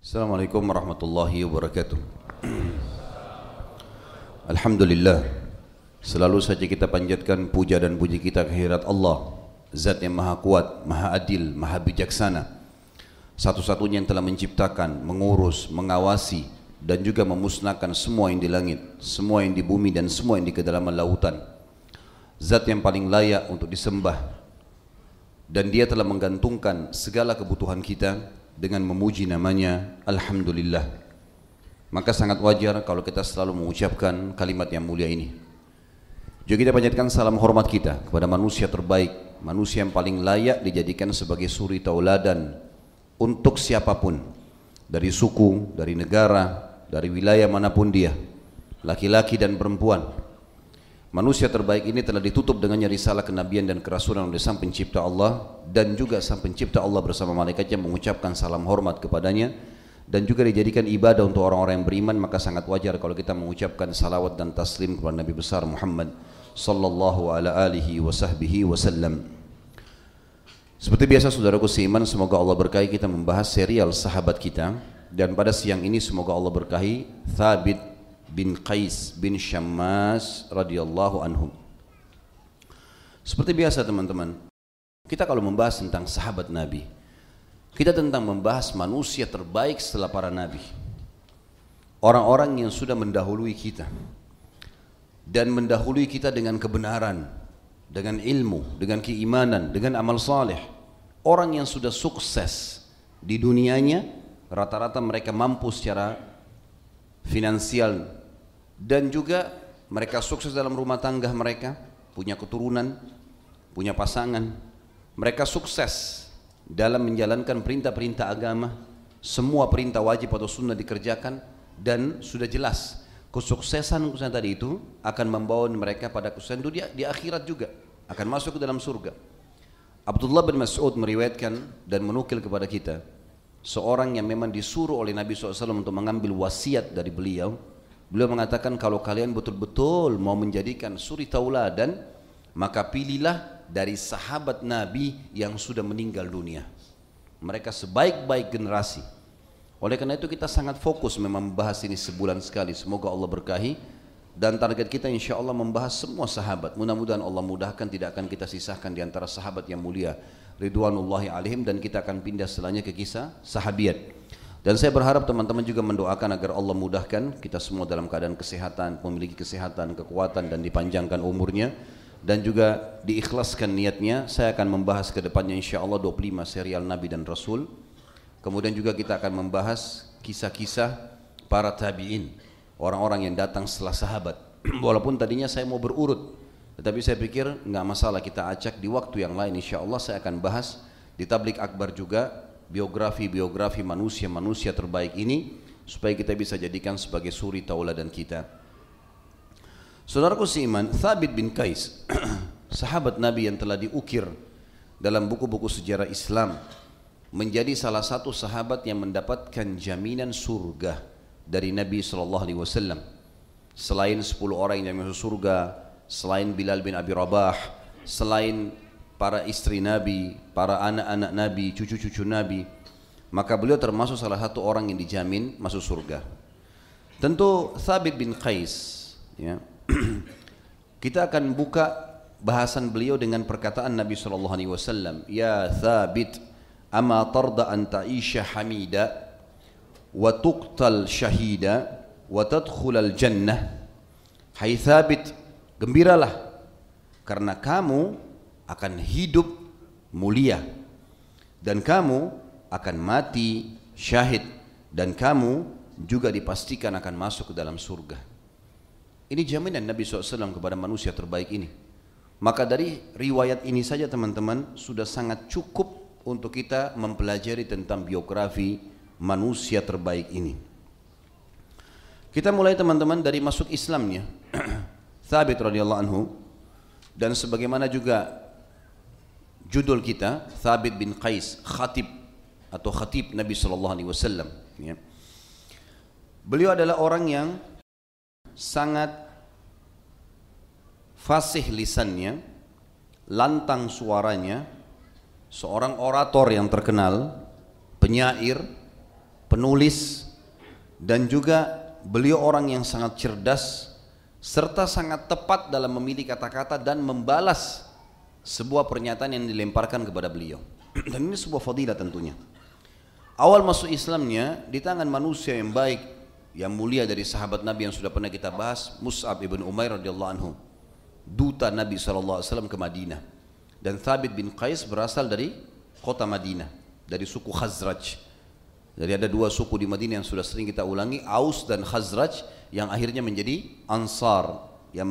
Assalamualaikum warahmatullahi wabarakatuh. Alhamdulillah, selalu saja kita panjatkan puja dan puji kita kehadirat Allah, Zat yang maha kuat, maha adil, maha bijaksana, satu-satunya yang telah menciptakan, mengurus, mengawasi dan juga memusnahkan semua yang di langit, semua yang di bumi dan semua yang di kedalaman lautan. Zat yang paling layak untuk disembah, dan dia telah menggantungkan segala kebutuhan kita dengan memuji namanya Alhamdulillah. Maka sangat wajar kalau kita selalu mengucapkan kalimat yang mulia ini. Juga kita panjatkan salam hormat kita kepada manusia terbaik, manusia yang paling layak dijadikan sebagai suri tauladan untuk siapapun, dari suku, dari negara, dari wilayah manapun dia, laki-laki dan perempuan. Manusia terbaik ini telah ditutup dengannya risalah kenabian dan kerasulan oleh Sang Pencipta Allah, dan juga Sang Pencipta Allah bersama malaikatnya mengucapkan salam hormat kepadanya, dan juga dijadikan ibadah untuk orang-orang yang beriman. Maka sangat wajar kalau kita mengucapkan salawat dan taslim kepada Nabi besar Muhammad sallallahu alaihi wasallam. Seperti biasa saudaraku seiman, semoga Allah berkahi kita membahas serial sahabat kita, dan pada siang ini semoga Allah berkahi Thabit bin Qais bin Syammas radhiyallahu anhum. Seperti biasa teman-teman, kita kalau membahas tentang sahabat Nabi, kita tentang membahas manusia terbaik setelah para Nabi, orang-orang yang sudah mendahului kita dan mendahului kita dengan kebenaran, dengan ilmu, dengan keimanan, dengan amal saleh. Orang yang sudah sukses di dunianya, rata-rata mereka mampu secara finansial, dan juga mereka sukses dalam rumah tangga mereka, punya keturunan, punya pasangan. Mereka sukses dalam menjalankan perintah-perintah agama, semua perintah wajib atau sunnah dikerjakan, dan sudah jelas kesuksesan tadi itu akan membawa mereka pada kesuksesan dunia, di akhirat juga akan masuk ke dalam surga. Abdullah bin Mas'ud meriwayatkan dan menukil kepada kita, seorang yang memang disuruh oleh Nabi SAW untuk mengambil wasiat dari beliau. Beliau mengatakan, kalau kalian betul-betul mau menjadikan suri tauladan, maka pilihlah dari sahabat Nabi yang sudah meninggal dunia. Mereka sebaik-baik generasi. Oleh karena itu kita sangat fokus memang membahas ini sebulan sekali. Semoga Allah berkahi, dan target kita insya Allah membahas semua sahabat. Mudah-mudahan Allah mudahkan, tidak akan kita sisahkan di antara sahabat yang mulia ridwanullahi alaihim, dan kita akan pindah setelahnya ke kisah sahabiat. Dan saya berharap teman-teman juga mendoakan agar Allah mudahkan kita semua dalam keadaan kesehatan, memiliki kesehatan, kekuatan, dan dipanjangkan umurnya, dan juga diikhlaskan niatnya. Saya akan membahas ke depannya insya Allah 25 serial Nabi dan Rasul. Kemudian juga kita akan membahas kisah-kisah para tabi'in, orang-orang yang datang setelah sahabat. Walaupun tadinya saya mau berurut, tetapi saya pikir nggak masalah, kita acak di waktu yang lain. Insya Allah saya akan bahas di Tablik Akbar juga biografi manusia-manusia terbaik ini, supaya kita bisa jadikan sebagai suri tauladan kita. Saudaraku seiman, Thabit bin Qais, sahabat Nabi yang telah diukir dalam buku-buku sejarah Islam, menjadi salah satu sahabat yang mendapatkan jaminan surga dari Nabi SAW. Selain 10 orang yang masuk surga, selain Bilal bin Abi Rabah, selain para istri Nabi, para anak-anak Nabi, cucu-cucu Nabi, maka beliau termasuk salah satu orang yang dijamin masuk surga. Tentu Thabit bin Qais, ya, kita akan buka bahasan beliau dengan perkataan Nabi SAW, Ya Thabit, ama tarda an ta'isha hamida wa tuqtal syahida wa tadkhulal jannah. Hai Thabit, gembiralah karena kamu akan hidup mulia, dan kamu akan mati syahid, dan kamu juga dipastikan akan masuk ke dalam surga. Ini jaminan Nabi SAW kepada manusia terbaik ini. Maka dari riwayat ini saja teman-teman sudah sangat cukup untuk kita mempelajari tentang biografi manusia terbaik ini. Kita mulai teman-teman dari masuk Islamnya Thabit radhiyallahu anhu, dan sebagaimana juga judul kita, Thabit bin Qais, khatib atau khatib Nabi SAW. Ya. Beliau adalah orang yang sangat fasih lisannya, lantang suaranya, seorang orator yang terkenal, penyair, penulis, dan juga beliau orang yang sangat cerdas serta sangat tepat dalam memilih kata-kata dan membalas sebuah pernyataan yang dilemparkan kepada beliau. Dan ini sebuah fadilah tentunya. Awal masuk Islamnya di tangan manusia yang baik, yang mulia dari sahabat Nabi yang sudah pernah kita bahas, Mus'ab ibn Umair radhiyallahu anhu, duta Nabi SAW ke Madinah. Dan Thabit bin Qais berasal dari kota Madinah, dari suku Khazraj. Jadi ada dua suku di Madinah yang sudah sering kita ulangi, Aus dan Khazraj, yang akhirnya menjadi Ansar,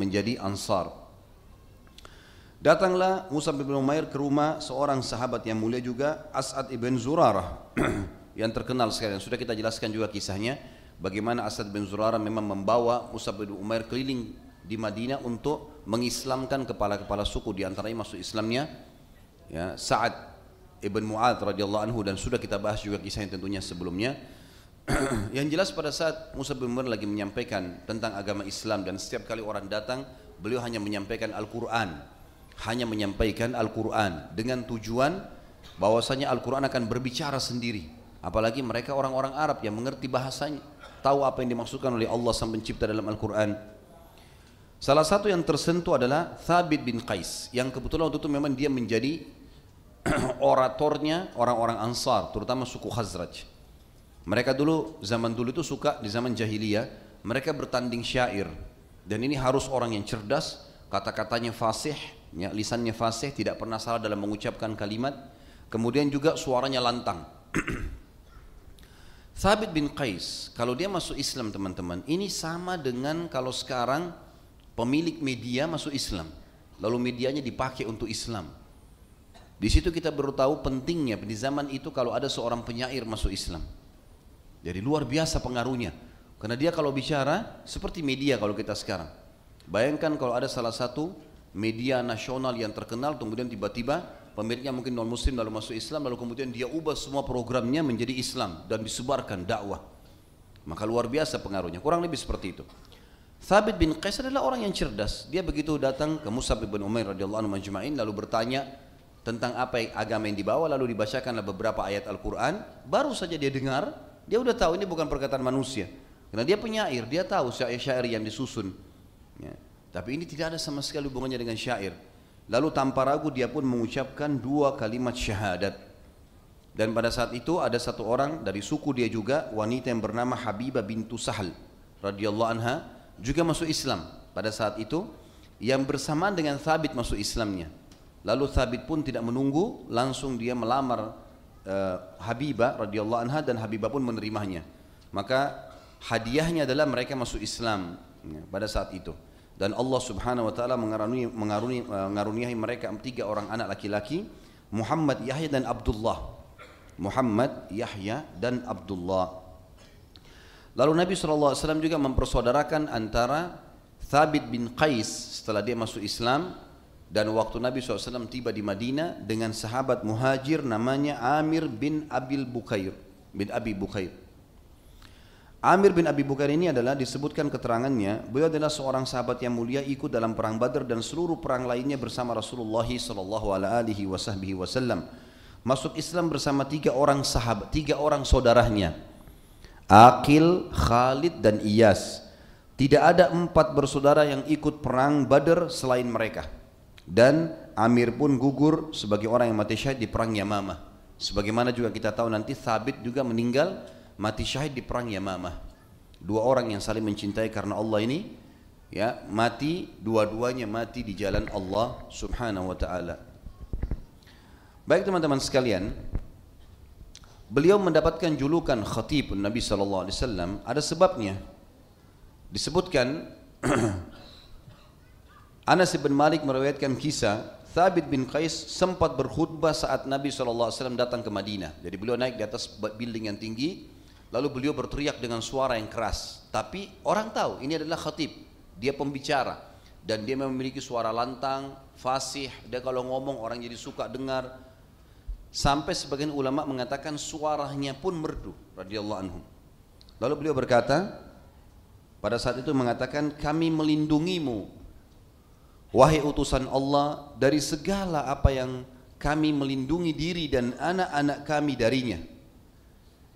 Datanglah Mus'ab bin Umair ke rumah seorang sahabat yang mulia juga, As'ad ibn Zurarah, yang terkenal sekali. Sudah kita jelaskan juga kisahnya, bagaimana As'ad bin Zurarah memang membawa Mus'ab bin Umair keliling di Madinah untuk mengislamkan kepala-kepala suku, di antaranya masuk Islamnya ya, Sa'ad Ibn Mu'adz radhiyallahu anhu, dan sudah kita bahas juga kisahnya tentunya sebelumnya. Yang jelas pada saat Mus'ab bin Umair lagi menyampaikan tentang agama Islam, dan setiap kali orang datang beliau hanya menyampaikan Al-Quran, dengan tujuan bahwasanya Al-Quran akan berbicara sendiri. Apalagi mereka orang-orang Arab yang mengerti bahasanya, tahu apa yang dimaksudkan oleh Allah Sang Pencipta dalam Al-Quran. Salah satu yang tersentuh adalah Thabit bin Qais, yang kebetulan waktu itu memang dia menjadi oratornya orang-orang Ansar, terutama suku Khazraj. Mereka dulu, zaman dulu itu suka, di zaman jahiliyah, mereka bertanding syair. Dan ini harus orang yang cerdas, kata-katanya fasih, ya, lisannya fasih, tidak pernah salah dalam mengucapkan kalimat. Kemudian juga suaranya lantang. Thabit bin Qais, kalau dia masuk Islam teman-teman, ini sama dengan kalau sekarang pemilik media masuk Islam, lalu medianya dipakai untuk Islam. Di situ kita baru tahu pentingnya di zaman itu kalau ada seorang penyair masuk Islam. Jadi luar biasa pengaruhnya. Karena dia kalau bicara seperti media kalau kita sekarang. Bayangkan kalau ada salah satu media nasional yang terkenal, kemudian tiba-tiba pemiliknya mungkin non muslim lalu masuk Islam, lalu kemudian dia ubah semua programnya menjadi Islam dan disebarkan dakwah. Maka luar biasa pengaruhnya. Kurang lebih seperti itu. Thabit bin Qais adalah orang yang cerdas. Dia begitu datang ke Mus'ab bin Umair radhiyallahu anhu majma'in, lalu bertanya tentang apa yang agama yang dibawa, lalu dibacakanlah beberapa ayat Al-Quran. Baru saja dia dengar, dia udah tahu ini bukan perkataan manusia, karena dia penyair, dia tahu syair-syair yang disusun ya. Tapi ini tidak ada sama sekali hubungannya dengan syair. Lalu tanpa ragu dia pun mengucapkan 2 kalimat syahadat. Dan pada saat itu ada satu orang dari suku dia juga, wanita yang bernama Habibah bintu Sahal radhiyallahu anha, juga masuk Islam pada saat itu, yang bersamaan dengan Thabit masuk Islamnya. Lalu Thabit pun tidak menunggu, langsung dia melamar Habibah radhiyallahu anha, dan Habibah pun menerimanya. Maka hadiahnya adalah mereka masuk Islam ya, pada saat itu. Dan Allah Subhanahu wa taala mengaruniai mereka 3 orang anak laki-laki, Muhammad, Yahya dan Abdullah. Lalu Nabi SAW juga mempersaudarakan antara Thabit bin Qais setelah dia masuk Islam, dan waktu Nabi SAW tiba di Madinah dengan sahabat muhajir namanya Amir bin Abi Bukair. Amir bin Abi Bukair ini adalah disebutkan keterangannya, beliau adalah seorang sahabat yang mulia, ikut dalam perang Badar dan seluruh perang lainnya bersama Rasulullah SAW. Masuk Islam bersama 3 orang sahabat, 3 orang saudaranya, Aqil, Khalid dan Iyas. Tidak ada 4 bersaudara yang ikut perang Badar selain mereka. Dan Amir pun gugur sebagai orang yang mati syahid di perang Yamamah. Sebagaimana juga kita tahu nanti Thabit juga meninggal mati syahid di perang Yamamah. 2 orang yang saling mencintai karena Allah ini ya, mati, dua-duanya mati di jalan Allah Subhanahu wa taala. Baik teman-teman sekalian, beliau mendapatkan julukan Khatib Nabi sallallahu alaihi wasallam ada sebabnya. Disebutkan Anas bin Malik meriwayatkan kisah Thabit bin Qais sempat berkhutbah saat Nabi SAW datang ke Madinah. Jadi beliau naik di atas building yang tinggi, lalu beliau berteriak dengan suara yang keras. Tapi orang tahu ini adalah khatib, dia pembicara, dan dia memiliki suara lantang, fasih. Dia kalau ngomong orang jadi suka dengar. Sampai sebagian ulama mengatakan suaranya pun merdu radhiyallahu anhu. Lalu beliau berkata pada saat itu mengatakan, kami melindungimu wahai utusan Allah dari segala apa yang kami melindungi diri dan anak-anak kami darinya.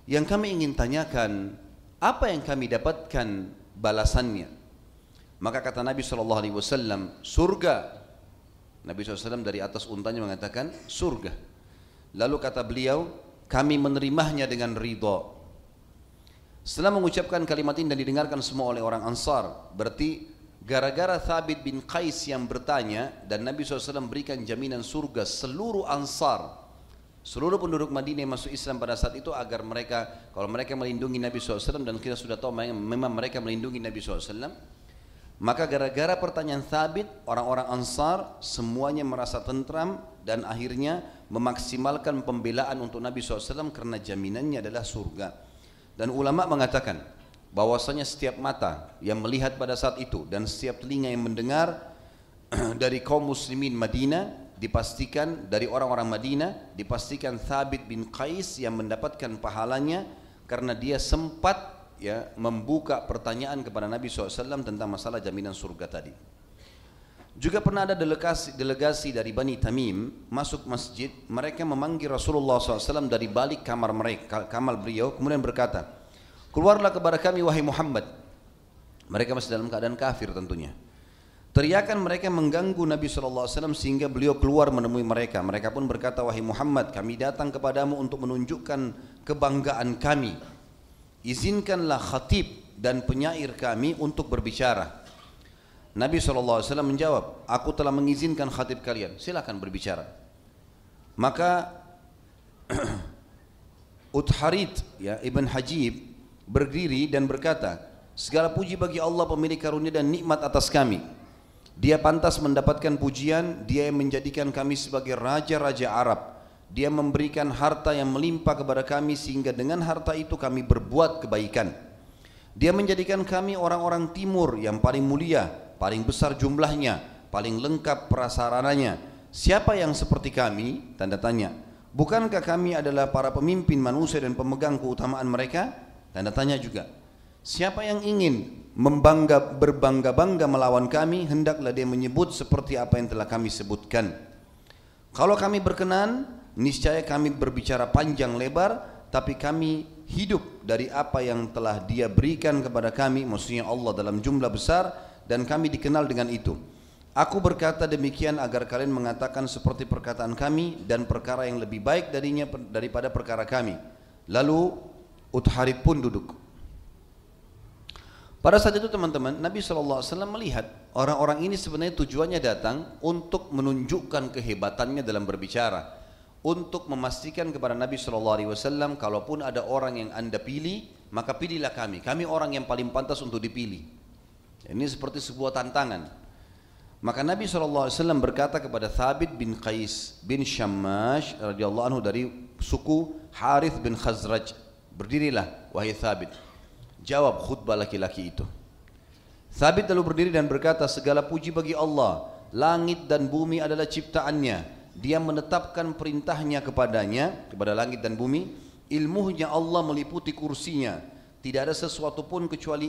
Yang kami ingin tanyakan, apa yang kami dapatkan balasannya? Maka kata Nabi SAW, surga. Nabi SAW dari atas untanya mengatakan surga. Lalu kata beliau, kami menerimanya dengan ridha. Setelah mengucapkan kalimat ini dan didengarkan semua oleh orang Ansar, berarti gara-gara Thabit bin Qais yang bertanya dan Nabi SAW berikan jaminan surga seluruh Ansar, seluruh penduduk Madinah yang masuk Islam pada saat itu, agar mereka, kalau mereka melindungi Nabi SAW, dan kita sudah tahu memang mereka melindungi Nabi SAW, maka gara-gara pertanyaan Thabit, orang-orang Ansar semuanya merasa tentram dan akhirnya memaksimalkan pembelaan untuk Nabi SAW karena jaminannya adalah surga. Dan ulama mengatakan bahwasanya setiap mata yang melihat pada saat itu dan setiap telinga yang mendengar dari kaum muslimin Madinah, dipastikan dari orang-orang Madinah, dipastikan Thabit bin Qais yang mendapatkan pahalanya karena dia sempat membuka pertanyaan kepada Nabi SAW tentang masalah jaminan surga tadi. Juga pernah ada delegasi dari Bani Tamim masuk masjid. Mereka memanggil Rasulullah SAW dari balik kamar beliau, kemudian berkata, keluarlah kepada kami wahai Muhammad. Mereka masih dalam keadaan kafir tentunya. Teriakan mereka mengganggu Nabi SAW sehingga beliau keluar menemui mereka. Mereka pun berkata, wahai Muhammad, kami datang kepadamu untuk menunjukkan kebanggaan kami. Izinkanlah khatib dan penyair kami untuk berbicara. Nabi SAW menjawab, aku telah mengizinkan khatib kalian, silakan berbicara. Maka Utharid Ibn Hajib berdiri dan berkata, segala puji bagi Allah pemilik karunia dan nikmat atas kami. Dia pantas mendapatkan pujian, dia yang menjadikan kami sebagai raja-raja Arab. Dia memberikan harta yang melimpah kepada kami sehingga dengan harta itu kami berbuat kebaikan. Dia menjadikan kami orang-orang timur yang paling mulia, paling besar jumlahnya, paling lengkap prasarananya. Siapa yang seperti kami? Tanda tanya. Bukankah kami adalah para pemimpin manusia dan pemegang keutamaan mereka? Tanda tanya juga. Siapa yang ingin berbangga-bangga melawan kami, hendaklah dia menyebut seperti apa yang telah kami sebutkan. Kalau kami berkenan, niscaya kami berbicara panjang lebar, tapi kami hidup dari apa yang telah dia berikan kepada kami, maksudnya Allah, dalam jumlah besar, dan kami dikenal dengan itu. Aku berkata demikian agar kalian mengatakan seperti perkataan kami dan perkara yang lebih baik daripada perkara kami. Lalu Utharid pun duduk. Pada saat itu teman-teman, Nabi SAW melihat orang-orang ini sebenarnya tujuannya datang untuk menunjukkan kehebatannya dalam berbicara, untuk memastikan kepada Nabi SAW, kalaupun ada orang yang anda pilih, maka pilihlah kami orang yang paling pantas untuk dipilih. Ini seperti sebuah tantangan. Maka Nabi SAW berkata kepada Thabit bin Qais bin Shammash radhiyallahu anhu dari suku Harith bin Khazraj, berdirilah wahai Thabit, jawab khutbah laki-laki itu. Thabit lalu berdiri dan berkata, segala puji bagi Allah, langit dan bumi adalah ciptaannya. Dia menetapkan perintahnya kepada langit dan bumi. Ilmunya Allah meliputi kursinya. Tidak ada sesuatu pun kecuali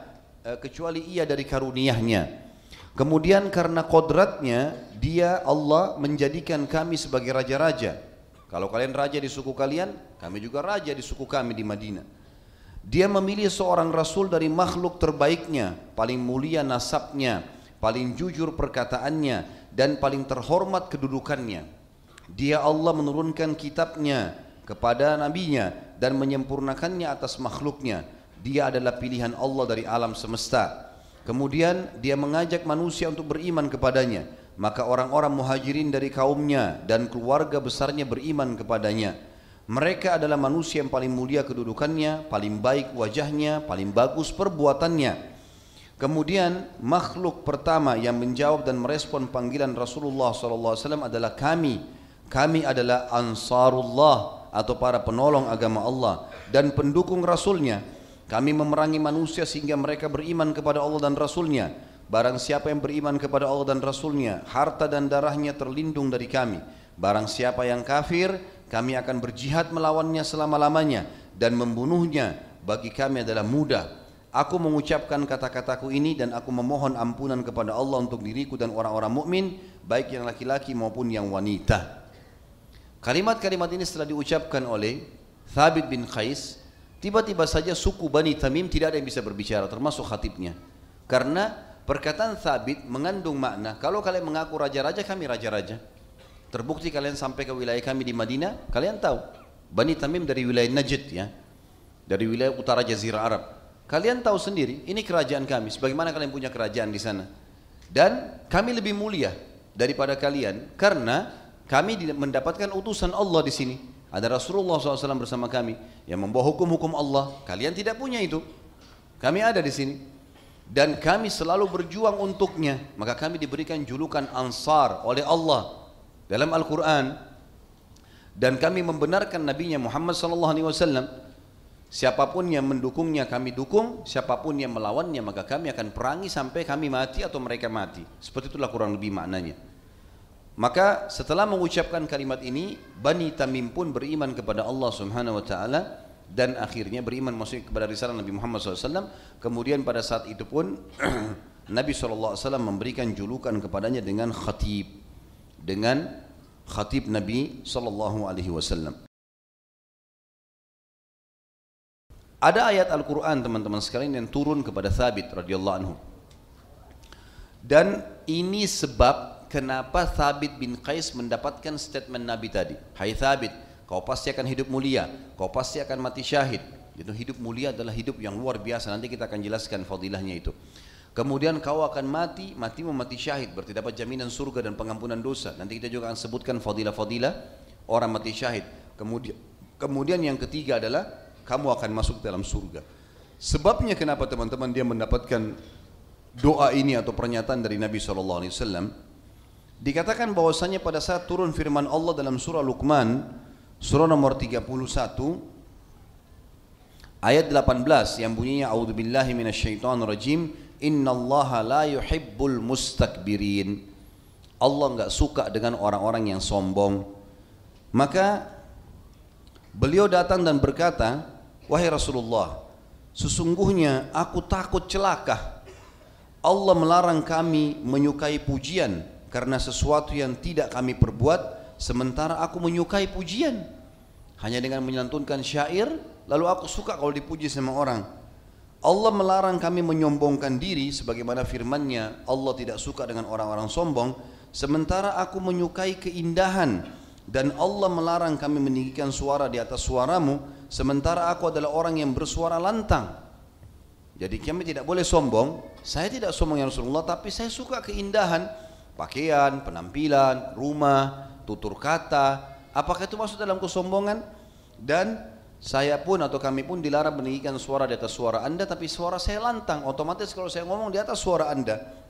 ia dari karunia-Nya. Kemudian karena kodratnya, dia Allah menjadikan kami sebagai raja-raja. Kalau kalian raja di suku kalian, kami juga raja di suku kami di Madinah. Dia memilih seorang rasul dari makhluk terbaiknya, paling mulia nasabnya, paling jujur perkataannya, dan paling terhormat kedudukannya. Dia Allah menurunkan kitabnya kepada nabinya dan menyempurnakannya atas makhluknya. Dia adalah pilihan Allah dari alam semesta. Kemudian dia mengajak manusia untuk beriman kepadanya. Maka orang-orang muhajirin dari kaumnya dan keluarga besarnya beriman kepadanya. Mereka adalah manusia yang paling mulia kedudukannya, paling baik wajahnya, paling bagus perbuatannya. Kemudian makhluk pertama yang menjawab dan merespon panggilan Rasulullah SAW adalah kami. Kami adalah Ansarullah atau para penolong agama Allah dan pendukung Rasulnya. Kami memerangi manusia sehingga mereka beriman kepada Allah dan Rasulnya. Barang siapa yang beriman kepada Allah dan Rasulnya, harta dan darahnya terlindung dari kami. Barang siapa yang kafir, kami akan berjihad melawannya selama-lamanya dan membunuhnya bagi kami adalah mudah. Aku mengucapkan kata-kataku ini dan aku memohon ampunan kepada Allah untuk diriku dan orang-orang mukmin, baik yang laki-laki maupun yang wanita. Kalimat-kalimat ini setelah diucapkan oleh Thabit bin Qais, tiba-tiba saja suku Bani Tamim tidak ada yang bisa berbicara, termasuk khatibnya. Karena perkataan Thabit mengandung makna, kalau kalian mengaku raja-raja, kami raja-raja. Terbukti kalian sampai ke wilayah kami di Madinah, kalian tahu Bani Tamim dari wilayah Najd, ya, dari wilayah utara Jazirah Arab. Kalian tahu sendiri, ini kerajaan kami, sebagaimana kalian punya kerajaan di sana. Dan kami lebih mulia daripada kalian, karena kami mendapatkan utusan Allah di sini. Ada Rasulullah SAW bersama kami yang membawa hukum-hukum Allah. Kalian tidak punya itu. Kami ada di sini. Dan kami selalu berjuang untuknya. Maka kami diberikan julukan Ansar oleh Allah dalam Al-Quran. Dan kami membenarkan Nabinya Muhammad SAW. Siapapun yang mendukungnya kami dukung, siapapun yang melawannya maka kami akan perangi sampai kami mati atau mereka mati. Seperti itulah kurang lebih maknanya. Maka setelah mengucapkan kalimat ini, Bani Tamim pun beriman kepada Allah Subhanahu wa taala dan akhirnya beriman maksudnya kepada risalah Nabi Muhammad SAW. Kemudian pada saat itu pun Nabi SAW memberikan julukan kepadanya dengan khatib, dengan khatib Nabi SAW. Ada ayat Al-Quran teman-teman sekalian yang turun kepada Thabit radhiyallahu anhu. Dan ini sebab kenapa Thabit bin Qais mendapatkan statement Nabi tadi. Hai Thabit, kau pasti akan hidup mulia, kau pasti akan mati syahid. Itu hidup mulia adalah hidup yang luar biasa, nanti kita akan jelaskan fadilahnya itu. Kemudian kau akan mati syahid, berarti dapat jaminan surga dan pengampunan dosa. Nanti kita juga akan sebutkan fadilah-fadilah orang mati syahid. Kemudian yang ketiga adalah kamu akan masuk dalam surga. Sebabnya kenapa teman-teman dia mendapatkan doa ini atau pernyataan dari Nabi SAW, dikatakan bahwasanya pada saat turun firman Allah dalam surah Luqman, surah nomor 31, ayat 18 yang bunyinya A'udzubillahi minasyaitonirrajim, innallaha la yuhibbul mustakbirin. Allah enggak suka dengan orang-orang yang sombong. Maka beliau datang dan berkata, wahai Rasulullah, sesungguhnya aku takut celaka. Allah melarang kami menyukai pujian karena sesuatu yang tidak kami perbuat, sementara aku menyukai pujian. Hanya dengan menylantunkan syair, lalu aku suka kalau dipuji sama orang. Allah melarang kami menyombongkan diri, sebagaimana firman-Nya, Allah tidak suka dengan orang-orang sombong, sementara aku menyukai keindahan. Dan Allah melarang kami meninggikan suara di atas suaramu, sementara aku adalah orang yang bersuara lantang. Jadi kami tidak boleh sombong. Saya tidak sombong ya Rasulullah, tapi saya suka keindahan pakaian, penampilan, rumah, tutur kata. Apakah itu masuk dalam kesombongan? Dan saya pun atau kami pun dilarang meninggikan suara di atas suara Anda, tapi suara saya lantang. Otomatis kalau saya ngomong di atas suara Anda.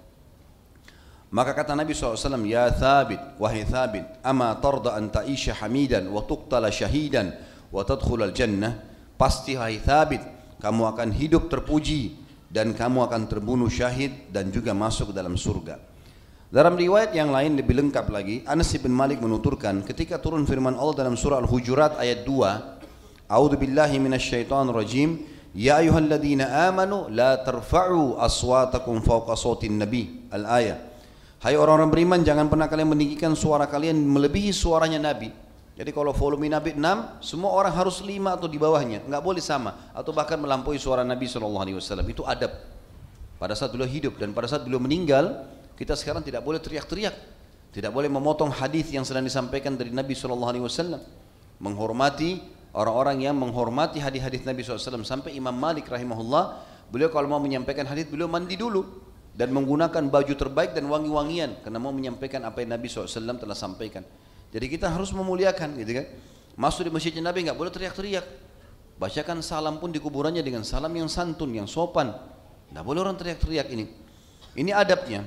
Maka kata Nabi SAW, ya Thabit, wahai Thabit, ama tarda an ta'isha hamidan wa tuqtala syahidan wa tadkhulal jannah. Pasti hai Thabit, kamu akan hidup terpuji dan kamu akan terbunuh syahid dan juga masuk dalam surga. Dalam riwayat yang lain lebih lengkap lagi, Anas bin Malik menuturkan ketika turun firman Allah dalam surah Al-Hujurat ayat 2, A'udzubillahi minasyaitonirrajim, ya ayyuhalladzina amanu la tarfa'u aswatakum fawqa sautin nabi. Al-ayat. Hai orang-orang beriman, jangan pernah kalian meninggikan suara kalian melebihi suaranya Nabi. Jadi kalau volume Nabi 6, semua orang harus 5 atau di bawahnya, enggak boleh sama atau bahkan melampaui suara Nabi SAW. Itu adab pada saat beliau hidup, dan pada saat beliau meninggal, kita sekarang tidak boleh teriak-teriak, tidak boleh memotong hadis yang sedang disampaikan dari Nabi SAW. Menghormati orang-orang yang menghormati hadis-hadis Nabi SAW. Sampai Imam Malik rahimahullah, beliau kalau mau menyampaikan hadis, beliau mandi dulu dan menggunakan baju terbaik dan wangi-wangian karena mau menyampaikan apa yang Nabi SAW telah sampaikan. Jadi kita harus memuliakan, gitu kan? Masuk di masjidnya Nabi nggak boleh teriak-teriak. Bacakan salam pun di kuburannya dengan salam yang santun, yang sopan. Nggak boleh orang teriak-teriak ini. Ini adabnya.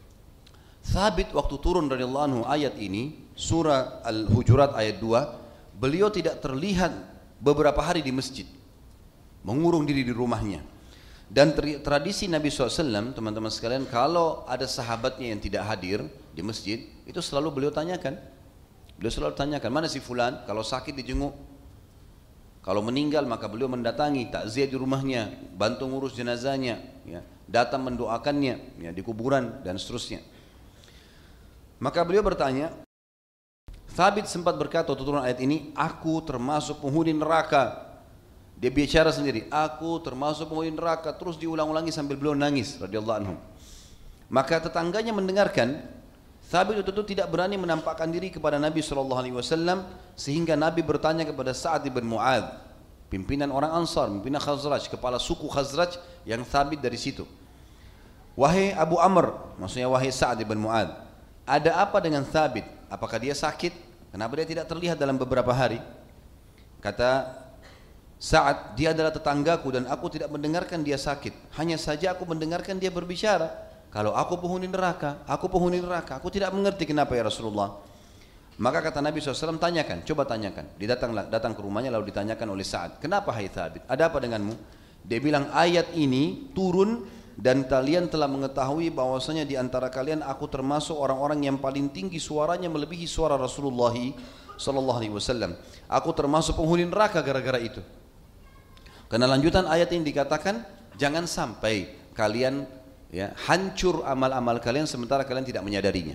Thabit waktu turun radhiyallahu anhu ayat ini, surah Al-Hujurat ayat 2, beliau tidak terlihat beberapa hari di masjid, mengurung diri di rumahnya. Dan tradisi Nabi SAW, teman-teman sekalian, kalau ada sahabatnya yang tidak hadir di masjid, itu selalu beliau tanyakan. Beliau selalu tanyakan, mana si fulan? Kalau sakit dijenguk, kalau meninggal maka beliau mendatangi, takziah di rumahnya, bantu ngurus jenazahnya, ya, datang mendoakannya, ya, di kuburan dan seterusnya. Maka beliau bertanya, Thabit sempat berkata waktu turun ayat ini, aku termasuk penghuni neraka. Dia bicara sendiri, aku termasuk penghuni neraka, terus diulang-ulangi sambil beliau nangis radhiyallahu anhum. Maka tetangganya mendengarkan, Thabit itu tidak berani menampakkan diri kepada Nabi SAW, sehingga Nabi bertanya kepada Sa'ad bin Mu'adz, pimpinan orang Ansar, pimpinan Khazraj, kepala suku Khazraj yang Thabit dari situ. Wahai Abu Amr, maksudnya wahai Sa'ad bin Mu'adz, ada apa dengan Thabit? Apakah dia sakit? Kenapa dia tidak terlihat dalam beberapa hari? Kata Sa'ad, dia adalah tetanggaku dan aku tidak mendengarkan dia sakit. Hanya saja aku mendengarkan dia berbicara, kalau aku penghuni neraka, aku tidak mengerti kenapa ya Rasulullah. Maka kata Nabi SAW, tanyakan, coba tanyakan. Dia datang ke rumahnya lalu ditanyakan oleh Sa'ad, kenapa hai Thabit? Ada apa denganmu? Dia bilang, ayat ini turun dan kalian telah mengetahui bahwasanya di antara kalian aku termasuk orang-orang yang paling tinggi suaranya melebihi suara Rasulullah SAW. Aku termasuk penghuni neraka gara-gara itu. Karena lanjutan ayat ini dikatakan, jangan sampai kalian hancur amal-amal kalian sementara kalian tidak menyadarinya.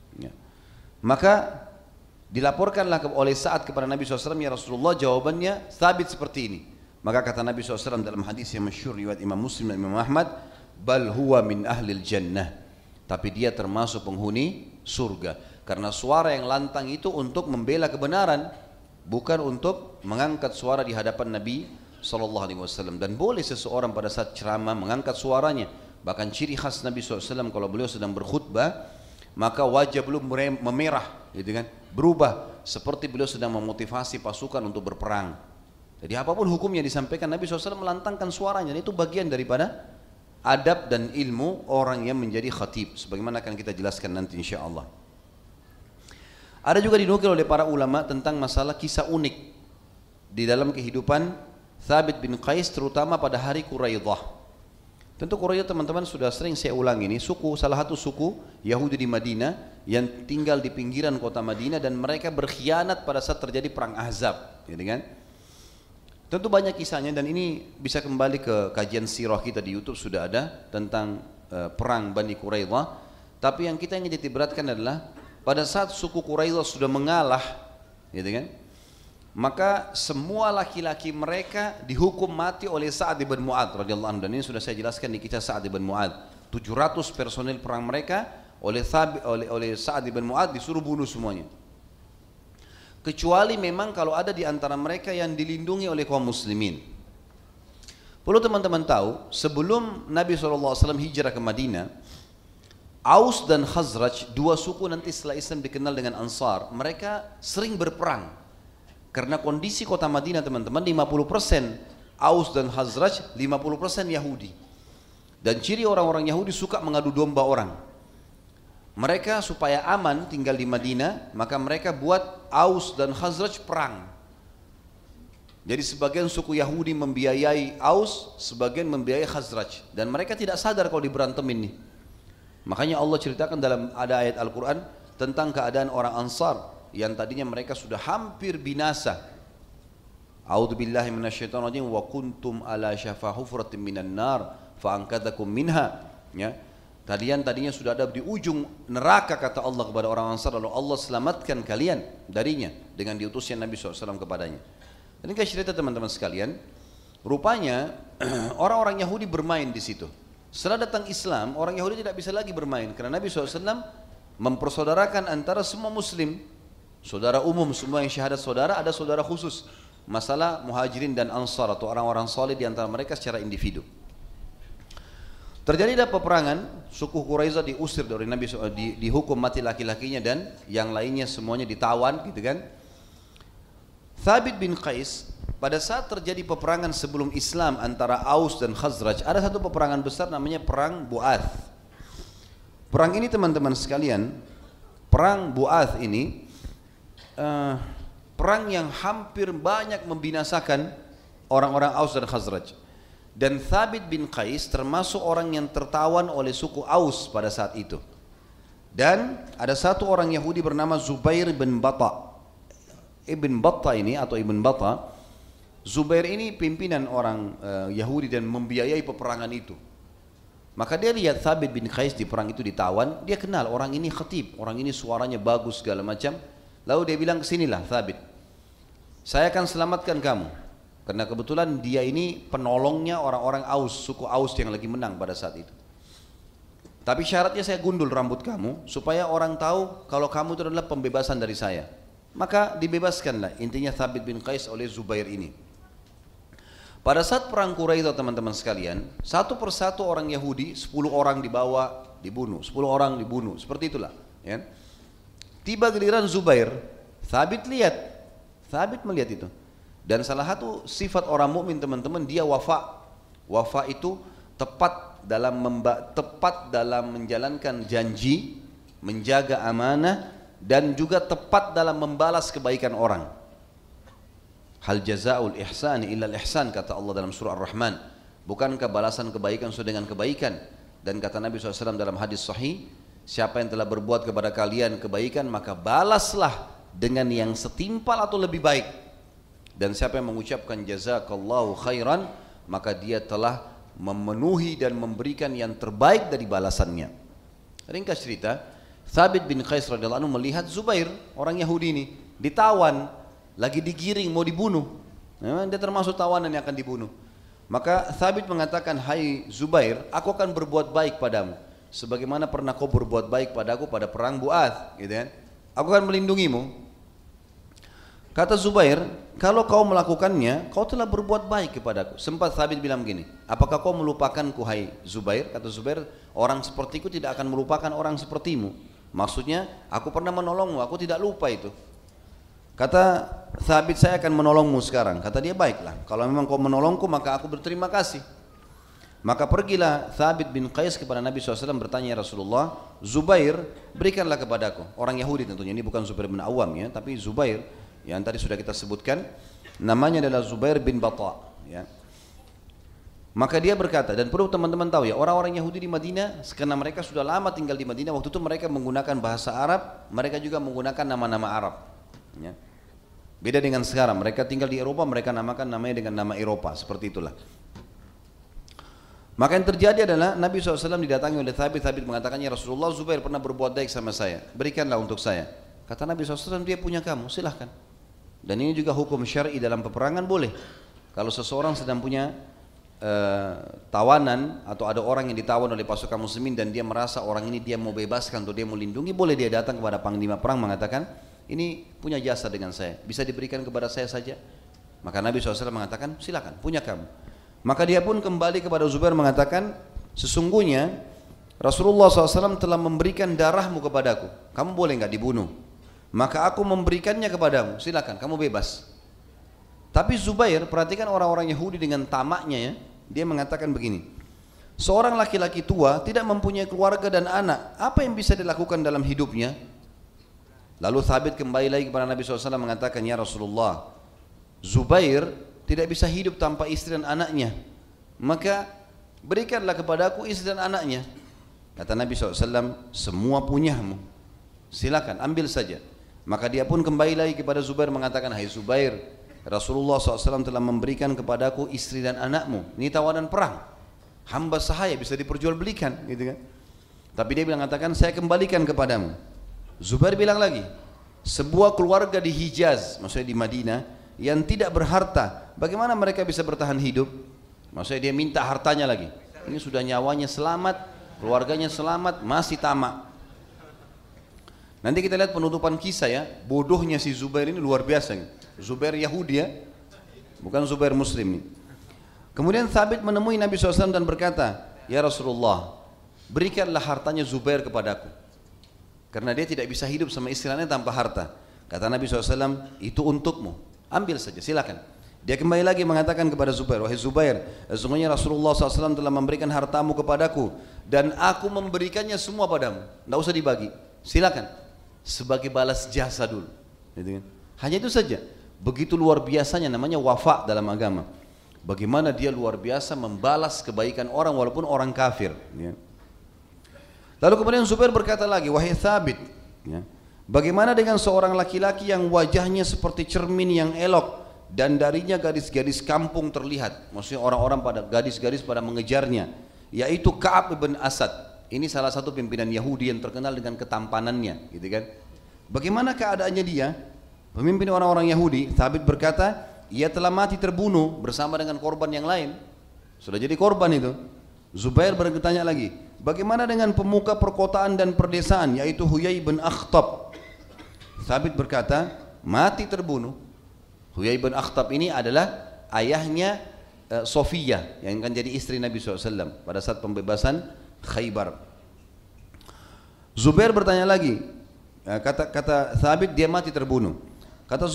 Maka dilaporkanlah oleh Sa'ad kepada Nabi SAW, ya Rasulullah, jawabannya Thabit seperti ini. Maka kata Nabi SAW dalam hadis yang masyhur riwayat Imam Muslim dan Imam Ahmad, bal huwa min ahlil jannah, tapi dia termasuk penghuni surga. Karena suara yang lantang itu untuk membela kebenaran, bukan untuk mengangkat suara di hadapan Nabi SAW. Dan boleh seseorang pada saat ceramah mengangkat suaranya. Bahkan ciri khas Nabi SAW kalau beliau sedang berkhutbah, maka wajah beliau memerah, gitu kan, berubah seperti beliau sedang memotivasi pasukan untuk berperang. Jadi apapun hukum yang disampaikan, Nabi SAW melantangkan suaranya. Dan itu bagian daripada adab dan ilmu orang yang menjadi khatib, sebagaimana akan kita jelaskan nanti insyaallah. Ada juga dinukil oleh para ulama tentang masalah kisah unik di dalam kehidupan Thabit bin Qais, terutama pada hari Quraidah. Tentu Quraidah teman-teman sudah sering saya ulang ini, salah satu suku Yahudi di Madinah yang tinggal di pinggiran kota Madinah, dan mereka berkhianat pada saat terjadi perang Ahzab, gitu kan? Tentu banyak kisahnya, dan ini bisa kembali ke kajian sirah kita di YouTube, sudah ada tentang perang Bani Quraidah. Tapi yang kita ingin ditiberatkan adalah pada saat suku Quraidah sudah mengalah, gitu kan, maka semua laki-laki mereka dihukum mati oleh Sa'ad bin Mu'adz radhiyallahu anhu. Dan ini sudah saya jelaskan di kisah Sa'ad bin Mu'adz. 700 personil perang mereka oleh Sa'ad bin Mu'adz disuruh bunuh semuanya. Kecuali memang kalau ada di antara mereka yang dilindungi oleh kaum muslimin. Perlu teman-teman tahu, sebelum Nabi SAW hijrah ke Madinah, Aus dan Khazraj, dua suku nanti setelah Islam dikenal dengan Ansar, mereka sering berperang. Karena kondisi kota Madinah teman-teman, 50% Aus dan Khazraj, 50% Yahudi. Dan ciri orang-orang Yahudi suka mengadu domba orang. Mereka supaya aman tinggal di Madinah, maka mereka buat Aus dan Khazraj perang. Jadi sebagian suku Yahudi membiayai Aus, sebagian membiayai Khazraj, dan mereka tidak sadar kalau diberantemin nih. Makanya Allah ceritakan dalam ada ayat Al-Quran tentang keadaan orang Ansar yang tadinya mereka sudah hampir binasa. A'udzubillahi minasyaitonirrajim, wa kuntum ala syafa hufratin minan nar fa anqadzakum minha. Ya. Tadinya sudah ada di ujung neraka, kata Allah kepada orang Ansar, lalu Allah selamatkan kalian darinya dengan diutusnya Nabi SAW kepadanya. Dan ini cerita teman-teman sekalian, rupanya orang-orang Yahudi bermain di situ. Setelah datang Islam, orang Yahudi tidak bisa lagi bermain karena Nabi SAW mempersaudarakan antara semua Muslim, saudara umum, semua yang syahadat saudara, ada saudara khusus. Masalah Muhajirin dan Ansar atau orang-orang saleh di antara mereka secara individu. Terjadilah peperangan, suku Quraidah diusir dari Nabi SAW, dihukum mati laki-lakinya dan yang lainnya semuanya ditawan, gitu kan. Thabit bin Qais, pada saat terjadi peperangan sebelum Islam antara Aus dan Khazraj, ada satu peperangan besar namanya Perang Bu'ath. Perang ini teman-teman sekalian, Perang Bu'ath ini perang yang hampir banyak membinasakan orang-orang Aus dan Khazraj. Dan Thabit bin Qais termasuk orang yang tertawan oleh suku Aus pada saat itu. Dan ada satu orang Yahudi bernama Zubair bin Batta. Ibn Batta ini atau Ibn Batta, Zubair ini pimpinan orang Yahudi dan membiayai peperangan itu. Maka dia lihat Thabit bin Qais di perang itu ditawan, dia kenal orang ini khatib, orang ini suaranya bagus segala macam. Lalu dia bilang, kesinilah Thabit, saya akan selamatkan kamu. Karena kebetulan dia ini penolongnya orang-orang Aus, suku Aus yang lagi menang pada saat itu. Tapi syaratnya saya gundul rambut kamu supaya orang tahu kalau kamu itu adalah pembebasan dari saya. Maka dibebaskanlah intinya Thabit bin Qais oleh Zubair ini. Pada saat perang Quraisy teman-teman sekalian, satu persatu orang Yahudi, 10 orang dibawa, dibunuh, 10 orang dibunuh, seperti itulah. Ya. Tiba giliran Zubair, Thabit lihat, Thabit melihat itu. Dan salah satu sifat orang mukmin teman-teman, dia wafa. Wafa itu tepat dalam menjalankan janji, menjaga amanah, dan juga tepat dalam membalas kebaikan orang. Hal jazaa'ul ihsani illal ihsan, kata Allah dalam surah Ar-Rahman. Bukankah balasan kebaikan sesuai dengan kebaikan? Dan kata Nabi SAW dalam hadis sahih, siapa yang telah berbuat kepada kalian kebaikan, maka balaslah dengan yang setimpal atau lebih baik. Dan siapa yang mengucapkan jazakallahu khairan, maka dia telah memenuhi dan memberikan yang terbaik dari balasannya. Ringkas cerita, Thabit bin Qais radhiyallahu anhu melihat Zubair, orang Yahudi ini, ditawan, lagi digiring mau dibunuh. Memang dia termasuk tawanan yang akan dibunuh. Maka Thabit mengatakan, hai Zubair, aku akan berbuat baik padamu sebagaimana pernah kau berbuat baik padaku pada perang Bu'ath, gitu kan? Aku akan melindungimu. Kata Zubair, kalau kau melakukannya, kau telah berbuat baik kepadaku. Sempat Thabit bilang begini, apakah kau melupakanku hai Zubair? Kata Zubair, orang sepertiku tidak akan melupakan orang sepertimu. Maksudnya, aku pernah menolongmu, aku tidak lupa itu. Kata Thabit, saya akan menolongmu sekarang. Kata dia, baiklah, kalau memang kau menolongku maka aku berterima kasih. Maka pergilah Thabit bin Qais kepada Nabi SAW bertanya, ya Rasulullah, Zubair berikanlah kepadaku. Orang Yahudi tentunya, ini bukan Zubair bin Awam ya, tapi Zubair yang tadi sudah kita sebutkan, namanya adalah Zubair bin Bata ya. Maka dia berkata, dan perlu teman-teman tahu ya, orang-orang Yahudi di Madinah, karena mereka sudah lama tinggal di Madinah, waktu itu mereka menggunakan bahasa Arab, mereka juga menggunakan nama-nama Arab ya. Beda dengan sekarang, mereka tinggal di Eropa, mereka namakan namanya dengan nama Eropa, seperti itulah. Maka yang terjadi adalah Nabi SAW didatangi oleh Thabit. Thabit mengatakan, ya Rasulullah, Zubair pernah berbuat baik sama saya, berikanlah untuk saya. Kata Nabi SAW, dia punya kamu, silahkan. Dan ini juga hukum syar'i dalam peperangan boleh. Kalau seseorang sedang punya tawanan atau ada orang yang ditawan oleh pasukan muslimin dan dia merasa orang ini dia mau bebaskan atau dia mau lindungi, boleh dia datang kepada panglima perang mengatakan, ini punya jasa dengan saya, bisa diberikan kepada saya saja. Maka Nabi SAW mengatakan, silakan, punya kamu. Maka dia pun kembali kepada Zubair mengatakan, sesungguhnya Rasulullah SAW telah memberikan darahmu kepadaku, kamu boleh nggak dibunuh? Maka aku memberikannya kepadamu, silakan, kamu bebas. Tapi Zubair, perhatikan orang-orang Yahudi dengan tamaknya ya, dia mengatakan begini, seorang laki-laki tua tidak mempunyai keluarga dan anak, apa yang bisa dilakukan dalam hidupnya? Lalu Thabit kembali lagi kepada Nabi SAW mengatakan, ya Rasulullah, Zubair tidak bisa hidup tanpa istri dan anaknya, maka berikanlah kepadaku istri dan anaknya. Kata Nabi SAW, semua punyamu, silakan ambil saja. Maka dia pun kembali lagi kepada Zubair mengatakan, hai Zubair, Rasulullah SAW telah memberikan kepadaku istri dan anakmu, ini tawanan perang, hamba sahaya bisa diperjualbelikan gitu kan. Tapi dia bilang, katakan saya kembalikan kepadamu. Zubair bilang lagi, sebuah keluarga di Hijaz, maksudnya di Madinah, yang tidak berharta, bagaimana mereka bisa bertahan hidup? Maksudnya dia minta hartanya lagi. Ini sudah nyawanya selamat, keluarganya selamat, masih tamak. Nanti kita lihat penutupan kisah ya, bodohnya si Zubair ini luar biasa. Zubair Yahudi ya, bukan Zubair Muslim nih. Kemudian Thabit menemui Nabi SAW dan berkata, ya Rasulullah, berikanlah hartanya Zubair kepadaku, karena dia tidak bisa hidup sama istilahnya tanpa harta. Kata Nabi SAW, itu untukmu, ambil saja, silakan. Dia kembali lagi mengatakan kepada Zubair, wahai Zubair, sesungguhnya Rasulullah SAW telah memberikan hartamu kepadaku dan aku memberikannya semua padamu, tidak usah dibagi, silakan, sebagai balas jasa dulu. Hanya itu saja. Begitu luar biasanya, namanya wafa dalam agama. Bagaimana dia luar biasa membalas kebaikan orang walaupun orang kafir. Lalu kemudian Zubair berkata lagi, wahai Thabit, bagaimana dengan seorang laki-laki yang wajahnya seperti cermin yang elok dan darinya gadis-gadis kampung terlihat, maksudnya orang-orang pada gadis-gadis pada mengejarnya, yaitu Ka'ab bin Asad. Ini salah satu pimpinan Yahudi yang terkenal dengan ketampanannya, gitu kan. Bagaimana keadaannya dia? Pemimpin orang-orang Yahudi. Thabit berkata, ia telah mati terbunuh bersama dengan korban yang lain. Sudah jadi korban itu. Zubair bertanya lagi, bagaimana dengan pemuka perkotaan dan perdesaan, yaitu Huyai bin Akhtab? Thabit berkata, mati terbunuh. Huyai bin Akhtab ini adalah ayahnya Sofiyah yang akan jadi istri Nabi SAW pada saat pembebasan Khaybar. Zubair bertanya lagi, kata Thabit dia mati terbunuh. Kata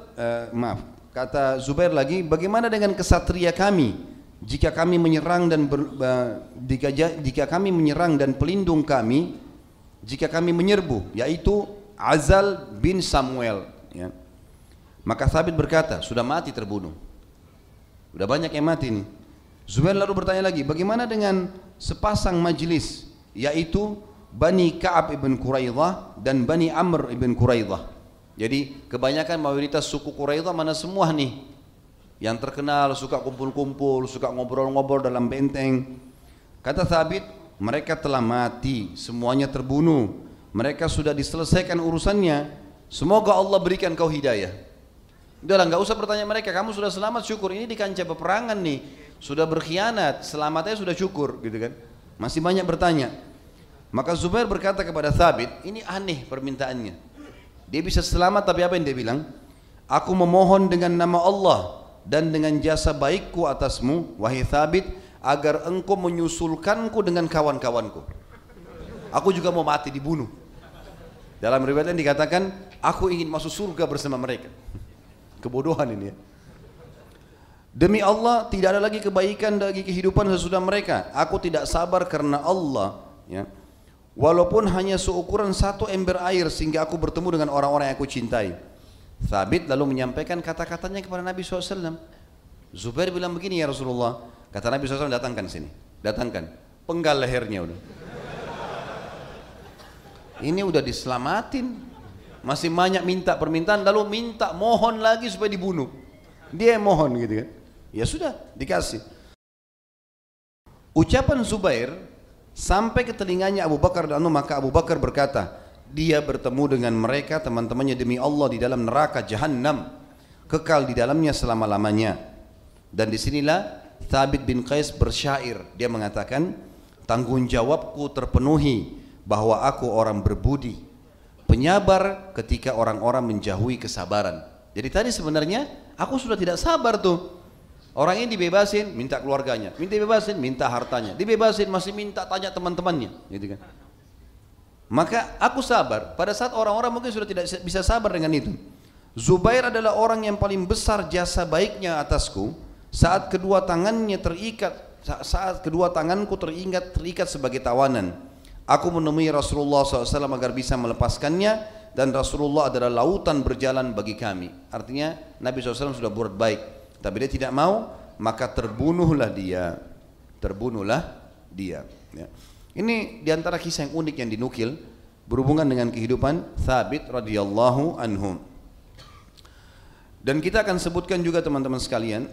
Zubair lagi, bagaimana dengan kesatria kami jika kami menyerang dan jika kami menyerang dan pelindung kami jika kami menyerbu, yaitu Azal bin Samuel, ya. Maka Thabit berkata, sudah mati terbunuh. Sudah banyak yang mati nih. Zubair lalu bertanya lagi, bagaimana dengan sepasang majlis, yaitu Bani Ka'ab ibn Quraidah dan Bani Amr ibn Quraidah. Jadi kebanyakan mayoritas suku Quraidah mana semua nih yang terkenal, suka kumpul-kumpul, suka ngobrol-ngobrol dalam benteng. Kata Thabit, mereka telah mati, semuanya terbunuh. Mereka sudah diselesaikan urusannya. Semoga Allah berikan kau hidayah. Udahlah, nggak usah bertanya mereka, kamu sudah selamat syukur. Ini di kancah peperangan nih, sudah berkhianat, selamatnya sudah syukur, gitu kan? Masih banyak bertanya. Maka Zubair berkata kepada Thabit, ini aneh permintaannya. Dia bisa selamat, tapi apa yang dia bilang? Aku memohon dengan nama Allah dan dengan jasa baikku atasmu, wahai Thabit, agar engkau menyusulkanku dengan kawan-kawanku. Aku juga mau mati dibunuh. Dalam riwayat yang dikatakan, aku ingin masuk surga bersama mereka. Kebodohan ini ya. Demi Allah, tidak ada lagi kebaikan bagi kehidupan sesudah mereka. Aku tidak sabar karena Allah, ya. Walaupun hanya seukuran satu ember air, sehingga aku bertemu dengan orang-orang yang aku cintai. Thabit lalu menyampaikan kata-katanya kepada Nabi SAW. Zubair bilang begini, ya Rasulullah. Kata Nabi SAW, datangkan sini, datangkan, penggal lehernya udah. Ini udah diselamatin, masih banyak minta permintaan, lalu minta mohon lagi supaya dibunuh. Dia yang mohon gitu kan. Ya sudah, dikasih. Ucapan Zubair sampai ke telinganya Abu Bakar dan maka Abu Bakar berkata, dia bertemu dengan mereka teman-temannya demi Allah di dalam neraka Jahannam, kekal di dalamnya selama-lamanya. Dan disinilah Thabit bin Qais bersyair. Dia mengatakan, tanggung jawabku terpenuhi bahwa aku orang berbudi, penyabar ketika orang-orang menjauhi kesabaran. Jadi tadi sebenarnya aku sudah tidak sabar tuh. Orang ini dibebasin, minta keluarganya, minta dibebasin, minta hartanya, dibebasin, masih minta tanya teman-temannya, gitu kan. Maka aku sabar. Pada saat orang-orang mungkin sudah tidak bisa sabar dengan itu. Zubair adalah orang yang paling besar jasa baiknya atasku saat kedua tangannya terikat, saat kedua tanganku terikat sebagai tawanan. Aku menemui Rasulullah SAW agar bisa melepaskannya, dan Rasulullah adalah lautan berjalan bagi kami. Artinya Nabi SAW sudah berbuat baik, tapi dia tidak mau, maka terbunuhlah dia. Ya. Ini diantara kisah yang unik yang dinukil berhubungan dengan kehidupan Thabit radhiyallahu anhu. Dan kita akan sebutkan juga teman-teman sekalian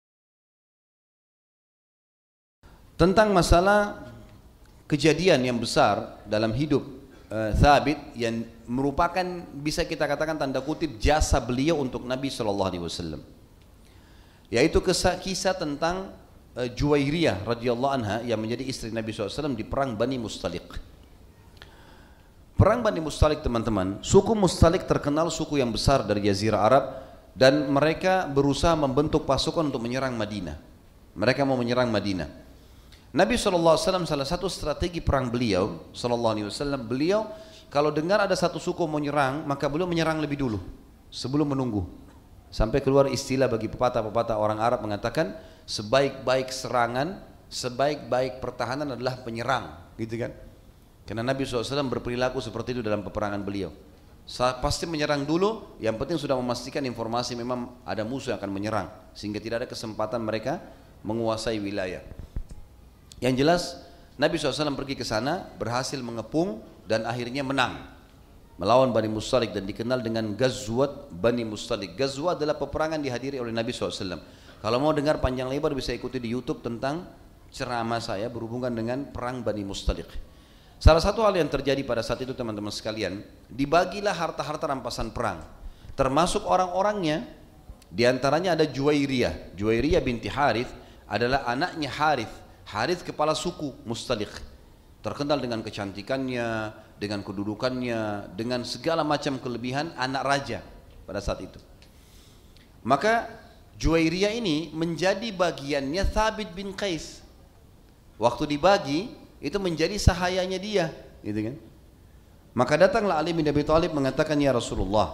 tentang masalah kejadian yang besar dalam hidup Thabit yang merupakan, bisa kita katakan tanda kutip, jasa beliau untuk Nabi SAW, yaitu kisah tentang Juwairiyah radhiyallahu anha yang menjadi istri Nabi SAW di perang Bani Mustaliq. Perang Bani Mustaliq, teman-teman, suku Mustaliq terkenal suku yang besar dari Jazirah Arab, dan mereka berusaha membentuk pasukan untuk menyerang Madinah. Mereka mau menyerang Madinah. Nabi SAW, salah satu strategi perang beliau SAW, beliau kalau dengar ada satu suku mau menyerang, maka beliau menyerang lebih dulu sebelum menunggu. Sampai keluar istilah bagi pepatah-pepatah orang Arab mengatakan, sebaik-baik serangan, sebaik-baik pertahanan adalah penyerang, gitu kan? Karena Nabi SAW berperilaku seperti itu dalam peperangan beliau. Pasti menyerang dulu, yang penting sudah memastikan informasi memang ada musuh yang akan menyerang, sehingga tidak ada kesempatan mereka menguasai wilayah. Yang jelas Nabi SAW pergi ke sana, berhasil mengepung dan akhirnya menang melawan Bani Mustaliq, dan dikenal dengan Ghazwat Bani Mustaliq. Ghazwat adalah peperangan dihadiri oleh Nabi SAW. Kalau mau dengar panjang lebar bisa ikuti di YouTube tentang ceramah saya berhubungan dengan perang Bani Mustaliq. Salah satu hal yang terjadi pada saat itu teman-teman sekalian, dibagilah harta-harta rampasan perang, termasuk orang-orangnya. Di antaranya ada Juwairiyah. Juwairiyah binti Harith adalah anaknya Harith. Harith kepala suku Mustalik, terkenal dengan kecantikannya, dengan kedudukannya, dengan segala macam kelebihan, anak raja pada saat itu. Maka Juwairiyah ini menjadi bagiannya Thabit bin Qais. Waktu dibagi itu menjadi sahayanya dia, gitu kan? Maka datanglah Ali bin Abi Thalib mengatakan, ya Rasulullah,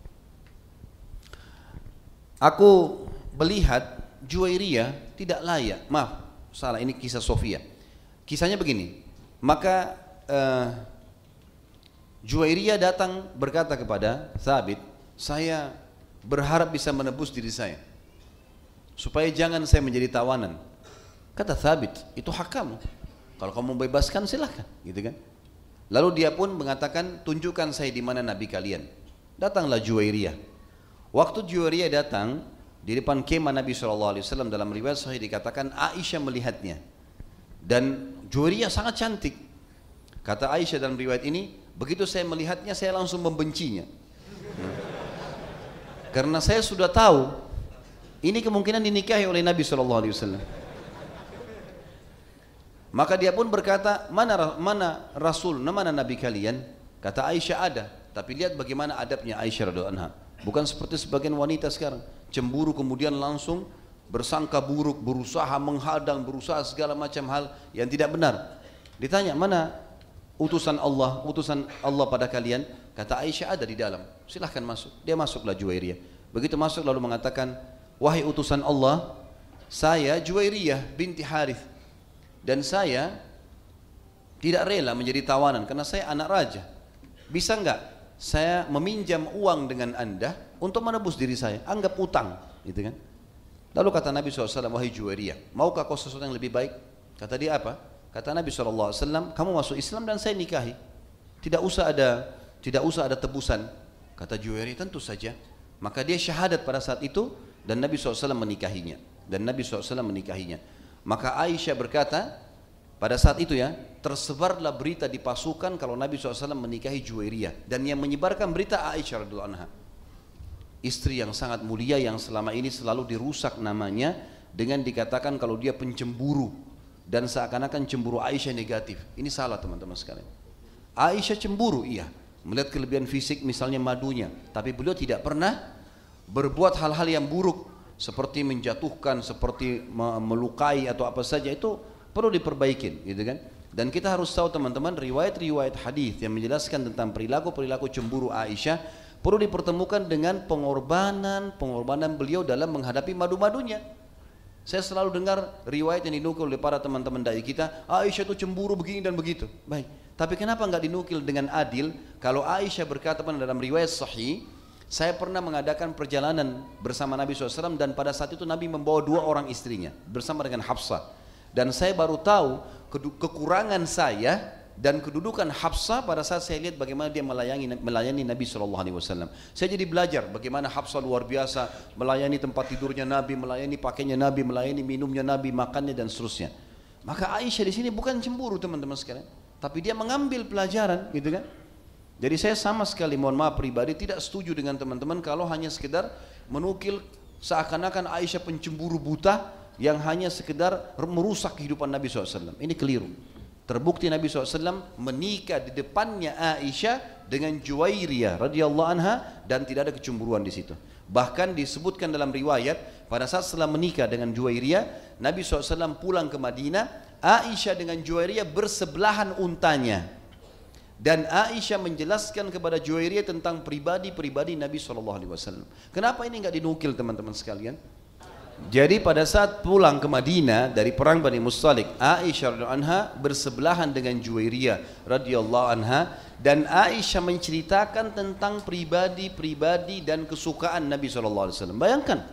aku melihat Juwairiyah tidak layak. Maaf, salah, ini kisah Sofia. Kisahnya begini. Maka Juwairiyah datang berkata kepada Thabit, saya berharap bisa menebus diri saya, supaya jangan saya menjadi tawanan. Kata Thabit, itu hak kamu. Kalau kamu bebaskan silahkan, gitu kan? Lalu dia pun mengatakan, tunjukkan saya di mana Nabi kalian. Datanglah Juwairiyah. Waktu Juwairiyah datang di depan kemah Nabi SAW, dalam riwayat sahih dikatakan Aisyah melihatnya. Dan Juwairiyah sangat cantik. Kata Aisyah dalam riwayat ini, begitu saya melihatnya saya langsung membencinya. Karena saya sudah tahu ini kemungkinan dinikahi oleh Nabi SAW. Maka dia pun berkata, mana Rasul, mana Nabi kalian? Kata Aisyah, ada. Tapi lihat bagaimana adabnya Aisyah radhiyallahu anha. Bukan seperti sebagian wanita sekarang, cemburu kemudian langsung bersangka buruk, berusaha menghadang, berusaha segala macam hal yang tidak benar. Ditanya, mana utusan Allah pada kalian? Kata Aisyah, ada di dalam. Silahkan masuk. Dia masuklah Juwairiyah. Begitu masuk lalu mengatakan, wahai utusan Allah, saya Juwairiyah binti Harith, dan saya tidak rela menjadi tawanan karena saya anak raja. Bisa enggak saya meminjam uang dengan anda untuk menebus diri saya? Anggap utang, gitu kan? Lalu kata Nabi SAW, wahai Juwairiyah, maukah kau sesuatu yang lebih baik? Kata dia, apa? Kata Nabi SAW, kamu masuk Islam dan saya nikahi. Tidak usah ada tebusan. Kata Juwairiyah, tentu saja. Maka dia syahadat pada saat itu dan Nabi SAW menikahinya. Maka Aisyah berkata, pada saat itu ya, tersebarlah berita di pasukan kalau Nabi SAW menikahi Juwairiyah. Dan yang menyebarkan berita Aisyah radhiyallahu anha, istri yang sangat mulia yang selama ini selalu dirusak namanya dengan dikatakan kalau dia pencemburu, dan seakan-akan cemburu Aisyah negatif. Ini salah teman-teman sekalian. Aisyah cemburu, iya, melihat kelebihan fisik misalnya madunya, tapi beliau tidak pernah berbuat hal-hal yang buruk seperti menjatuhkan, seperti melukai atau apa saja. Itu perlu diperbaikin, gitu kan? Dan kita harus tahu teman-teman, riwayat-riwayat hadis yang menjelaskan tentang perilaku cemburu Aisyah perlu dipertemukan dengan pengorbanan beliau dalam menghadapi madu-madunya. Saya selalu dengar riwayat yang dinukil oleh para teman-teman dai kita, Aisyah itu cemburu begini dan begitu. Baik, tapi kenapa enggak dinukil dengan adil? Kalau Aisyah berkata dalam riwayat sahih, saya pernah mengadakan perjalanan bersama Nabi SAW dan pada saat itu Nabi membawa 2 orang istrinya bersama dengan Hafsah. Dan saya baru tahu kekurangan saya dan kedudukan Hafsah pada saat saya lihat bagaimana dia melayani Nabi SAW. Saya jadi belajar bagaimana Hafsah luar biasa melayani tempat tidurnya Nabi, melayani pakainya Nabi, melayani minumnya Nabi, makannya dan seterusnya. Maka Aisyah di sini bukan cemburu teman-teman sekalian, tapi dia mengambil pelajaran, gitu kan? Jadi saya sama sekali, mohon maaf pribadi, tidak setuju dengan teman-teman kalau hanya sekedar menukil seakan-akan Aisyah pencemburu buta yang hanya sekedar merusak kehidupan Nabi SAW. Ini keliru. Terbukti Nabi SAW menikah di depannya Aisyah dengan Juwairiyah radhiyallahu anha dan tidak ada kecemburuan di situ. Bahkan disebutkan dalam riwayat pada saat setelah menikah dengan Juwairiyah, Nabi SAW pulang ke Madinah, Aisyah dengan Juwairiyah bersebelahan untanya. Dan Aisyah menjelaskan kepada Juwairiyah tentang pribadi Nabi SAW. Kenapa ini enggak dinukil teman-teman sekalian? Jadi pada saat pulang ke Madinah dari perang Bani Mustalik, Aisyah radhiyallahu anha bersebelahan dengan Juwairiyah radhiyallahu anha, dan Aisyah menceritakan tentang pribadi dan kesukaan Nabi SAW. Bayangkan.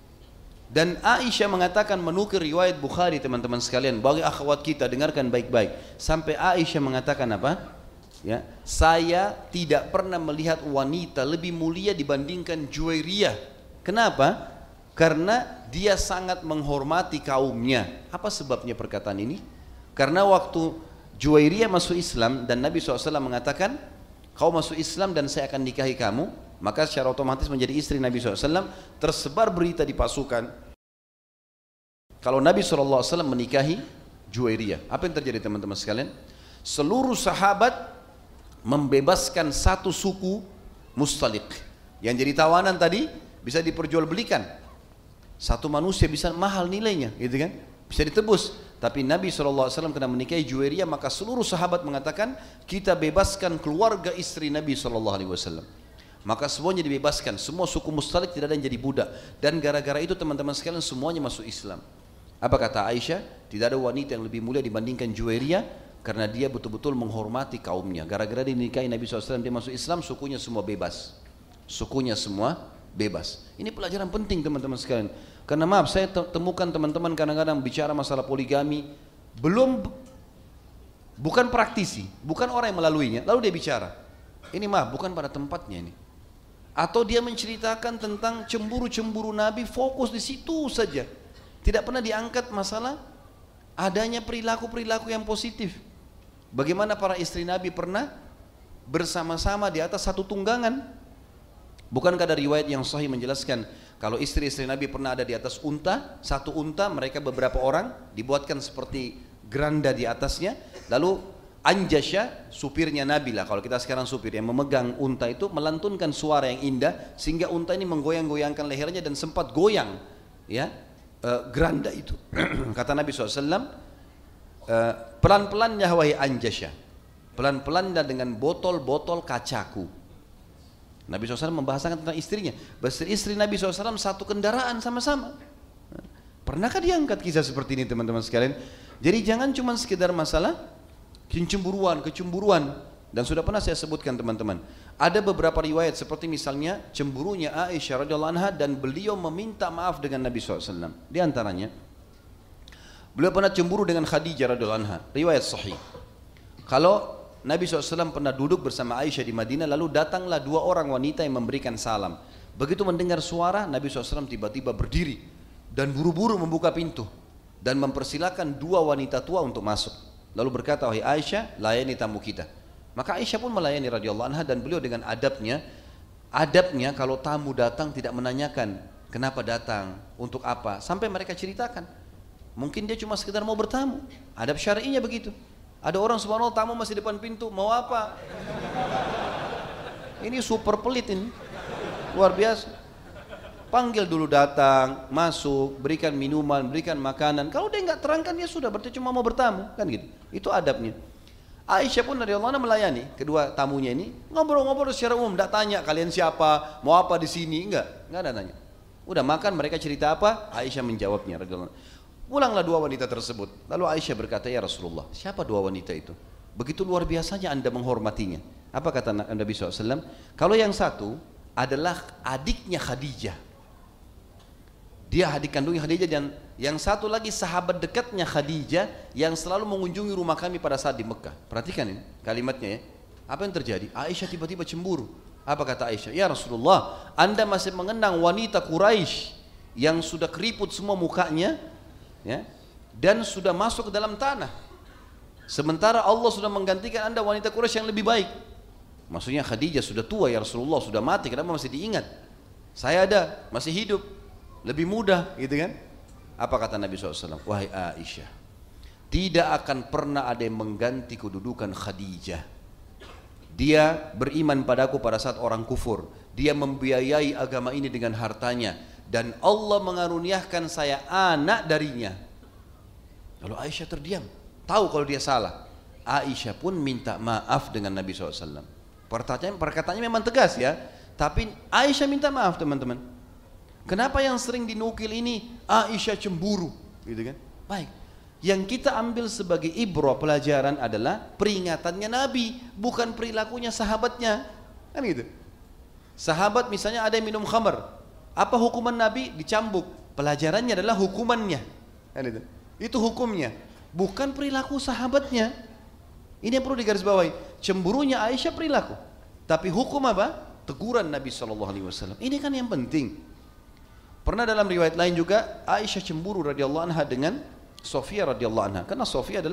Dan Aisyah mengatakan, menukil riwayat Bukhari teman-teman sekalian, bagi akhwat kita dengarkan baik-baik. Sampai Aisyah mengatakan apa? Ya, saya tidak pernah melihat wanita lebih mulia dibandingkan Juwairiyah. Kenapa? Karena dia sangat menghormati kaumnya. Apa sebabnya perkataan ini? Karena waktu Juwairiyah masuk Islam dan Nabi SAW mengatakan, kau masuk Islam dan saya akan nikahi kamu, maka secara otomatis menjadi istri Nabi SAW. Tersebar berita di pasukan kalau Nabi SAW menikahi Juwairiyah. Apa yang terjadi teman-teman sekalian? Seluruh sahabat membebaskan satu suku Mustalik yang jadi tawanan tadi, bisa diperjualbelikan. Satu manusia bisa mahal nilainya, gitu kan? Bisa ditebus. Tapi Nabi SAW kena menikahi Juwairiyah, maka seluruh sahabat mengatakan, kita bebaskan keluarga istri Nabi SAW. Maka semuanya dibebaskan, semua suku Mustalik tidak ada yang jadi budak. Dan gara-gara itu teman-teman sekalian semuanya masuk Islam. Apa kata Aisyah? Tidak ada wanita yang lebih mulia dibandingkan Juwairiyah, karena dia betul-betul menghormati kaumnya. Gara-gara dinikahi Nabi SAW, dia masuk Islam, sukunya semua bebas. Sukunya semua bebas. Ini pelajaran penting teman-teman sekalian. Karena maaf, saya temukan teman-teman kadang-kadang bicara masalah poligami, bukan praktisi, bukan orang yang melaluinya, lalu dia bicara. Ini maaf, bukan pada tempatnya ini. Atau dia menceritakan tentang cemburu-cemburu Nabi, fokus di situ saja. Tidak pernah diangkat masalah adanya perilaku-perilaku yang positif. Bagaimana para istri Nabi pernah bersama-sama di atas satu tunggangan. Bukankah ada riwayat yang sahih menjelaskan kalau istri-istri Nabi pernah ada di atas unta, satu unta, mereka beberapa orang dibuatkan seperti geranda di atasnya, lalu Anjasya, supirnya Nabi lah, kalau kita sekarang supir yang memegang unta itu melantunkan suara yang indah sehingga unta ini menggoyang-goyangkan lehernya dan sempat goyang, ya, geranda itu. Kata Nabi SAW, pelan-pelannya wahai Anjasya, pelan-pelannya dengan botol-botol kacaku. Nabi SAW membahasakan tentang istrinya. Istri Nabi SAW satu kendaraan sama-sama. Pernahkah diangkat kisah seperti ini teman-teman sekalian? Jadi jangan cuma sekedar masalah kecemburuan. Dan sudah pernah saya sebutkan teman-teman. Ada beberapa riwayat seperti misalnya cemburunya Aisyah radhiyallahu anha dan beliau meminta maaf dengan Nabi SAW. Di antaranya, beliau pernah cemburu dengan Khadijah radhiyallahu anha. Riwayat sahih. Kalau Nabi SAW pernah duduk bersama Aisyah di Madinah, lalu datanglah dua orang wanita yang memberikan salam. Begitu mendengar suara, Nabi SAW tiba-tiba berdiri dan buru-buru membuka pintu dan mempersilakan dua wanita tua untuk masuk. Lalu berkata, wahai Aisyah, layani tamu kita. Maka Aisyah pun melayani radhiyallahu anha, dan beliau dengan adabnya kalau tamu datang tidak menanyakan kenapa datang, untuk apa, sampai mereka ceritakan. Mungkin dia cuma sekedar mau bertamu, adab syar'inya begitu. Ada orang subhanallah tamu masih depan pintu, mau apa? Ini super pelit ini, luar biasa. Panggil dulu datang, masuk, berikan minuman, berikan makanan. Kalau dia nggak terangkan, dia sudah berarti cuma mau bertamu, kan gitu. Itu adabnya. Aisyah pun radhiyallahu anha melayani kedua tamunya ini, ngobrol-ngobrol secara umum, nggak tanya kalian siapa, mau apa di sini, nggak ada nanya. Udah makan, mereka cerita apa, Aisyah menjawabnya radhiyallahu anha. Pulanglah dua wanita tersebut. Lalu Aisyah berkata, ya Rasulullah, siapa dua wanita itu? Begitu luar biasanya anda menghormatinya. Apa kata Nabi SAW? Kalau yang satu adalah adiknya Khadijah, dia adik kandungnya Khadijah, dan yang satu lagi sahabat dekatnya Khadijah yang selalu mengunjungi rumah kami pada saat di Mekah. Perhatikan ini kalimatnya ya. Apa yang terjadi? Aisyah tiba-tiba cemburu. Apa kata Aisyah? Ya Rasulullah, anda masih mengenang wanita Quraisy yang sudah keriput semua mukanya, ya, dan sudah masuk ke dalam tanah, sementara Allah sudah menggantikan anda wanita Quraisy yang lebih baik. Maksudnya Khadijah sudah tua ya Rasulullah, sudah mati, kenapa masih diingat? Saya ada, masih hidup, lebih muda, gitu kan? Apa kata Nabi SAW? Wahai Aisyah, tidak akan pernah ada yang mengganti kedudukan Khadijah. Dia beriman padaku pada saat orang kufur, dia membiayai agama ini dengan hartanya, dan Allah mengaruniakan saya anak darinya. Lalu Aisyah terdiam, tahu kalau dia salah. Aisyah pun minta maaf dengan Nabi SAW. Perkataannya memang tegas ya, tapi Aisyah minta maaf teman-teman. Kenapa yang sering dinukil ini Aisyah cemburu, gitu kan? Baik, yang kita ambil sebagai ibrah pelajaran adalah peringatannya Nabi, bukan perilakunya sahabatnya, kan gitu. Sahabat misalnya ada yang minum khamar, apa hukuman Nabi? Dicambuk. Pelajarannya adalah hukumannya, kan itu. Itu hukumnya, bukan perilaku sahabatnya. Ini yang perlu digarisbawahi. Cemburunya Aisyah perilaku, tapi hukum apa? Teguran Nabi SAW. Ini kan yang penting. Pernah dalam riwayat lain juga Aisyah cemburu radhiyallahu anha dengan Sofia radhiyallahu anha, karena Sofia adalah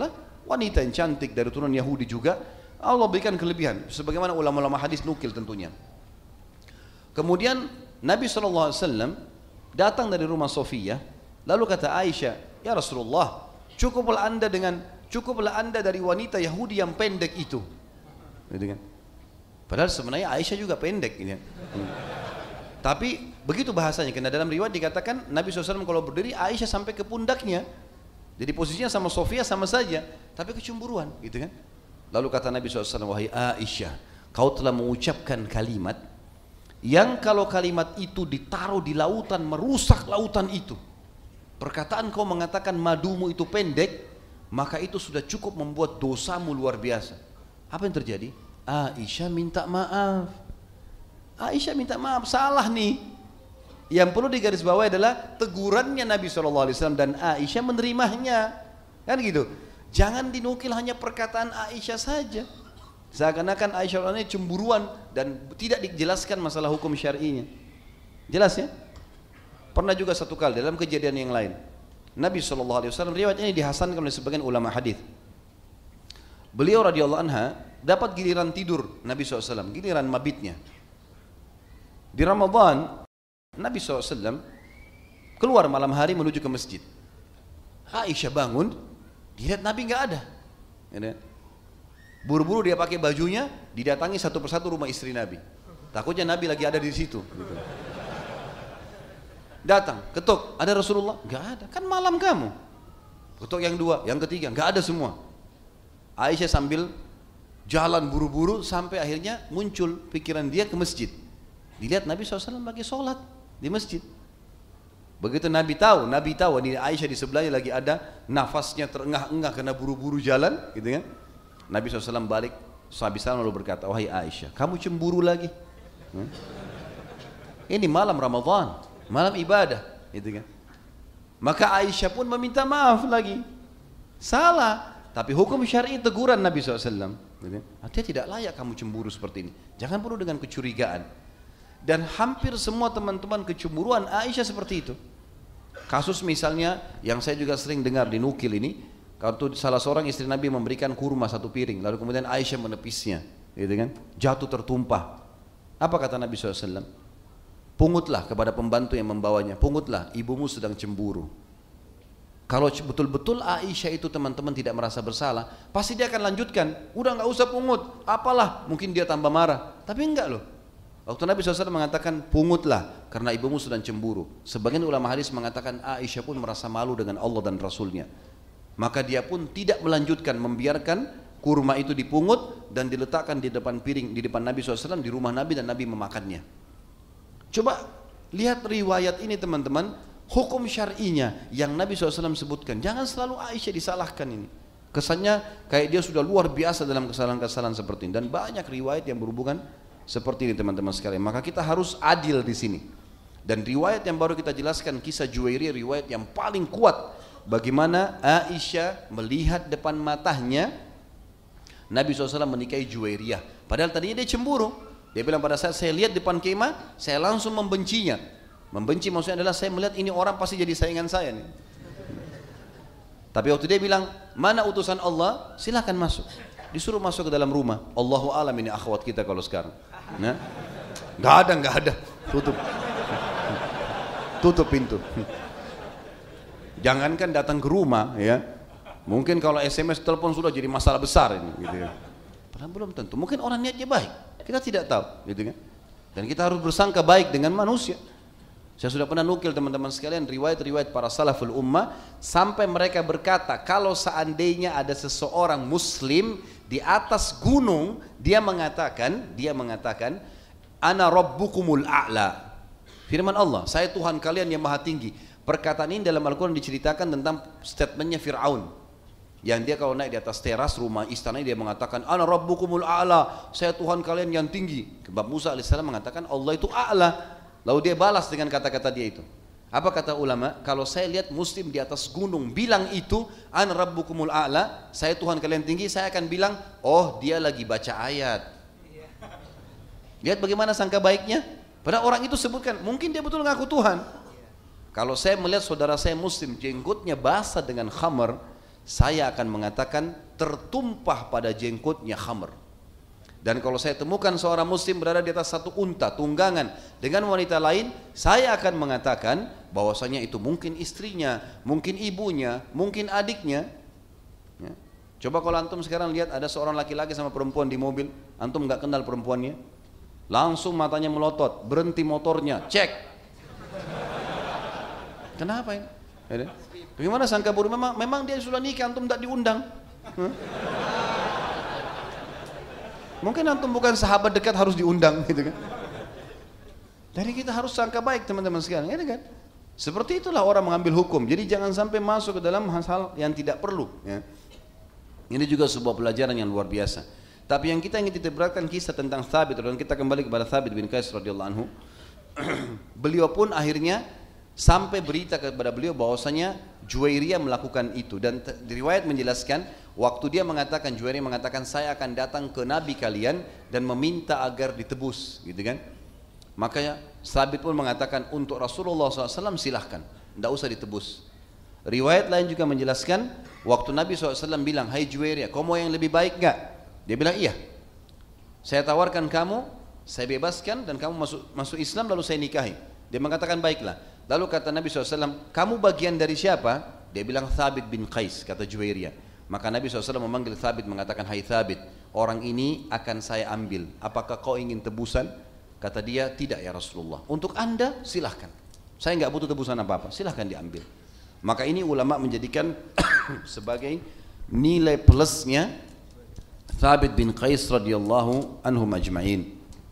wanita yang cantik dari turunan Yahudi juga, Allah berikan kelebihan, sebagaimana ulama-ulama hadis nukil tentunya. Kemudian Nabi SAW datang dari rumah Sofiyah, lalu kata Aisyah, ya Rasulullah, cukuplah anda dari wanita Yahudi yang pendek itu. Gitu kan? Padahal sebenarnya Aisyah juga pendek ini. Tapi begitu bahasanya, karena dalam riwayat dikatakan Nabi SAW kalau berdiri Aisyah sampai ke pundaknya. Jadi posisinya sama Sofia sama saja, tapi kecemburuan, gitu kan? Lalu kata Nabi SAW, wahai Aisyah, kau telah mengucapkan kalimat yang kalau kalimat itu ditaruh di lautan merusak lautan itu. Perkataan kau mengatakan madumu itu pendek, maka itu sudah cukup membuat dosamu luar biasa. Apa yang terjadi? Aisyah minta maaf. Aisyah minta maaf, salah nih. Yang perlu digarisbawahi adalah tegurannya Nabi SAW dan Aisyah menerimanya. Kan gitu. Jangan dinukil hanya perkataan Aisyah saja. Seakan-akan Aisyah ini cemburuan dan tidak dijelaskan masalah hukum syar'inya. Jelas ya? Pernah juga satu kali dalam kejadian yang lain. Nabi SAW, riwayat ini dihasankan oleh sebagian ulama hadis. Beliau radhiyallahu anha dapat giliran tidur Nabi SAW, giliran mabitnya. Di Ramadan, Nabi SAW keluar malam hari menuju ke masjid. Aisyah bangun, dilihat Nabi nggak ada. Buru-buru dia pakai bajunya, didatangi satu persatu rumah istri Nabi. Takutnya Nabi lagi ada di situ. Datang, ketuk, ada Rasulullah? Nggak ada, kan malam kamu. Ketuk yang dua, yang ketiga, nggak ada semua. Aisyah sambil jalan buru-buru sampai akhirnya muncul pikiran dia ke masjid. Dilihat Nabi SAW lagi sholat di masjid. Begitu Nabi tahu ini Aisyah di sebelahnya lagi ada, nafasnya terengah-engah karena buru-buru jalan, gitu kan? Nabi SAW balik, sahabat SAW lalu berkata, wahai Aisyah, kamu cemburu lagi? Ini malam Ramadan, malam ibadah, gitu kan? Maka Aisyah pun meminta maaf lagi, salah. Tapi hukum syar'i teguran Nabi SAW. Artinya tidak layak kamu cemburu seperti ini. Jangan penuh dengan kecurigaan. Dan hampir semua teman-teman kecemburuan Aisyah seperti itu. Kasus misalnya yang saya juga sering dengar di nukil ini, kalau salah seorang istri Nabi memberikan kurma satu piring, lalu kemudian Aisyah menepisnya, gitu kan? Jatuh tertumpah. Apa kata Nabi SAW? Pungutlah kepada pembantu yang membawanya, pungutlah, ibumu sedang cemburu. Kalau betul-betul Aisyah itu teman-teman tidak merasa bersalah, pasti dia akan lanjutkan, udah nggak usah pungut, apalah, mungkin dia tambah marah. Tapi enggak loh. Waktu Nabi SAW mengatakan pungutlah karena ibumu sedang cemburu. Sebagian ulama hadis mengatakan Aisyah pun merasa malu dengan Allah dan Rasulnya. Maka dia pun tidak melanjutkan, membiarkan kurma itu dipungut dan diletakkan di depan piring, di depan Nabi SAW, di rumah Nabi, dan Nabi memakannya. Coba lihat riwayat ini teman-teman, hukum syar'inya yang Nabi SAW sebutkan. Jangan selalu Aisyah disalahkan ini. Kesannya kayak dia sudah luar biasa dalam kesalahan-kesalahan seperti ini. Dan banyak riwayat yang berhubungan seperti ini teman-teman sekalian. Maka kita harus adil di sini. Dan riwayat yang baru kita jelaskan, kisah Juwairiyah, riwayat yang paling kuat. Bagaimana Aisyah melihat depan matanya Nabi SAW menikahi Juwairiyah. Padahal tadinya dia cemburu. Dia bilang pada saat saya lihat depan kemah, saya langsung membencinya. Membenci maksudnya adalah saya melihat ini orang pasti jadi saingan saya nih. Tapi waktu dia bilang, mana utusan Allah? Silahkan masuk. Disuruh masuk ke dalam rumah. Allahu alam ini akhwat kita kalau sekarang. Nah, nggak ada. Tutup pintu. Jangankan datang ke rumah, ya. Mungkin kalau SMS, telepon sudah jadi masalah besar ini, gitu ya. Padahal belum tentu. Mungkin orang niatnya baik. Kita tidak tahu, gitu kan. Dan kita harus bersangka baik dengan manusia. Saya sudah pernah nukil teman-teman sekalian riwayat-riwayat para salaful ummah sampai mereka berkata kalau seandainya ada seseorang muslim di atas gunung, dia mengatakan ana rabbukumul a'la. Firman Allah, saya Tuhan kalian yang maha tinggi. Perkataan ini dalam Al-Quran diceritakan tentang statementnya Fir'aun, yang dia kalau naik di atas teras rumah istananya dia mengatakan ana rabbukumul a'la, saya Tuhan kalian yang tinggi. Sebab Musa alaihissalam mengatakan Allah itu a'la. Lalu dia balas dengan kata-kata dia itu. Apa kata ulama? Kalau saya lihat muslim di atas gunung bilang itu ana rabbukumul a'la, saya Tuhan kalian tinggi, saya akan bilang, oh dia lagi baca ayat. Lihat bagaimana sangka baiknya. Padahal orang itu sebutkan, mungkin dia betul ngaku Tuhan. Kalau saya melihat saudara saya muslim jenggotnya basah dengan khamar, saya akan mengatakan tertumpah pada jenggotnya khamr. Dan kalau saya temukan seorang muslim berada di atas satu unta tunggangan dengan wanita lain, saya akan mengatakan bahwasanya itu mungkin istrinya, mungkin ibunya, mungkin adiknya. Ya. Coba kalau antum sekarang lihat ada seorang laki-laki sama perempuan di mobil, antum nggak kenal perempuannya, langsung matanya melotot, berhenti motornya, cek. Kenapa ini? Bagaimana sangka buruk? Memang dia sudah nikah, antum tidak diundang. Mungkin antum bukan sahabat dekat harus diundang gitu kan. Jadi kita harus sangka baik teman-teman sekalian, ya kan? Seperti itulah orang mengambil hukum. Jadi jangan sampai masuk ke dalam hal-hal yang tidak perlu, ya. Ini juga sebuah pelajaran yang luar biasa. Tapi yang kita ingin titikberatkan kisah tentang Thabit, dan kita kembali kepada Thabit bin Qais radhiyallahu anhu. Beliau pun akhirnya sampai berita kepada beliau bahwasanya Juwairiyah melakukan itu, dan riwayat menjelaskan waktu dia mengatakan, Juwairiyah mengatakan, saya akan datang ke Nabi kalian dan meminta agar ditebus, gitu kan? Makanya Thabit pun mengatakan untuk Rasulullah SAW silahkan, tidak usah ditebus. Riwayat lain juga menjelaskan waktu Nabi SAW bilang, hai Juwairiyah, kau mau yang lebih baik enggak? Dia bilang iya, saya tawarkan kamu, saya bebaskan dan kamu masuk Islam lalu saya nikahi. Dia mengatakan baiklah. Lalu kata Nabi SAW, kamu bagian dari siapa? Dia bilang Thabit bin Qais, kata Juwairiyah. Maka Nabi SAW memanggil Thabit mengatakan, hai Thabit, orang ini akan saya ambil, apakah kau ingin tebusan? Kata dia, tidak ya Rasulullah, untuk anda silahkan, saya nggak butuh tebusan apa-apa, silahkan diambil. Maka ini ulama menjadikan sebagai nilai plusnya Thabit bin Qais radhiyallahu anhum ajma'in.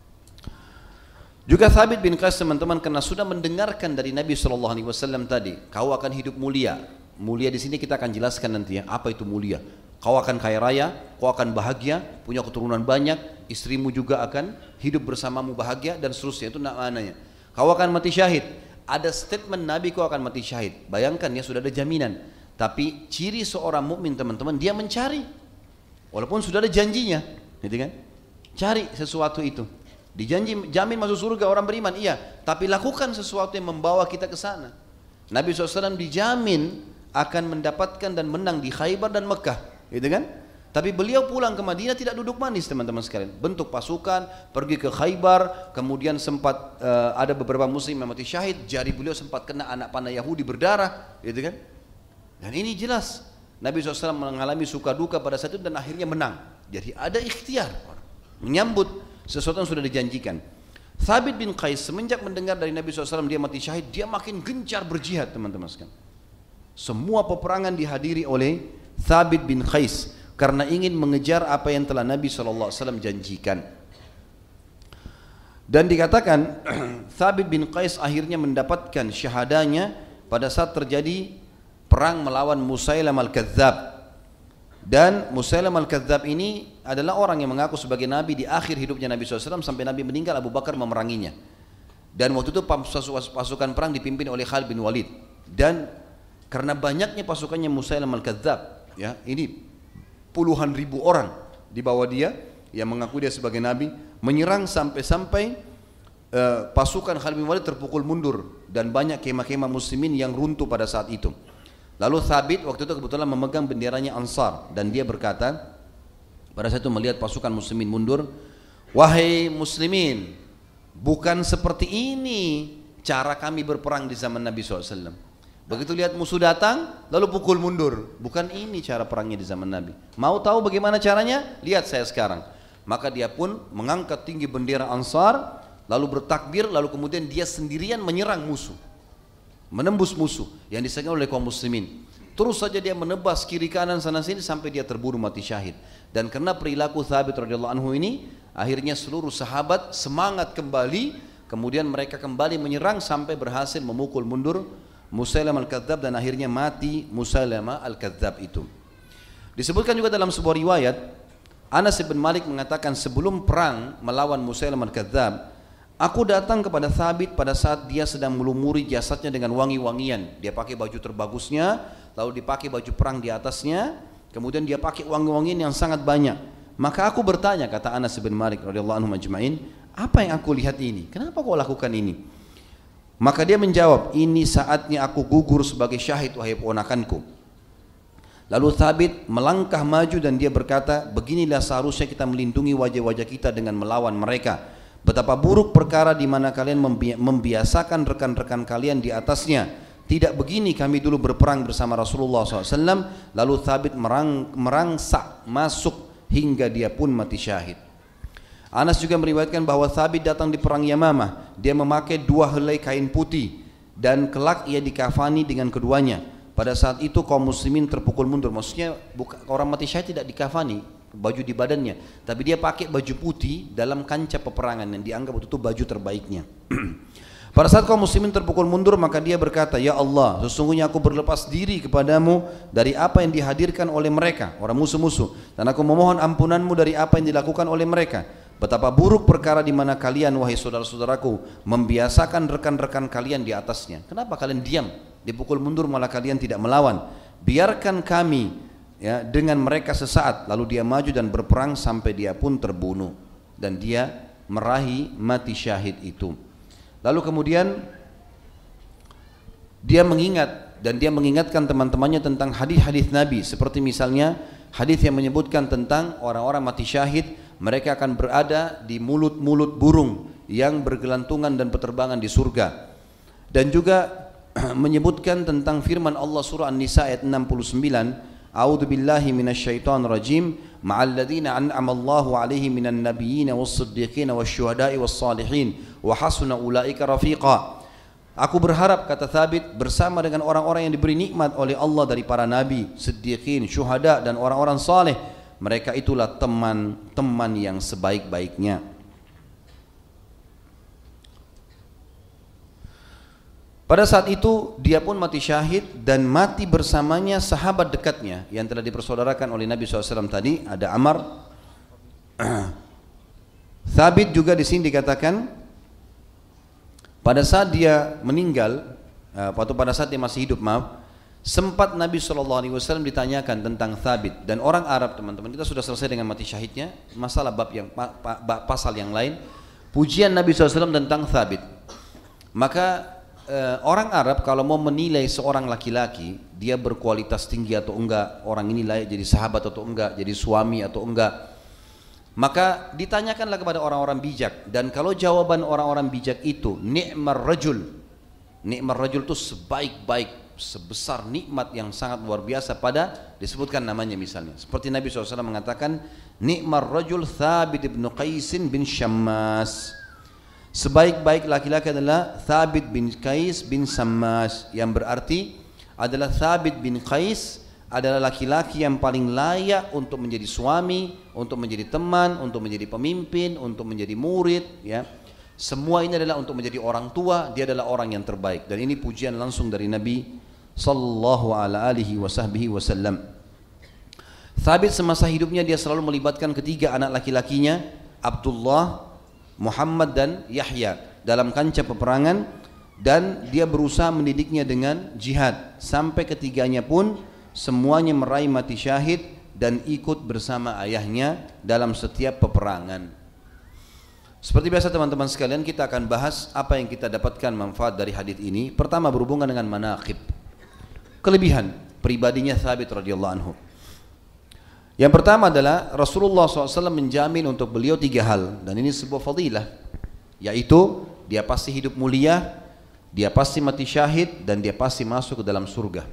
Juga Thabit bin Qais teman-teman, karena sudah mendengarkan dari Nabi SAW tadi, kau akan hidup mulia. Mulia di sini kita akan jelaskan nanti ya, apa itu mulia. Kau akan kaya raya, kau akan bahagia, punya keturunan banyak, istrimu juga akan hidup bersamamu bahagia dan seterusnya. Itu maknanya. Kau akan mati syahid. Ada statement Nabi kau akan mati syahid. Bayangkan ya, sudah ada jaminan. Tapi ciri seorang mukmin teman-teman, dia mencari. Walaupun sudah ada janjinya, gitu kan? Cari sesuatu itu. Dijanji jamin masuk surga orang beriman, iya, tapi lakukan sesuatu yang membawa kita ke sana. Nabi SAW dijamin akan mendapatkan dan menang di Khaybar dan Mekah, gitu kan? Tapi beliau pulang ke Madinah tidak duduk manis teman-teman sekalian. Bentuk pasukan, pergi ke Khaybar, kemudian sempat ada beberapa muslim yang mati syahid, jari beliau sempat kena anak panah Yahudi berdarah, gitu kan? Dan ini jelas Nabi SAW mengalami suka duka pada saat itu dan akhirnya menang. Jadi ada ikhtiar menyambut sesuatu yang sudah dijanjikan. Thabit bin Qais semenjak mendengar dari Nabi SAW dia mati syahid, dia makin gencar berjihad teman-teman sekalian. Semua peperangan dihadiri oleh Thabit bin Qais karena ingin mengejar apa yang telah Nabi SAW janjikan. Dan dikatakan Thabit bin Qais akhirnya mendapatkan syahadanya pada saat terjadi perang melawan Musailam al-Kadzab. Dan Musailam al-Kadzab ini adalah orang yang mengaku sebagai Nabi di akhir hidupnya Nabi SAW sampai Nabi meninggal, Abu Bakar memeranginya. Dan waktu itu pasukan perang dipimpin oleh Khalid bin Walid. Dan karena banyaknya pasukannya Musailam al-Kadzab, ya, ini puluhan ribu orang di bawah dia yang mengaku dia sebagai Nabi, menyerang sampai-sampai pasukan Khalid bin Walid terpukul mundur dan banyak kemah-kemah muslimin yang runtuh pada saat itu. Lalu Thabit waktu itu kebetulan memegang benderanya Ansar dan dia berkata pada saat itu melihat pasukan muslimin mundur, wahai muslimin, bukan seperti ini cara kami berperang di zaman Nabi SAW. Begitu lihat musuh datang lalu pukul mundur, bukan ini cara perangnya di zaman Nabi. Mau tahu bagaimana caranya? Lihat saya sekarang. Maka dia pun mengangkat tinggi bendera Ansar, lalu bertakbir, lalu kemudian dia sendirian menyerang musuh, menembus musuh yang disegel oleh kaum muslimin. Terus saja dia menebas kiri kanan sana sini sampai dia terbunuh mati syahid. Dan karena perilaku Thabit radhiyallahu anhu ini, akhirnya seluruh sahabat semangat kembali, kemudian mereka kembali menyerang sampai berhasil memukul mundur Musailamah al-Kadzab dan akhirnya mati Musailamah al-Kadzab itu. Disebutkan juga dalam sebuah riwayat, Anas bin Malik mengatakan sebelum perang melawan Musailamah al-Kadzab, aku datang kepada Thabit pada saat dia sedang melumuri jasadnya dengan wangi-wangian. Dia pakai baju terbagusnya, lalu dipakai baju perang di atasnya, kemudian dia pakai wangi-wangian yang sangat banyak. Maka aku bertanya, kata Anas bin Malik radhiyallahu anhu majma'in, apa yang aku lihat ini? Kenapa kau lakukan ini? Maka dia menjawab, ini saatnya aku gugur sebagai syahid wahai ponakanku. Lalu Thabit melangkah maju dan dia berkata, beginilah seharusnya kita melindungi wajah-wajah kita dengan melawan mereka. Betapa buruk perkara di mana kalian membiasakan rekan-rekan kalian di atasnya. Tidak begini kami dulu berperang bersama Rasulullah SAW. Lalu Thabit merangsak masuk hingga dia pun mati syahid. Anas juga meriwayatkan bahwa Thabit datang di perang Yamamah. Dia memakai 2 helai kain putih dan kelak ia dikafani dengan keduanya. Pada saat itu kaum muslimin terpukul mundur. Maksudnya orang mati syahid tidak dikafani baju di badannya, tapi dia pakai baju putih dalam kancah peperangan yang dianggap itu baju terbaiknya. Pada saat kaum muslimin terpukul mundur, maka dia berkata, ya Allah, sesungguhnya aku berlepas diri kepadamu dari apa yang dihadirkan oleh mereka, orang musuh-musuh, dan aku memohon ampunanmu dari apa yang dilakukan oleh mereka. Betapa buruk perkara di mana kalian, wahai saudara-saudaraku, membiasakan rekan-rekan kalian di atasnya. Kenapa kalian diam? Dipukul mundur malah kalian tidak melawan. Biarkan kami ya dengan mereka sesaat. Lalu dia maju dan berperang sampai dia pun terbunuh dan dia meraih mati syahid itu. Lalu kemudian dia mengingat dan dia mengingatkan teman-temannya tentang hadis-hadis Nabi, seperti misalnya hadis yang menyebutkan tentang orang-orang mati syahid, mereka akan berada di mulut-mulut burung yang bergelantungan dan berterbangan di surga. Dan juga menyebutkan tentang firman Allah surah An-Nisa ayat 69, A'udzu billahi minasyaitonir rajim, ma'al ladzina an'ama Allahu 'alaihim minan nabiyyin was-siddiqin wasyuhada'i was-salihin wa hasuna ulaika rafiqa. Aku berharap, kata Thabit, bersama dengan orang-orang yang diberi nikmat oleh Allah dari para nabi, siddiqin, syuhada dan orang-orang saleh. Mereka itulah teman-teman yang sebaik-baiknya. Pada saat itu dia pun mati syahid dan mati bersamanya sahabat dekatnya yang telah dipersaudarakan oleh Nabi SAW tadi, ada Ammar. Thabit juga di sini dikatakan pada saat dia meninggal, atau pada saat dia masih hidup, sempat Nabi SAW ditanyakan tentang Thabit, dan orang Arab, teman-teman, kita sudah selesai dengan mati syahidnya, masalah pasal yang lain, pujian Nabi SAW tentang Thabit. Maka orang Arab kalau mau menilai seorang laki-laki, dia berkualitas tinggi atau enggak, orang ini layak jadi sahabat atau enggak, jadi suami atau enggak, maka ditanyakanlah kepada orang-orang bijak. Dan kalau jawaban orang-orang bijak itu ni'mar rajul, ni'mar rajul itu sebaik-baik, sebesar nikmat yang sangat luar biasa, pada disebutkan namanya misalnya, seperti Nabi SAW mengatakan ni'mar rajul Thabit bin Qais bin Syammas. Sebaik-baik laki-laki adalah Thabit bin Qais bin Syammas, yang berarti adalah Thabit bin Qais adalah laki-laki yang paling layak untuk menjadi suami, untuk menjadi teman, untuk menjadi pemimpin, untuk menjadi murid, ya. Semua ini adalah untuk menjadi orang tua, dia adalah orang yang terbaik. Dan ini pujian langsung dari Nabi sallallahu alaihi wasallam. Thabit semasa hidupnya dia selalu melibatkan ketiga anak laki-lakinya, Abdullah, Muhammad dan Yahya, dalam kancah peperangan, dan dia berusaha mendidiknya dengan jihad sampai ketiganya pun semuanya meraih mati syahid dan ikut bersama ayahnya dalam setiap peperangan. Seperti biasa teman-teman sekalian, kita akan bahas apa yang kita dapatkan manfaat dari hadis ini. Pertama berhubungan dengan manaqib, kelebihan pribadinya Thabit radhiyallahu anhu. Yang pertama adalah Rasulullah SAW menjamin untuk beliau 3 hal, dan ini sebuah fadilah, yaitu dia pasti hidup mulia, dia pasti mati syahid, dan dia pasti masuk ke dalam surga.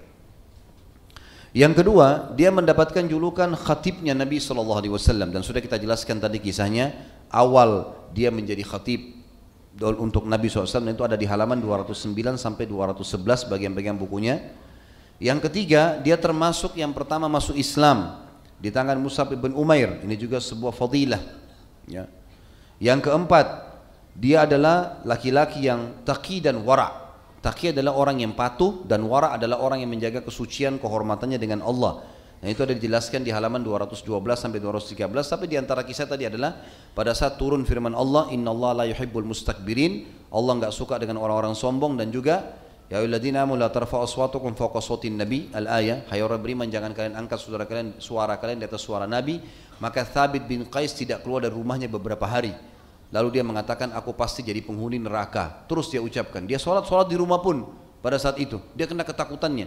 Yang kedua, dia mendapatkan julukan khatibnya Nabi SAW, dan sudah kita jelaskan tadi kisahnya. Awal dia menjadi khatib untuk Nabi SAW itu ada di halaman 209 sampai 211 bagian-bagian bukunya. Yang ketiga, dia termasuk yang pertama masuk Islam di tangan Mus'ab bin Umair, ini juga sebuah fadilah, ya. Yang keempat, dia adalah laki-laki yang taqi dan wara'. Taqi adalah orang yang patuh, dan wara' adalah orang yang menjaga kesucian, kehormatannya dengan Allah. Nah, itu ada dijelaskan di halaman 212 sampai 213. Tapi di antara kisah tadi adalah pada saat turun firman Allah, innallaha la yuhibbul mustakbirin, Allah enggak suka dengan orang-orang sombong, dan juga ya ayyuhalladzina amanu la tarfa'u aswatakum fawqa sawtin nabi, al-ayah, hai orang beriman jangan kalian angkat suara kalian di atas suara Nabi. Maka Thabit bin Qais tidak keluar dari rumahnya beberapa hari. Lalu dia mengatakan, aku pasti jadi penghuni neraka. Terus dia ucapkan, dia sholat di rumah pun pada saat itu dia kena ketakutannya.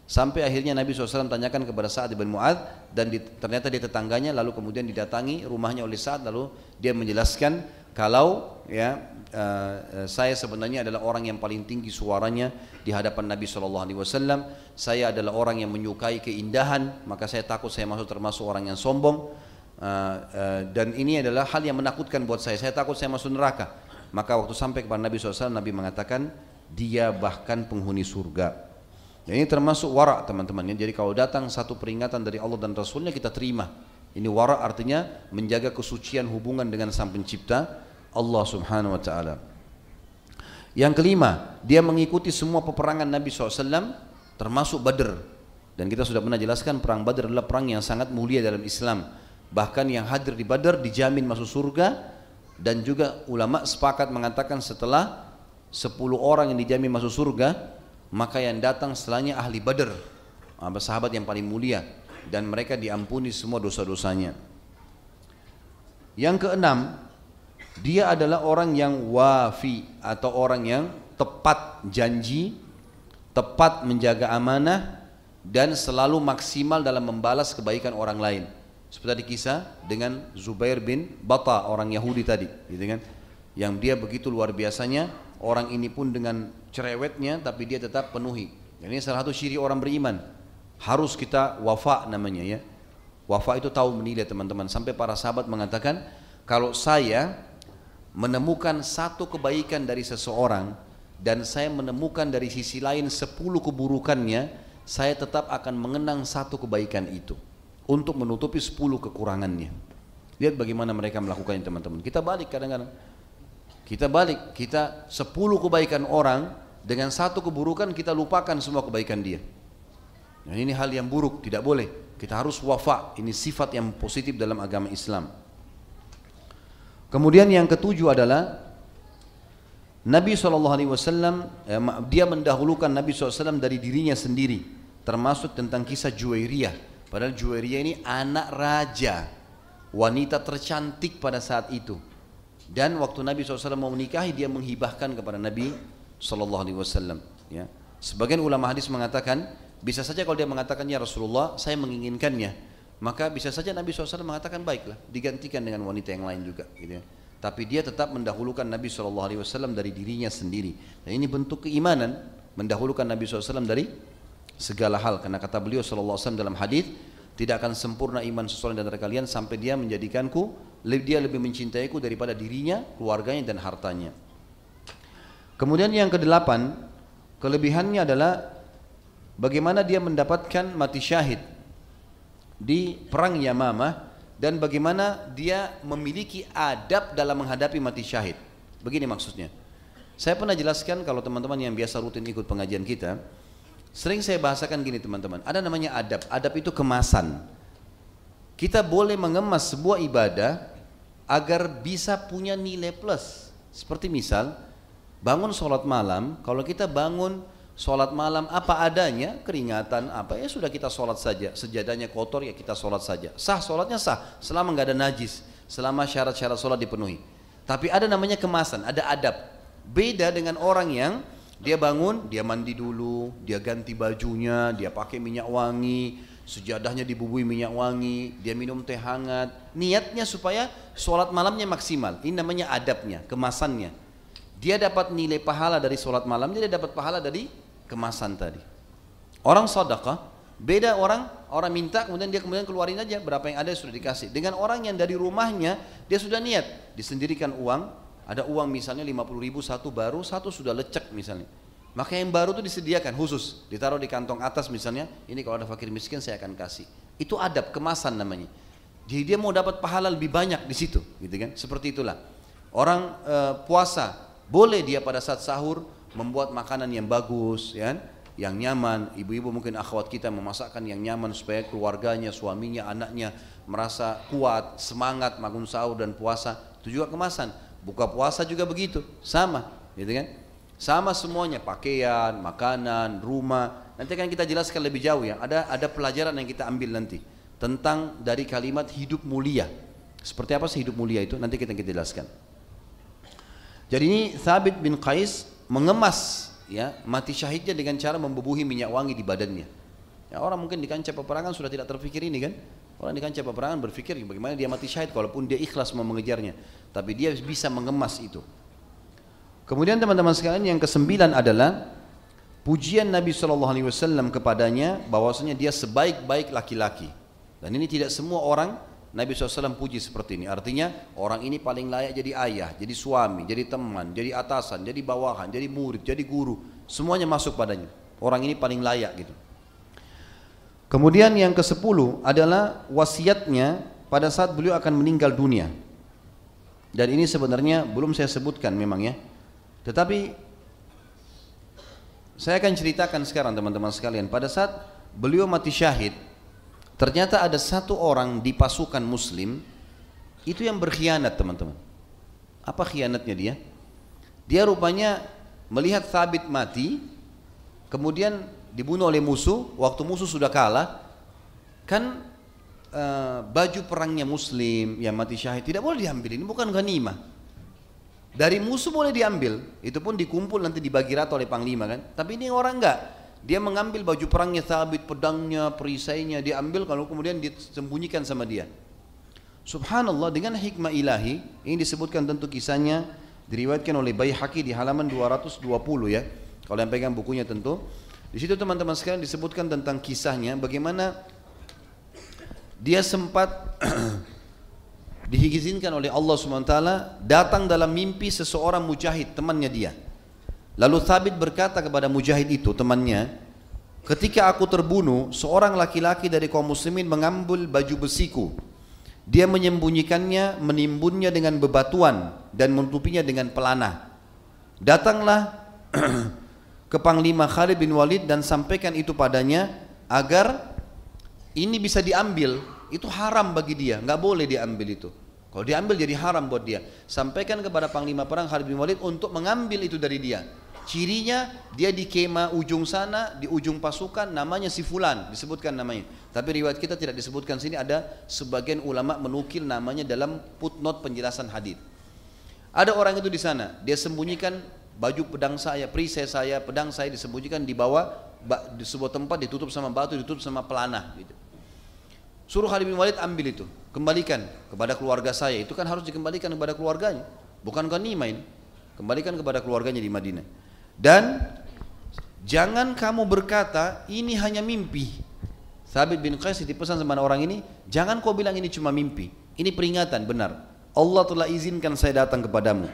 Sampai akhirnya Nabi SAW tanyakan kepada Sa'ad bin Mu'adz, dan ternyata dia tetangganya, lalu kemudian didatangi rumahnya oleh Sa'ad, lalu dia menjelaskan kalau ya saya sebenarnya adalah orang yang paling tinggi suaranya di hadapan Nabi SAW. Saya adalah orang yang menyukai keindahan, maka saya takut saya termasuk orang yang sombong. Dan ini adalah hal yang menakutkan buat saya takut saya masuk neraka. Maka waktu sampai kepada Nabi SAW, Nabi mengatakan dia bahkan penghuni surga. Dan ini termasuk wara' teman-teman. Jadi kalau datang satu peringatan dari Allah dan Rasulnya, kita terima. Ini wara' artinya menjaga kesucian hubungan dengan Sang Pencipta Allah Subhanahu wa ta'ala. Yang kelima, dia mengikuti semua peperangan Nabi SAW termasuk Badr. Dan kita sudah pernah jelaskan perang Badr adalah perang yang sangat mulia dalam Islam. Bahkan yang hadir di Badr dijamin masuk surga. Dan juga ulama sepakat mengatakan setelah 10 orang yang dijamin masuk surga, maka yang datang setelahnya ahli Badr, sahabat yang paling mulia, dan mereka diampuni semua dosa-dosanya. Yang keenam, dia adalah orang yang wafi atau orang yang tepat janji, tepat menjaga amanah, dan selalu maksimal dalam membalas kebaikan orang lain. Seperti tadi kisah dengan Zubair bin Bata, orang Yahudi tadi, gitu kan? Yang dia begitu luar biasanya, orang ini pun dengan cerewetnya tapi dia tetap penuhi. Ini salah satu ciri orang beriman. Harus kita wafa namanya ya. Wafa itu tahu menilai teman-teman. Sampai para sahabat mengatakan, kalau saya menemukan satu kebaikan dari seseorang dan saya menemukan dari sisi lain 10 keburukannya, saya tetap akan mengenang satu kebaikan itu untuk menutupi 10 kekurangannya. Lihat bagaimana mereka melakukannya teman-teman. Kita balik kadang-kadang. Kita 10 kebaikan orang dengan satu keburukan kita lupakan semua kebaikan dia. Nah, ini hal yang buruk, tidak boleh. Kita harus wafa, ini sifat yang positif dalam agama Islam. Kemudian yang ketujuh adalah Nabi SAW, dia mendahulukan Nabi SAW dari dirinya sendiri, termasuk tentang kisah Juwairiyah. Padahal Juwairiyah ini anak raja, wanita tercantik pada saat itu. Dan waktu Nabi SAW mau menikahi, dia menghibahkan kepada Nabi SAW. Ya. Sebagian ulama hadis mengatakan, bisa saja kalau dia mengatakan, ya Rasulullah, saya menginginkannya, maka bisa saja Nabi SAW mengatakan, baiklah, digantikan dengan wanita yang lain juga. Gitu ya. Tapi dia tetap mendahulukan Nabi SAW dari dirinya sendiri. Dan ini bentuk keimanan, mendahulukan Nabi SAW dari segala hal. Karena kata beliau SAW dalam hadis, tidak akan sempurna iman seseorang di antara kalian sampai dia menjadikanku, dia lebih mencintaiku daripada dirinya, keluarganya dan hartanya. Kemudian yang kedelapan, kelebihannya adalah bagaimana dia mendapatkan mati syahid di perang Yamamah dan bagaimana dia memiliki adab dalam menghadapi mati syahid. Begini maksudnya. Saya pernah jelaskan, kalau teman-teman yang biasa rutin ikut pengajian kita, sering saya bahasakan gini teman-teman, ada namanya adab. Adab itu kemasan. Kita boleh mengemas sebuah ibadah agar bisa punya nilai plus. Seperti misal, bangun sholat malam, kalau kita bangun sholat malam apa adanya, keringatan apa, ya sudah kita sholat saja. Sejadahnya kotor ya kita sholat saja. Sah sholatnya sah, selama nggak ada najis, selama syarat-syarat sholat dipenuhi. Tapi ada namanya kemasan, ada adab. Beda dengan orang yang dia bangun, dia mandi dulu, dia ganti bajunya, dia pakai minyak wangi, sejadahnya dibubui minyak wangi, dia minum teh hangat. Niatnya supaya sholat malamnya maksimal. Ini namanya adabnya, kemasannya. Dia dapat nilai pahala dari sholat malam, dia dapat pahala dari kemasan tadi. Orang sedekah, beda orang minta kemudian dia keluarin aja berapa yang ada sudah dikasih. Dengan orang yang dari rumahnya dia sudah niat, disendirikan uang. Ada uang misalnya 50.000 satu baru, satu sudah lecek misalnya. Maka yang baru itu disediakan khusus, ditaruh di kantong atas misalnya. Ini kalau ada fakir miskin saya akan kasih. Itu adab kemasan namanya. Jadi dia mau dapat pahala lebih banyak di situ, gitu kan? Seperti itulah. Orang puasa boleh dia pada saat sahur membuat makanan yang bagus, ya, yang nyaman. Ibu-ibu mungkin akhwat kita memasakkan yang nyaman supaya keluarganya, suaminya, anaknya merasa kuat, semangat bangun sahur dan puasa. Itu juga kemasan. Buka puasa juga begitu, sama, gitu kan? Sama semuanya, pakaian, makanan, rumah. Nanti akan kita jelaskan lebih jauh ya. Ada pelajaran yang kita ambil nanti tentang dari kalimat hidup mulia. Seperti apa sih hidup mulia itu? Nanti kita jelaskan. Jadi ini Thabit bin Qais mengemas ya mati syahidnya dengan cara membubuhi minyak wangi di badannya. Ya, orang mungkin di kancah peperangan sudah tidak terpikir ini kan. Orang di kancah peperangan berpikir bagaimana dia mati syahid walaupun dia ikhlas mau mengejarnya. Tapi dia bisa mengemas itu. Kemudian teman-teman sekalian yang kesembilan adalah pujian Nabi SAW kepadanya bahwasanya dia sebaik-baik laki-laki. Dan ini tidak semua orang Nabi SAW puji seperti ini. Artinya orang ini paling layak jadi ayah, jadi suami, jadi teman, jadi atasan, jadi bawahan, jadi murid, jadi guru. Semuanya masuk padanya. Orang ini paling layak gitu. Kemudian yang ke-10 adalah wasiatnya pada saat beliau akan meninggal dunia. Dan ini sebenarnya belum saya sebutkan memang ya. Tetapi saya akan ceritakan sekarang teman-teman sekalian. Pada saat beliau mati syahid, ternyata ada satu orang di pasukan muslim itu yang berkhianat teman-teman. Apa khianatnya dia? Dia rupanya melihat Thabit mati, kemudian dibunuh oleh musuh. Waktu musuh sudah kalah, kan baju perangnya muslim yang mati syahid tidak boleh diambil, ini bukan ghanimah. Dari musuh boleh diambil, itu pun dikumpul nanti dibagi rata oleh panglima kan. Tapi ini orang enggak, dia mengambil baju perangnya Thabit, pedangnya, perisainya, diambil kalau kemudian disembunyikan sama dia. Subhanallah, dengan hikmah ilahi, ini disebutkan tentu kisahnya, diriwayatkan oleh Baihaqi di halaman 220 ya. Kalau yang pegang bukunya tentu. Di situ teman-teman sekalian disebutkan tentang kisahnya bagaimana dia sempat diizinkan oleh Allah SWT datang dalam mimpi seseorang mujahid temannya dia. Lalu Thabit berkata kepada mujahid itu temannya, ketika aku terbunuh seorang laki-laki dari kaum muslimin mengambil baju besiku, dia menyembunyikannya, menimbunnya dengan bebatuan dan menutupinya dengan pelana. Datanglah ke Panglima Khalid bin Walid dan sampaikan itu padanya agar ini bisa diambil. Itu haram bagi dia, nggak boleh diambil itu. Kalau diambil jadi haram buat dia. Sampaikan kepada Panglima Perang Khalid bin Walid untuk mengambil itu dari dia. Cirinya dia di kemah ujung sana, di ujung pasukan, namanya si fulan, disebutkan namanya. Tapi riwayat kita tidak disebutkan sini, ada sebagian ulama menukil namanya dalam footnote penjelasan hadis. Ada orang itu di sana, dia sembunyikan baju pedang saya, perisai saya, pedang saya disembunyikan di bawah di sebuah tempat, ditutup sama batu, ditutup sama pelana gitu. Suruh Khalid bin Walid ambil itu, kembalikan kepada keluarga saya. Itu kan harus dikembalikan kepada keluarganya, bukan ghanimah ini. Kembalikan kepada keluarganya di Madinah. Dan jangan kamu berkata ini hanya mimpi. Thabit bin Qais dipesan sama orang ini, jangan kau bilang ini cuma mimpi. Ini peringatan benar. Allah telah izinkan saya datang kepadamu.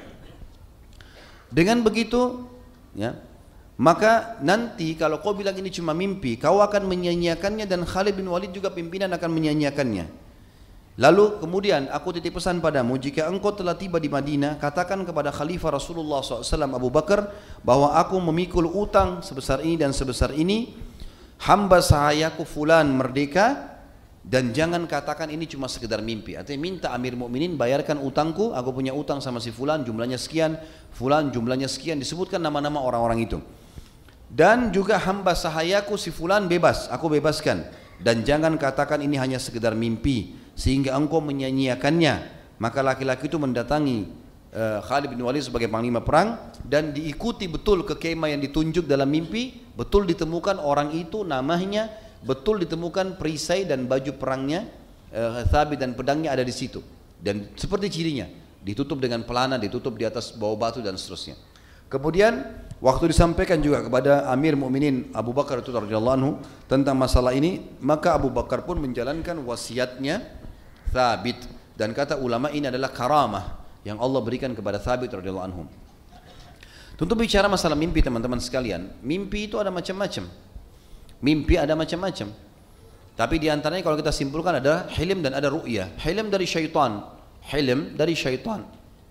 Dengan begitu, ya, maka nanti kalau kau bilang ini cuma mimpi, kau akan menyanyiakannya dan Khalid bin Walid juga pimpinan akan menyanyiakannya. Lalu kemudian aku titip pesan padamu, jika engkau telah tiba di Madinah, katakan kepada Khalifah Rasulullah SAW Abu Bakar bahwa aku memikul utang sebesar ini dan sebesar ini, hamba sahayaku fulan merdeka, dan jangan katakan ini cuma sekedar mimpi. Artinya minta Amir Mukminin bayarkan utangku, aku punya utang sama si fulan jumlahnya sekian, fulan jumlahnya sekian, disebutkan nama-nama orang-orang itu. Dan juga hamba sahayaku si fulan bebas, aku bebaskan. Dan jangan katakan ini hanya sekedar mimpi sehingga engkau menyanyiakannya. Maka laki-laki itu mendatangi Khalid bin Walid sebagai panglima perang dan diikuti betul ke kemah yang ditunjuk dalam mimpi. Betul ditemukan orang itu namanya, betul ditemukan perisai dan baju perangnya Thabit dan pedangnya ada di situ. Dan seperti cirinya, ditutup dengan pelana, ditutup di atas bawah batu dan seterusnya. Kemudian waktu disampaikan juga kepada Amir Mukminin Abu Bakar itu radhiyallahu anhu tentang masalah ini, maka Abu Bakar pun menjalankan wasiatnya Thabit, dan kata ulama ini adalah karamah yang Allah berikan kepada Thabit radhiyallahu anhu. Tentu bicara masalah mimpi teman-teman sekalian, mimpi itu ada macam-macam. Mimpi ada macam-macam. Tapi diantaranya kalau kita simpulkan ada hilm dan ada ru'yah. Hilm dari syaitan. Hilm dari syaitan.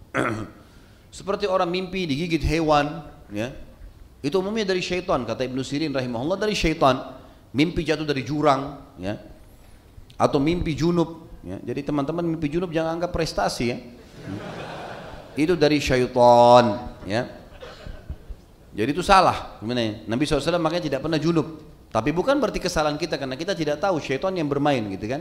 Seperti orang mimpi digigit hewan, ya. Itu umumnya dari syaitan, kata Ibnu Sirin rahimahullah, dari syaitan. Mimpi jatuh dari jurang, ya. Atau mimpi junub, ya. Jadi teman-teman mimpi junub jangan anggap prestasi, ya. Itu dari syaitan, ya. Jadi itu salah sebenarnya. Nabi SAW makanya tidak pernah junub. Tapi bukan berarti kesalahan kita, karena kita tidak tahu syaitan yang bermain gitu kan.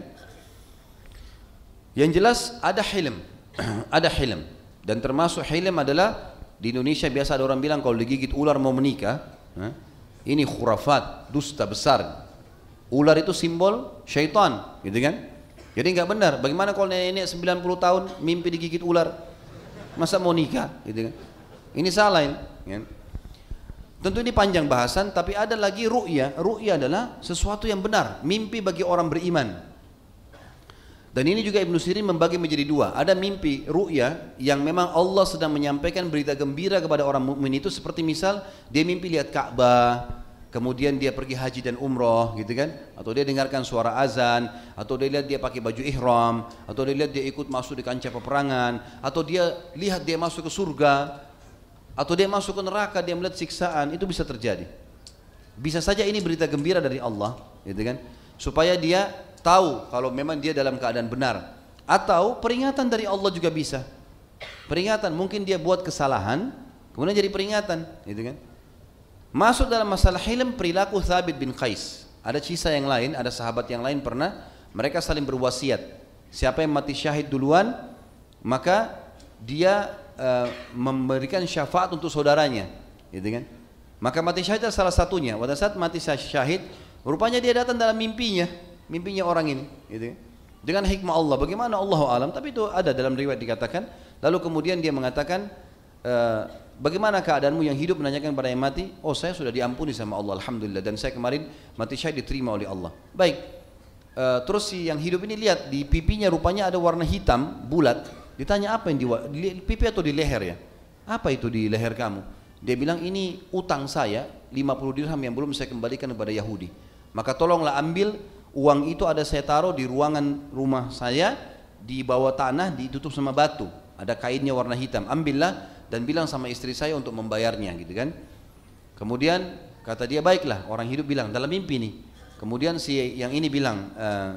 Yang jelas ada hilm. Ada hilm. Dan termasuk hilm adalah di Indonesia biasa ada orang bilang kalau digigit ular mau menikah, ini khurafat, dusta besar. Ular itu simbol syaitan, gitu kan? Jadi nggak benar. Bagaimana kalau nenek 90 tahun mimpi digigit ular? Masa mau nikah, gitu kan? Ini salah ini. Ya. Tentu ini panjang bahasan, tapi ada lagi ru'ya. Ru'ya adalah sesuatu yang benar, mimpi bagi orang beriman. Dan ini juga Ibnu Sirin membagi menjadi dua. Ada mimpi ru'ya yang memang Allah sedang menyampaikan berita gembira kepada orang mukmin itu, seperti misal dia mimpi lihat Ka'bah, kemudian dia pergi haji dan umroh, gitu kan? Atau dia dengarkan suara azan, atau dia lihat dia pakai baju ihram, atau dia lihat dia ikut masuk di kancah peperangan, atau dia lihat dia masuk ke surga, atau dia masuk ke neraka, dia melihat siksaan. Itu bisa terjadi. Bisa saja ini berita gembira dari Allah, gitu kan? Supaya dia tahu kalau memang dia dalam keadaan benar. Atau peringatan dari Allah juga bisa. Peringatan, mungkin dia buat kesalahan, kemudian jadi peringatan, gitu kan? Masuk dalam masalah hilm perilaku Thabit bin Qais. Ada kisah yang lain, ada sahabat yang lain pernah mereka saling berwasiat. Siapa yang mati syahid duluan, maka dia memberikan syafaat untuk saudaranya, gitu kan? Maka mati syahid adalah salah satunya. Pada saat mati syahid, rupanya dia datang dalam mimpinya orang ini, gitu kan? Dengan hikmah Allah. Bagaimana Allahu alam, tapi itu ada dalam riwayat dikatakan. Lalu kemudian dia mengatakan, bagaimana keadaanmu yang hidup, menanyakan pada yang mati. Oh, saya sudah diampuni sama Allah, alhamdulillah, dan saya kemarin mati syahid diterima oleh Allah. Baik. Terus si yang hidup ini lihat di pipinya rupanya ada warna hitam bulat. Ditanya apa yang di pipi atau di leher ya? Apa itu di leher kamu? Dia bilang ini utang saya 50 dirham yang belum saya kembalikan kepada Yahudi. Maka tolonglah ambil uang itu, ada saya taruh di ruangan rumah saya, di bawah tanah, ditutup sama batu. Ada kainnya warna hitam. Ambillah dan bilang sama istri saya untuk membayarnya, gitu kan? Kemudian kata dia, baiklah. Orang hidup bilang dalam mimpi nih. Kemudian si yang ini bilang,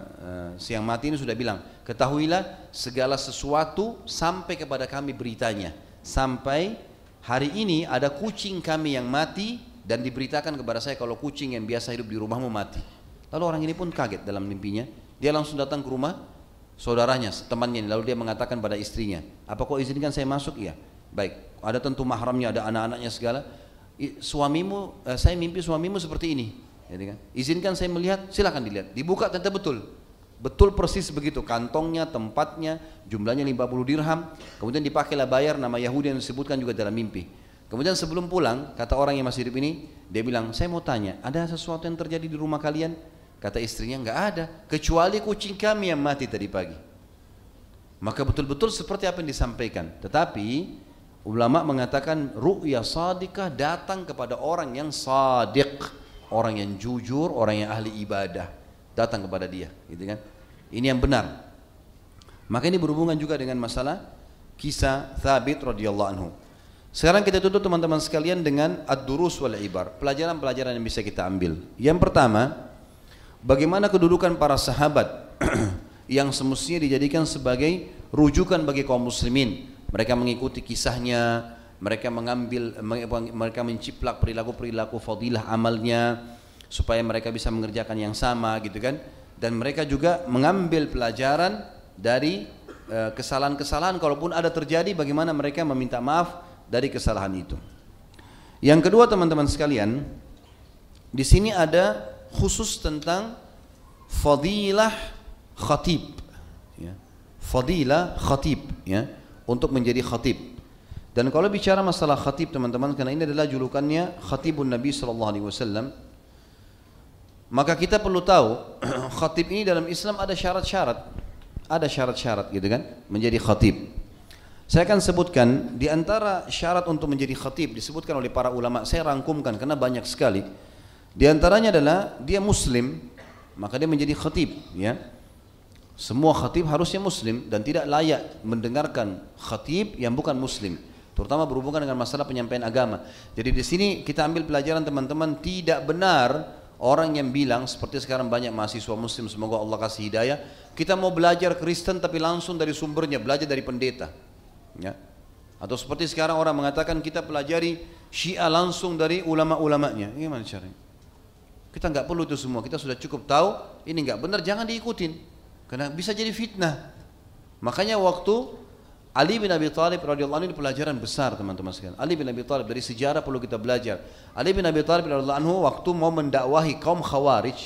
si yang mati ini sudah bilang, ketahuilah segala sesuatu sampai kepada kami beritanya. Sampai hari ini ada kucing kami yang mati dan diberitakan kepada saya kalau kucing yang biasa hidup di rumahmu mati. Lalu orang ini pun kaget dalam mimpinya. Dia langsung datang ke rumah saudaranya, temannya. Lalu dia mengatakan pada istrinya, apa kau izinkan saya masuk? Iya. Baik. Ada tentu mahramnya, ada anak-anaknya segala. Suamimu, saya mimpi suamimu seperti ini. Jadi kan, izinkan saya melihat, silakan dilihat. Dibuka ternyata betul persis begitu, kantongnya, tempatnya, jumlahnya 50 dirham. Kemudian dipakailah bayar nama Yahudi yang disebutkan juga dalam mimpi. Kemudian sebelum pulang, kata orang yang masih hidup ini, dia bilang, saya mau tanya, ada sesuatu yang terjadi di rumah kalian? Kata istrinya, enggak ada, kecuali kucing kami yang mati tadi pagi. Maka betul-betul seperti apa yang disampaikan. Tetapi ulama mengatakan ru'ya shadiqah datang kepada orang yang shadiq, orang yang jujur, orang yang ahli ibadah, datang kepada dia, gitu kan? Ini yang benar. Maka ini berhubungan juga dengan masalah kisah Thabit radhiyallahu anhu. Sekarang kita tutup teman-teman sekalian dengan ad-durus wal ibar, pelajaran-pelajaran yang bisa kita ambil. Yang pertama, bagaimana kedudukan para sahabat yang semestinya dijadikan sebagai rujukan bagi kaum muslimin. Mereka mengikuti kisahnya, mereka menciplak perilaku-perilaku fadilah amalnya supaya mereka bisa mengerjakan yang sama, gitu kan? Dan mereka juga mengambil pelajaran dari kesalahan-kesalahan, kalaupun ada terjadi, bagaimana mereka meminta maaf dari kesalahan itu. Yang kedua teman-teman sekalian, di sini ada khusus tentang fadilah khatib, ya. Fadilah khatib, ya, untuk menjadi khatib. Dan kalau bicara masalah khatib teman-teman, karena ini adalah julukannya khatibun Nabi SAW, maka kita perlu tahu khatib ini dalam Islam ada syarat-syarat, gitu kan, menjadi khatib. Saya akan sebutkan di antara syarat untuk menjadi khatib disebutkan oleh para ulama. Saya rangkumkan karena banyak sekali. Di antaranya adalah dia muslim, maka dia menjadi khatib, ya. Semua khatib harusnya muslim dan tidak layak mendengarkan khatib yang bukan muslim, terutama berhubungan dengan masalah penyampaian agama. Jadi di sini kita ambil pelajaran teman-teman, tidak benar orang yang bilang seperti sekarang banyak mahasiswa muslim, semoga Allah kasih hidayah, kita mau belajar Kristen tapi langsung dari sumbernya, belajar dari pendeta, ya. Atau seperti sekarang orang mengatakan kita pelajari Syiah langsung dari ulama-ulamanya. Gimana caranya? Kita nggak perlu itu semua, kita sudah cukup tahu ini nggak benar, jangan diikutin, karena bisa jadi fitnah. Makanya waktu Ali bin Abi Thalib radhiyallahu anhu, ini pelajaran besar teman-teman sekalian. Ali bin Abi Thalib, dari sejarah perlu kita belajar. Ali bin Abi Thalib radhiyallahu anhu waktu mau mendakwahi kaum Khawarij,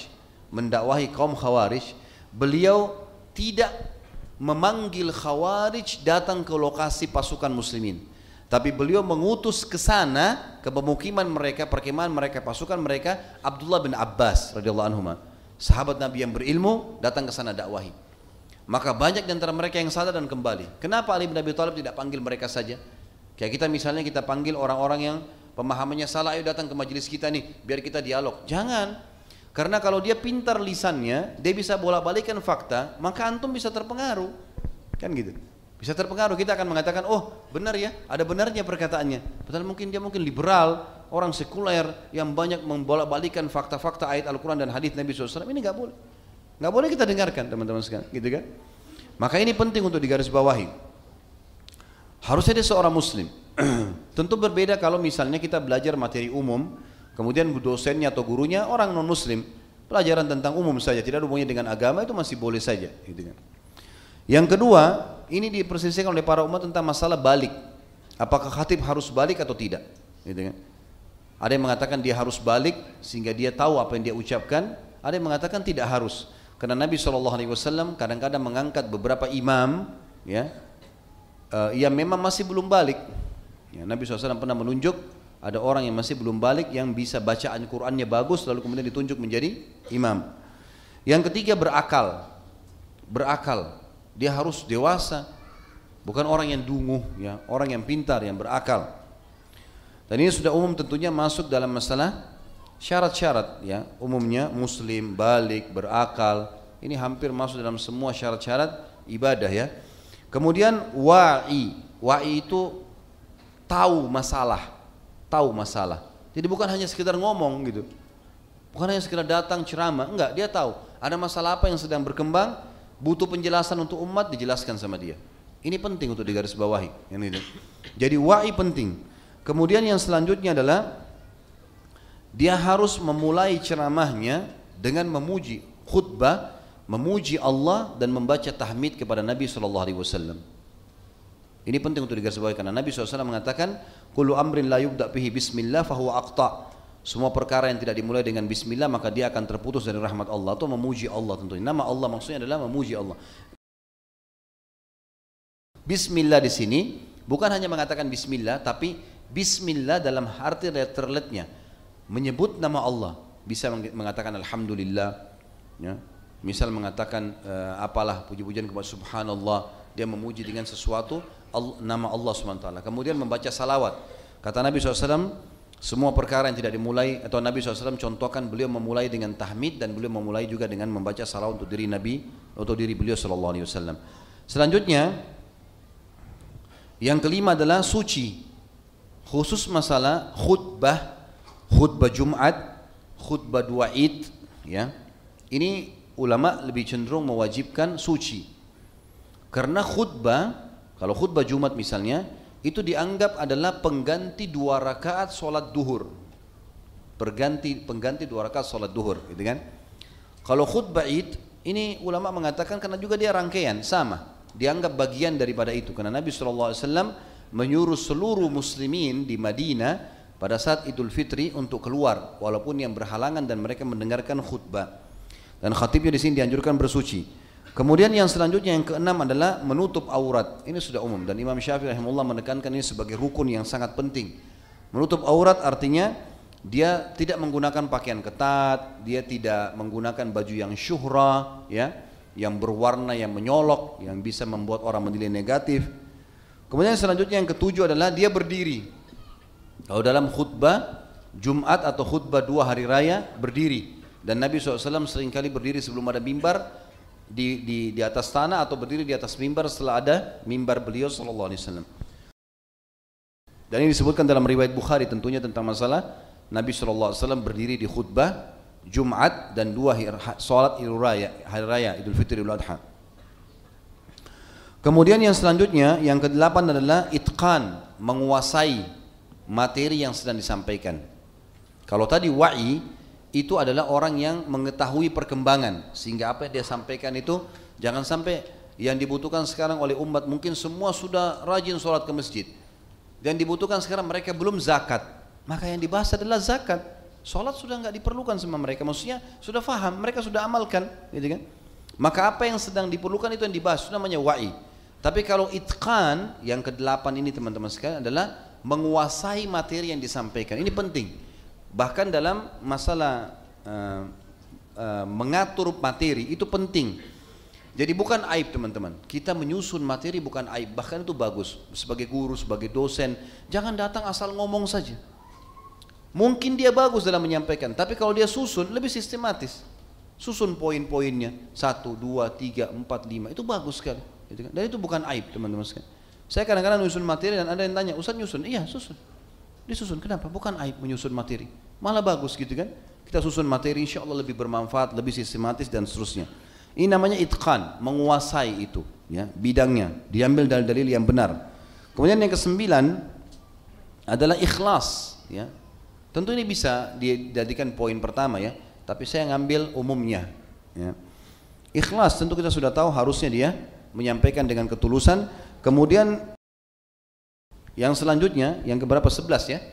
mendakwahi kaum Khawarij, beliau tidak memanggil Khawarij datang ke lokasi pasukan muslimin, tapi beliau mengutus ke sana, ke pemukiman mereka, perkemahan mereka, pasukan mereka, Abdullah bin Abbas radhiyallahu anhu, sahabat Nabi yang berilmu, datang ke sana dakwahi. Maka banyak di antara mereka yang sadar dan kembali. Kenapa Ali bin Abi Thalib tidak panggil mereka saja? Kayak kita misalnya kita panggil orang-orang yang pemahamannya salah, ayo datang ke majelis kita nih, biar kita dialog. Jangan. Karena kalau dia pintar lisannya, dia bisa bolak-balikan fakta, maka antum bisa terpengaruh. Kan gitu. Bisa terpengaruh, kita akan mengatakan, oh benar ya, ada benarnya perkataannya. Padahal mungkin dia liberal, orang sekuler yang banyak membolak-balikan fakta-fakta ayat Al-Quran dan hadis Nabi SAW. Ini nggak boleh. Nggak boleh kita dengarkan teman-teman sekalian, gitu kan? Maka ini penting untuk digarisbawahi. Harusnya dia seorang muslim. Tentu berbeda kalau misalnya kita belajar materi umum, kemudian dosennya atau gurunya orang non muslim, pelajaran tentang umum saja, tidak ada hubungannya dengan agama, itu masih boleh saja, gitu kan? Yang kedua, ini diperselisihkan oleh para umat tentang masalah balik. Apakah khatib harus balik atau tidak, gitu kan? Ada yang mengatakan dia harus balik sehingga dia tahu apa yang dia ucapkan, ada yang mengatakan tidak harus. Karena Nabi SAW kadang-kadang mengangkat beberapa imam, ya, yang memang masih belum balik. Ya, Nabi SAW pernah menunjuk ada orang yang masih belum balik yang bisa bacaan Qur'annya bagus, lalu kemudian ditunjuk menjadi imam. Yang ketiga berakal, dia harus dewasa, bukan orang yang dungu, ya, orang yang pintar, yang berakal. Dan ini sudah umum tentunya masuk dalam masalah syarat-syarat, ya, umumnya muslim, balik, berakal, ini hampir masuk dalam semua syarat-syarat ibadah, ya. Kemudian wa'i itu tahu masalah. Jadi bukan hanya sekedar ngomong gitu, bukan hanya sekedar datang ceramah, enggak, dia tahu ada masalah apa yang sedang berkembang, butuh penjelasan untuk umat, dijelaskan sama dia. Ini penting untuk digarisbawahi, yang ini. Jadi wa'i penting. Kemudian yang selanjutnya adalah dia harus memulai ceramahnya dengan memuji, khutbah, memuji Allah dan membaca tahmid kepada Nabi SAW. Ini penting untuk digarisbawahi karena Nabi SAW mengatakan, kullu amrin la yubda' bihi bismillah fahuwa aqta'. Semua perkara yang tidak dimulai dengan bismillah maka dia akan terputus dari rahmat Allah. Atau memuji Allah tentunya. Nama Allah maksudnya adalah memuji Allah. Bismillah di sini bukan hanya mengatakan bismillah, tapi bismillah dalam arti letterletnya. Menyebut nama Allah, bisa mengatakan alhamdulillah, ya. Misal mengatakan apalah puji-pujian kepada subhanallah, dia memuji dengan sesuatu nama Allah SWT. Kemudian membaca salawat. Kata Nabi SAW, semua perkara yang tidak dimulai, atau Nabi SAW contohkan beliau memulai dengan tahmid dan beliau memulai juga dengan membaca salawat untuk diri Nabi, untuk diri beliau SAW. Selanjutnya, yang kelima adalah suci, khusus masalah khutbah Jumat, khutbah dua Id, ya. Ini ulama lebih cenderung mewajibkan suci. Karena khutbah, kalau khutbah Jumat misalnya, itu dianggap adalah pengganti 2 rakaat sholat duhur. Pengganti 2 rakaat sholat duhur, gitu kan? Kalau khutbah Id, ini ulama mengatakan karena juga dia rangkaian, sama. Dianggap bagian daripada itu. Karena Nabi SAW menyuruh seluruh muslimin di Madinah pada saat Idul Fitri untuk keluar walaupun yang berhalangan dan mereka mendengarkan khutbah. Dan khatibnya di sini dianjurkan bersuci. Kemudian yang selanjutnya yang keenam adalah menutup aurat. Ini sudah umum dan Imam Syafi'i rahimahullah menekankan ini sebagai rukun yang sangat penting. Menutup aurat artinya dia tidak menggunakan pakaian ketat, dia tidak menggunakan baju yang syuhra, ya, yang berwarna, yang menyolok, yang bisa membuat orang menilai negatif. Kemudian selanjutnya yang ketujuh adalah dia berdiri. Kalau dalam khutbah Jumat atau khutbah 2 hari raya berdiri, dan Nabi SAW seringkali berdiri sebelum ada mimbar di atas tanah atau berdiri di atas mimbar setelah ada mimbar beliau SAW. Dan ini disebutkan dalam riwayat Bukhari tentunya tentang masalah Nabi SAW berdiri di khutbah Jumat dan 2 salat hari raya Idul Fitri Idul Adha. Kemudian yang selanjutnya yang ke-8 adalah itqan, menguasai materi yang sedang disampaikan. Kalau tadi wa'i itu adalah orang yang mengetahui perkembangan sehingga apa yang dia sampaikan itu jangan sampai yang dibutuhkan sekarang oleh umat, mungkin semua sudah rajin sholat ke masjid dan dibutuhkan sekarang mereka belum zakat, maka yang dibahas adalah zakat. sholat sudah nggak diperlukan sama mereka, maksudnya sudah faham, mereka sudah amalkan, gitu kan? Maka apa yang sedang diperlukan itu yang dibahas, itu namanya wa'i. Tapi kalau itqan yang ke-8 ini teman-teman sekalian adalah menguasai materi yang disampaikan. Ini penting. Bahkan dalam masalah mengatur materi itu penting. Jadi bukan aib teman-teman. Kita menyusun materi bukan aib, bahkan itu bagus. Sebagai guru, sebagai dosen, jangan datang asal ngomong saja. Mungkin dia bagus dalam menyampaikan, tapi kalau dia susun lebih sistematis. Susun poin-poinnya 1, 2, 3, 4, 5 itu bagus sekali. Dan itu bukan aib teman-teman sekalian. Saya kadang-kadang menyusun materi dan ada yang tanya, Ustaz nyusun? Iya susun. Disusun, kenapa? Bukan aib menyusun materi. Malah bagus gitu kan. Kita susun materi insya Allah lebih bermanfaat, lebih sistematis dan seterusnya. Ini namanya itqan, menguasai itu, ya, bidangnya, diambil dalil-dalil yang benar. Kemudian yang ke-9 adalah ikhlas, ya. Tentu ini bisa dijadikan poin pertama ya, tapi saya ngambil umumnya, ya. Ikhlas tentu kita sudah tahu harusnya dia menyampaikan dengan ketulusan. Kemudian yang selanjutnya, yang keberapa? 11 ya.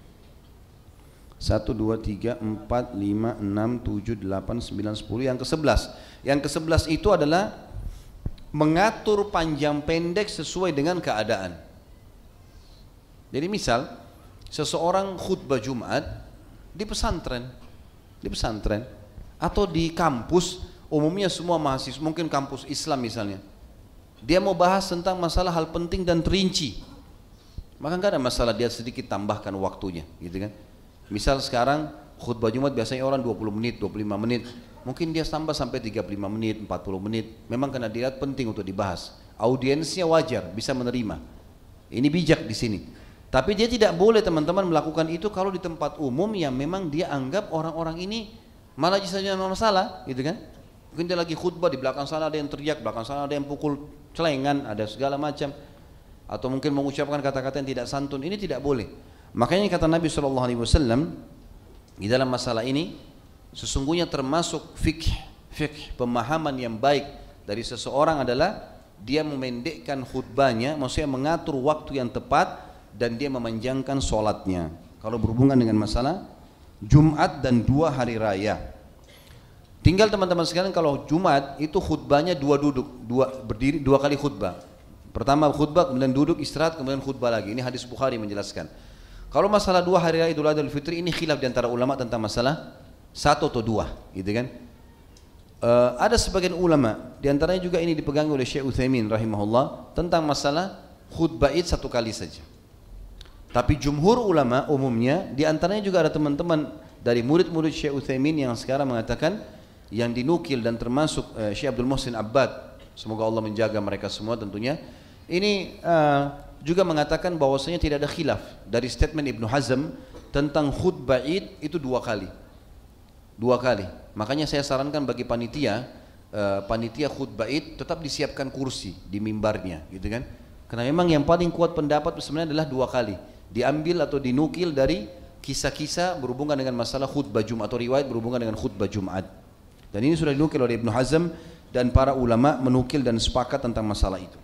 1, 2, 3, 4, 5, 6, 7, 8, 9, 10. Yang ke-11. Yang ke-11 itu adalah mengatur panjang pendek sesuai dengan keadaan. Jadi misal seseorang khutbah Jumat di pesantren atau di kampus, umumnya semua mahasiswa, mungkin kampus Islam misalnya. Dia mau bahas tentang masalah hal penting dan terinci. Maka enggak ada masalah dia sedikit tambahkan waktunya, gitu kan. Misal sekarang khutbah Jumat biasanya orang 20 menit, 25 menit. Mungkin dia tambah sampai 35 menit, 40 menit. Memang karena dia penting untuk dibahas. Audiensnya wajar, bisa menerima. Ini bijak di sini. Tapi dia tidak boleh teman-teman melakukan itu kalau di tempat umum yang memang dia anggap orang-orang ini malah saja masalah, gitu kan. Mungkin dia lagi khutbah, di belakang sana ada yang teriak, belakang sana ada yang pukul celengan, ada segala macam. Atau mungkin mengucapkan kata-kata yang tidak santun. Ini tidak boleh. Makanya kata Nabi SAW di dalam masalah ini, sesungguhnya termasuk fikih pemahaman yang baik dari seseorang adalah dia memendekkan khutbahnya, maksudnya mengatur waktu yang tepat dan dia memanjangkan sholatnya. Kalau berhubungan dengan masalah Jumat dan 2 hari raya, tinggal teman-teman sekalian kalau Jumat itu khutbahnya 2 duduk, berdiri 2 kali khutbah. Pertama khutbah, kemudian duduk istirahat, kemudian khutbah lagi. Ini hadis Bukhari menjelaskan. Kalau masalah 2 hari raya Idul Adha Idul Fitri ini khilaf di antara ulama tentang masalah 1 atau 2, gitu kan? Ada sebagian ulama, di antaranya juga ini dipegang oleh Syekh Utsaimin rahimahullah, tentang masalah khutbah Id 1 kali saja. Tapi jumhur ulama umumnya, di antaranya juga ada teman-teman dari murid-murid Syekh Utsaimin yang sekarang mengatakan, yang dinukil dan termasuk Syekh Abdul Muhsin Abbad, semoga Allah menjaga mereka semua tentunya. Ini juga mengatakan bahwasanya tidak ada khilaf dari statement Ibnu Hazm tentang khutbah Id itu 2 kali. 2 kali. Makanya saya sarankan bagi panitia khutbah Id tetap disiapkan kursi di mimbarnya, gitu kan? Karena memang yang paling kuat pendapat sebenarnya adalah 2 kali. Diambil atau dinukil dari kisah-kisah berhubungan dengan masalah khutbah Jumat atau riwayat berhubungan dengan khutbah Jumat. Dan ini sudah dinukil oleh Ibnu Hazm dan para ulama menukil dan sepakat tentang masalah itu.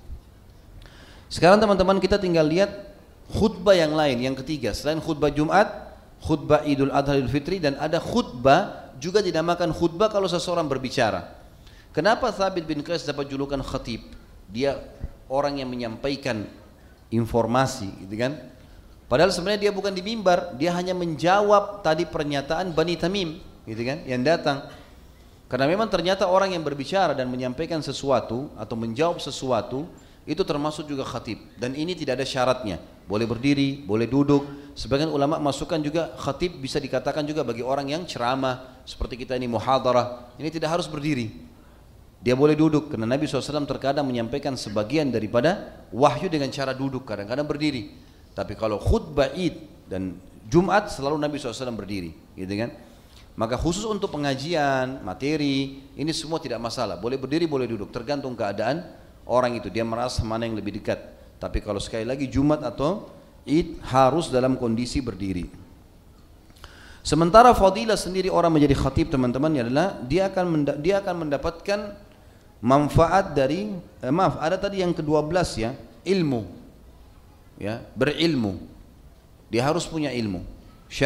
Sekarang teman-teman kita tinggal lihat khutbah yang lain, yang ketiga selain khutbah Jumat, khutbah Idul Adha Idul Fitri, dan ada khutbah juga dinamakan khutbah kalau seseorang berbicara. Kenapa Thabit bin Qais dapat julukan khatib? Dia orang yang menyampaikan informasi, gitu kan? Padahal sebenarnya dia bukan di mimbar, dia hanya menjawab tadi pernyataan Bani Tamim, gitu kan? Yang datang. Karena memang ternyata orang yang berbicara dan menyampaikan sesuatu atau menjawab sesuatu itu termasuk juga khatib, dan ini tidak ada syaratnya, boleh berdiri, boleh duduk. Sebagian ulama masukkan juga khatib bisa dikatakan juga bagi orang yang ceramah seperti kita ini muhadarah, ini tidak harus berdiri, dia boleh duduk karena Nabi SAW terkadang menyampaikan sebagian daripada wahyu dengan cara duduk, kadang-kadang berdiri. Tapi kalau khutbah Id dan Jumat selalu Nabi SAW berdiri, gitu kan? Maka khusus untuk pengajian, materi, ini semua tidak masalah, boleh berdiri, boleh duduk, tergantung keadaan orang itu, dia merasa mana yang lebih dekat. Tapi kalau sekali lagi Jumat atau Id harus dalam kondisi berdiri. Sementara fadilah sendiri orang menjadi khatib teman-teman adalah dia akan mendapatkan manfaat dari ada tadi yang ke-12 ya, ilmu. Ya, berilmu. Dia harus punya ilmu syar'i.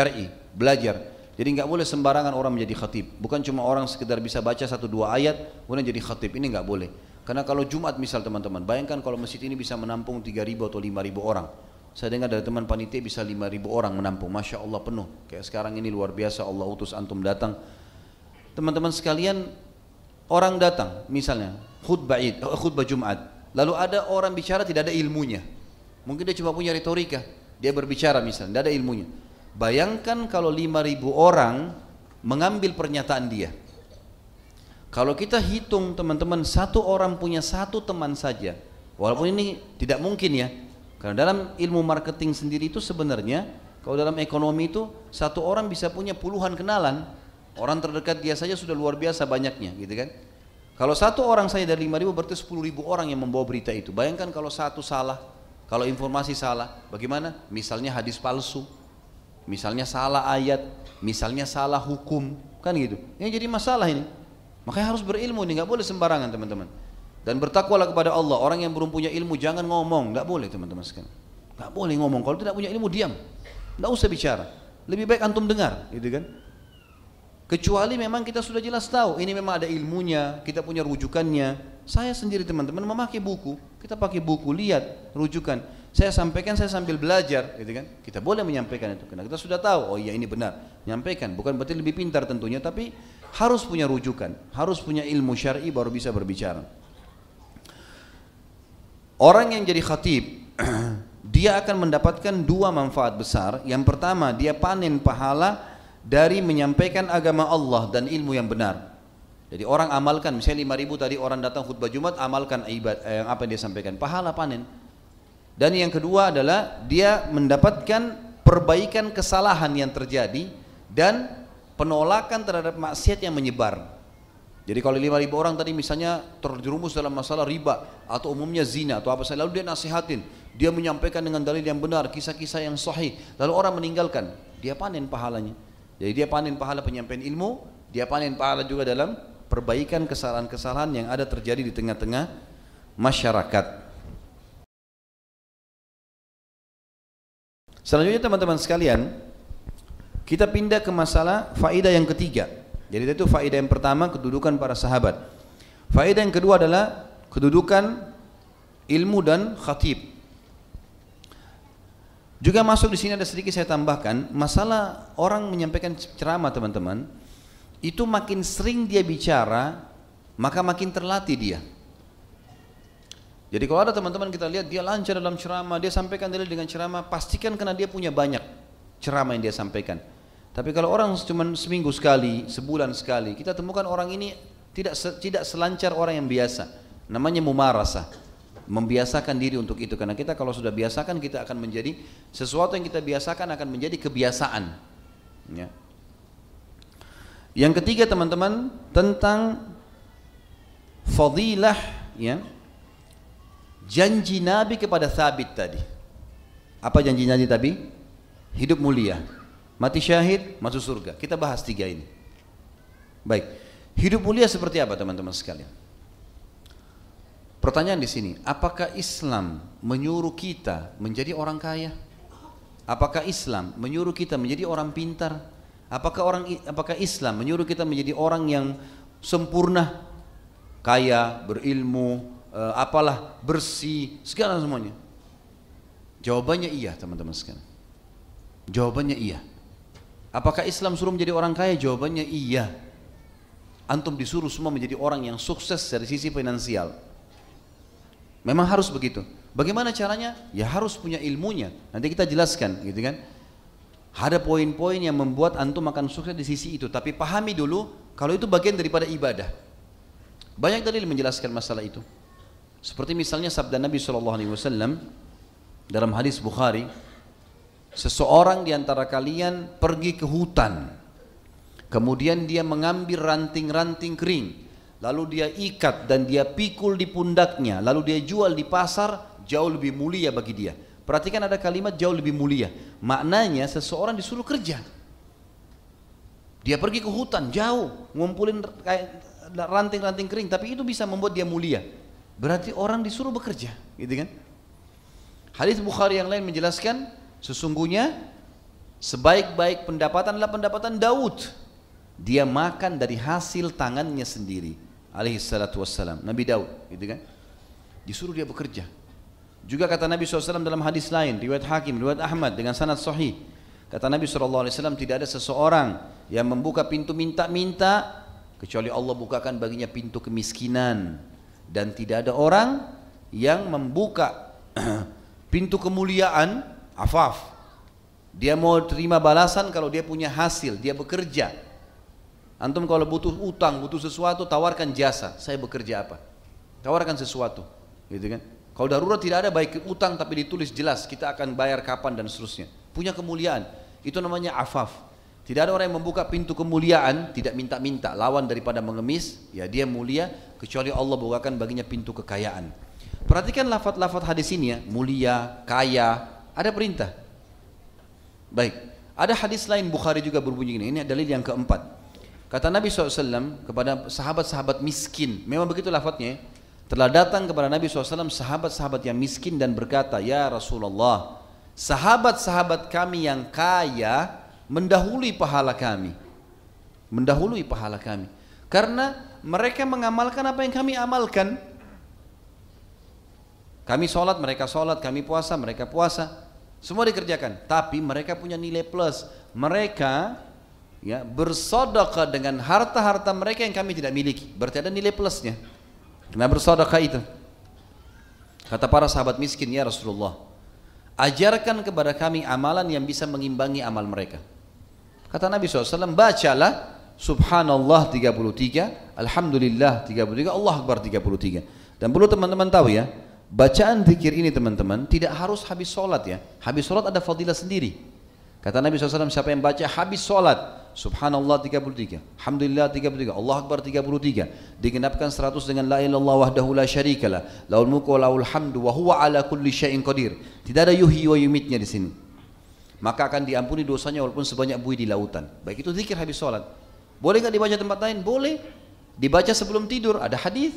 belajar. Jadi nggak boleh sembarangan orang menjadi khatib. Bukan cuma orang sekedar bisa baca 1-2 ayat kemudian jadi khatib, ini nggak boleh. Karena kalau Jumat misal teman-teman, bayangkan kalau masjid ini bisa menampung 3.000 atau 5.000 orang. Saya dengar dari teman panitia bisa 5.000 orang menampung, Masya Allah penuh. Kayak sekarang ini luar biasa, Allah utus antum datang. Teman-teman sekalian, orang datang misalnya khutbah Jumat, lalu ada orang bicara tidak ada ilmunya. Mungkin dia cuma punya retorika, dia berbicara misalnya, tidak ada ilmunya. Bayangkan kalau 5.000 orang mengambil pernyataan dia. Kalau kita hitung teman-teman, satu orang punya satu teman saja, walaupun ini tidak mungkin ya, karena dalam ilmu marketing sendiri itu sebenarnya, kalau dalam ekonomi itu satu orang bisa punya puluhan kenalan. Orang terdekat dia saja sudah luar biasa banyaknya, gitu kan? Kalau satu orang saja dari 5.000 berarti 10.000 orang yang membawa berita itu. Bayangkan kalau satu salah, kalau informasi salah, bagaimana? Misalnya hadis palsu, misalnya salah ayat, misalnya salah hukum, kan gitu. Ini jadi masalah ini. Makanya harus berilmu, ini nggak boleh sembarangan teman-teman. Dan bertakwalah kepada Allah. Orang yang belum punya ilmu jangan ngomong, nggak boleh teman-teman sekalian. Nggak boleh ngomong. Kalau tidak punya ilmu diam, nggak usah bicara. Lebih baik antum dengar, gitu kan? Kecuali memang kita sudah jelas tahu, ini memang ada ilmunya, kita punya rujukannya. Saya sendiri teman-teman memakai buku, kita pakai buku, lihat rujukan. Saya sampaikan, saya sambil belajar, gitu kan? Kita boleh menyampaikan itu, karena kita sudah tahu, oh iya ini benar. Nyampaikan, bukan berarti lebih pintar tentunya, tapi harus punya rujukan, harus punya ilmu syar'i baru bisa berbicara. Orang yang jadi khatib, dia akan mendapatkan dua manfaat besar. Yang pertama, dia panen pahala dari menyampaikan agama Allah dan ilmu yang benar. Jadi orang amalkan, misalnya 5.000 tadi orang datang khutbah Jumat, amalkan ibadah apa yang dia sampaikan, pahala panen. Dan yang kedua adalah dia mendapatkan perbaikan kesalahan yang terjadi dan penolakan terhadap maksiat yang menyebar. Jadi kalau 5.000 orang tadi misalnya terjerumus dalam masalah riba atau umumnya zina atau apa saja, lalu dia nasihatin, dia menyampaikan dengan dalil yang benar, kisah-kisah yang sahih, lalu orang meninggalkan, dia panen pahalanya. Jadi dia panen pahala penyampaian ilmu, dia panen pahala juga dalam perbaikan kesalahan-kesalahan yang ada terjadi di tengah-tengah masyarakat. Selanjutnya teman-teman sekalian, kita pindah ke masalah faedah yang ketiga. Jadi itu faedah yang pertama, kedudukan para sahabat. Faedah yang kedua adalah kedudukan ilmu dan khatib. Juga masuk di sini ada sedikit saya tambahkan, masalah orang menyampaikan ceramah teman-teman, itu makin sering dia bicara, maka makin terlatih dia. Jadi kalau ada teman-teman kita lihat dia lancar dalam ceramah, dia sampaikan dalil dengan ceramah, pastikan karena dia punya banyak ceramah yang dia sampaikan. Tapi kalau orang cuma seminggu sekali, sebulan sekali, kita temukan orang ini tidak selancar orang yang biasa. Namanya mumarasah. Membiasakan diri untuk itu, karena kita kalau sudah biasakan kita akan menjadi sesuatu yang kita biasakan akan menjadi kebiasaan ya. Yang ketiga teman-teman, tentang fadilah ya, janji Nabi kepada Thabit tadi. Apa janji Nabi tadi? Hidup mulia, mati syahid, masuk surga. Kita bahas tiga ini. Baik, hidup mulia seperti apa teman-teman sekalian? Pertanyaan di sini, apakah Islam menyuruh kita menjadi orang kaya? Apakah Islam menyuruh kita menjadi orang pintar? Apakah Islam menyuruh kita menjadi orang yang sempurna, kaya, berilmu, apalah, bersih, segala semuanya? Jawabannya iya teman-teman sekalian. Jawabannya iya. Apakah Islam suruh menjadi orang kaya? Jawabannya iya. Antum disuruh semua menjadi orang yang sukses dari sisi finansial. Memang harus begitu. Bagaimana caranya? Ya harus punya ilmunya. Nanti kita jelaskan, gitu kan? Ada poin-poin yang membuat antum akan sukses di sisi itu. Tapi pahami dulu, kalau itu bagian daripada ibadah. Banyak dalil menjelaskan masalah itu. Seperti misalnya sabda Nabi SAW dalam hadis Bukhari, seseorang di antara kalian pergi ke hutan, kemudian dia mengambil ranting-ranting kering, lalu dia ikat dan dia pikul di pundaknya, lalu dia jual di pasar, jauh lebih mulia bagi dia. Perhatikan ada kalimat jauh lebih mulia. Maknanya seseorang disuruh kerja. Dia pergi ke hutan jauh, ngumpulin ranting-ranting kering, tapi itu bisa membuat dia mulia. Berarti orang disuruh bekerja, gitu kan? Hadis Bukhari yang lain menjelaskan, sesungguhnya Sebaik-baik pendapatan adalah pendapatan Daud. Dia makan dari hasil tangannya sendiri. Alaihi salatu wassalam. Nabi Daud, gitu kan? Disuruh dia bekerja. Juga kata Nabi SAW dalam hadis lain, riwayat Hakim, riwayat Ahmad dengan sanad sahih. Kata Nabi SAW, tidak ada seseorang yang membuka pintu minta-minta kecuali Allah bukakan baginya pintu kemiskinan. Dan tidak ada orang yang membuka pintu kemuliaan, afaf. Dia mau terima balasan kalau dia punya hasil, dia bekerja. Antum kalau butuh utang, butuh sesuatu, tawarkan jasa. Saya bekerja apa? Tawarkan sesuatu, gitu kan? Kalau darurat tidak ada baik utang tapi ditulis jelas kita akan bayar kapan dan seterusnya. Punya kemuliaan, itu namanya afaf. Tidak ada orang yang membuka pintu kemuliaan tidak minta-minta, lawan daripada mengemis, ya dia mulia kecuali Allah bukakan baginya pintu kekayaan. Perhatikan lafaz-lafaz hadis ini ya, mulia, kaya, ada perintah. Baik, ada hadis lain Bukhari juga berbunyi ini dalil yang keempat. Kata Nabi SAW kepada sahabat-sahabat miskin, memang begitu lafadznya, telah datang kepada Nabi SAW sahabat-sahabat yang miskin dan berkata, ya Rasulullah, sahabat-sahabat kami yang kaya mendahului pahala kami. Mendahului pahala kami. Karena mereka mengamalkan apa yang kami amalkan. Kami sholat, mereka sholat, kami puasa, mereka puasa. Semua dikerjakan, tapi mereka punya nilai plus. Mereka ya bersedekah dengan harta-harta mereka yang kami tidak miliki. Berarti ada nilai plusnya. Kenapa bersedekah itu? Kata para sahabat miskin, ya Rasulullah, ajarkan kepada kami amalan yang bisa mengimbangi amal mereka. Kata Nabi SAW, bacalah Subhanallah 33, Alhamdulillah 33, Allah Akbar 33. Dan perlu teman-teman tahu ya, bacaan zikir ini teman-teman tidak harus habis sholat ya. Habis sholat ada fadilah sendiri. Kata Nabi SAW, siapa yang baca habis sholat Subhanallah 33, Alhamdulillah 33, Allah Akbar 33, digenapkan 100 dengan la ilaha illallah wahdahu la syarikalah, lahul mulku wa lahul hamdu wa huwa ala kulli syai'in qadir. Tidak ada yuhyi wa yumitnya di sini. Maka akan diampuni dosanya walaupun sebanyak buih di lautan. Baik itu zikir habis sholat. Boleh enggak dibaca tempat lain? Boleh. Dibaca sebelum tidur, ada hadis.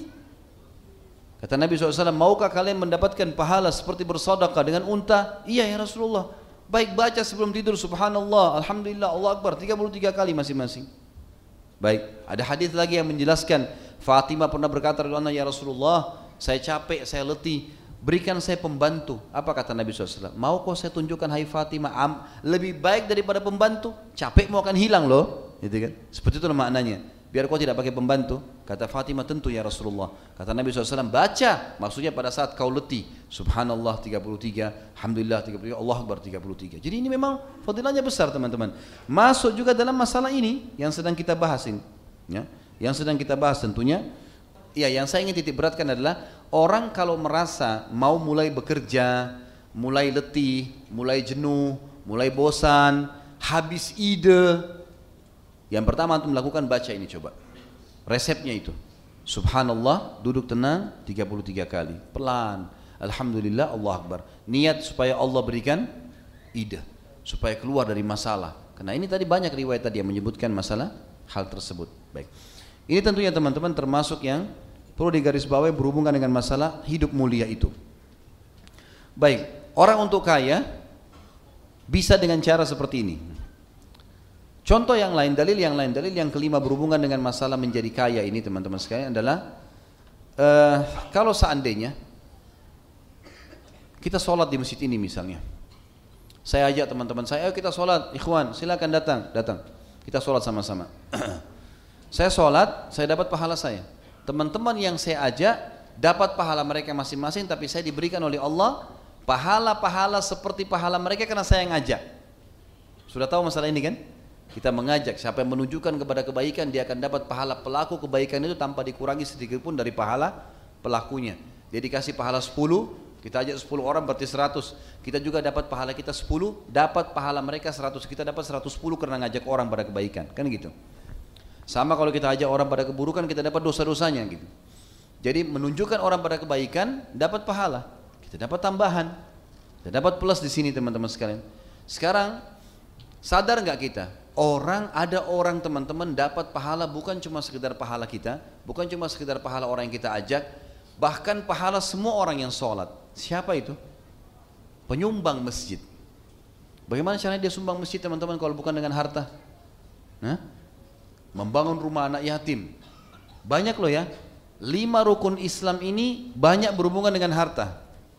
Kata Nabi SAW, maukah kalian mendapatkan pahala seperti bersedekah dengan unta? Iya ya Rasulullah. Baik, baca sebelum tidur Subhanallah, Alhamdulillah, Allah Akbar 33 kali masing-masing. Baik, ada hadis lagi yang menjelaskan, Fatimah pernah berkata, ya Rasulullah, saya capek, saya letih, berikan saya pembantu. Apa kata Nabi SAW? Mau kau saya tunjukkan hai Fatimah, lebih baik daripada pembantu, capekmu akan hilang loh, gitu kan? Seperti itu maknanya. Biar kau tidak pakai pembantu. Kata Fatimah, tentu ya Rasulullah. Kata Nabi SAW, baca, maksudnya pada saat kau letih, Subhanallah 33, Alhamdulillah 33, Allah Akbar 33. Jadi ini memang fadilahnya besar teman-teman. Masuk juga dalam masalah ini yang sedang kita bahas ini, ya, yang sedang kita bahas tentunya. Ya, yang saya ingin titik beratkan adalah orang kalau merasa mau mulai bekerja, mulai letih, mulai jenuh, mulai bosan, habis ide, yang pertama antum lakukan baca ini coba. Resepnya itu. Subhanallah, duduk tenang 33 kali. Pelan. Alhamdulillah, Allah Akbar. Niat supaya Allah berikan ide, supaya keluar dari masalah. Karena ini tadi banyak riwayat tadi yang menyebutkan masalah hal tersebut. Baik. Ini tentunya teman-teman termasuk yang perlu digarisbawahi berhubungan dengan masalah hidup mulia itu. Baik, orang untuk kaya bisa dengan cara seperti ini. Contoh yang lain, dalil yang kelima berhubungan dengan masalah menjadi kaya ini teman-teman sekalian adalah kalau seandainya kita sholat di masjid ini misalnya, saya ajak teman-teman saya, ayo kita sholat, ikhwan silakan datang, kita sholat sama-sama. Saya sholat, saya dapat pahala saya. Teman-teman yang saya ajak dapat pahala mereka masing-masing, tapi saya diberikan oleh Allah pahala-pahala seperti pahala mereka karena saya yang ngajak. Sudah tahu masalah ini kan? Kita mengajak, siapa yang menunjukkan kepada kebaikan dia akan dapat pahala pelaku kebaikan itu tanpa dikurangi sedikit pun dari pahala pelakunya. Dia dikasih pahala 10, kita ajak 10 orang berarti 100. Kita juga dapat pahala kita 10, dapat pahala mereka 100. Kita dapat 110 karena ngajak orang pada kebaikan, kan gitu. Sama kalau kita ajak orang pada keburukan, kita dapat dosa-dosanya gitu. Jadi menunjukkan orang pada kebaikan dapat pahala, kita dapat tambahan, kita dapat plus di sini teman-teman sekalian. Sekarang sadar nggak kita? Ada orang teman-teman dapat pahala bukan cuma sekedar pahala kita, bukan cuma sekedar pahala orang yang kita ajak, bahkan pahala semua orang yang sholat. Siapa itu? Penyumbang masjid. Bagaimana caranya dia sumbang masjid teman-teman kalau bukan dengan harta? Nah, membangun rumah anak yatim. Banyak loh ya. 5 rukun Islam ini banyak berhubungan dengan harta.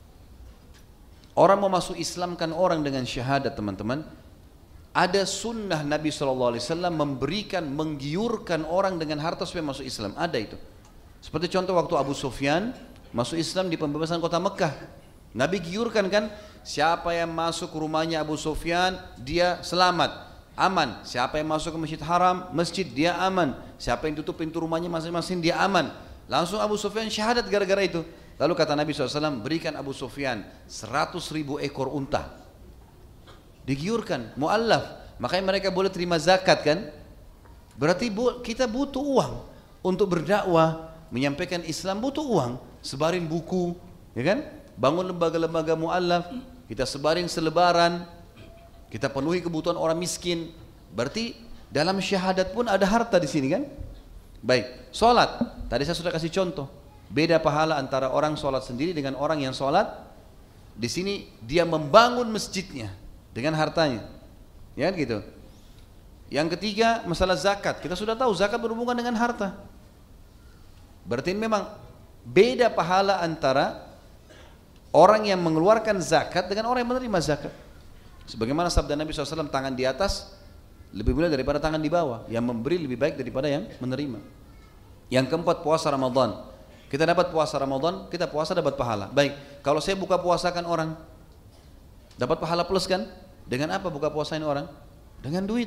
Orang mau masuk Islamkan orang dengan syahadat teman-teman. Ada sunnah Nabi SAW memberikan, menggiurkan orang dengan harta supaya masuk Islam. Ada itu. Seperti contoh waktu Abu Sufyan masuk Islam di pembebasan kota Mekah. Nabi giurkan kan, siapa yang masuk ke rumahnya Abu Sufyan, dia selamat, aman. Siapa yang masuk ke Masjid Haram, masjid, dia aman. Siapa yang tutup pintu rumahnya masing-masing, dia aman. Langsung Abu Sufyan syahadat gara-gara itu. Lalu kata Nabi SAW, berikan Abu Sufyan 100.000 ekor unta. Digiurkan, mu'allaf. Makanya mereka boleh terima zakat kan. Berarti kita butuh uang untuk berdakwah, menyampaikan Islam, butuh uang. Sebarin buku, ya kan? Bangun lembaga-lembaga mu'allaf, kita sebarin selebaran, kita penuhi kebutuhan orang miskin. Berarti dalam syahadat pun ada harta di sini kan? Baik, sholat. Tadi saya sudah kasih contoh. Beda pahala antara orang sholat sendiri dengan orang yang sholat. Di sini dia membangun masjidnya dengan hartanya, ya gitu. Yang ketiga masalah zakat. Kita sudah tahu zakat berhubungan dengan harta. Berarti memang beda pahala antara orang yang mengeluarkan zakat dengan orang yang menerima zakat. Sebagaimana sabda Nabi SAW, tangan di atas lebih mulia daripada tangan di bawah. Yang memberi lebih baik daripada yang menerima. Yang keempat, puasa Ramadan. Kita dapat puasa Ramadan, kita puasa dapat pahala. Baik, kalau saya buka puasakan orang, dapat pahala plus kan? Dengan apa buka puasain orang? Dengan duit.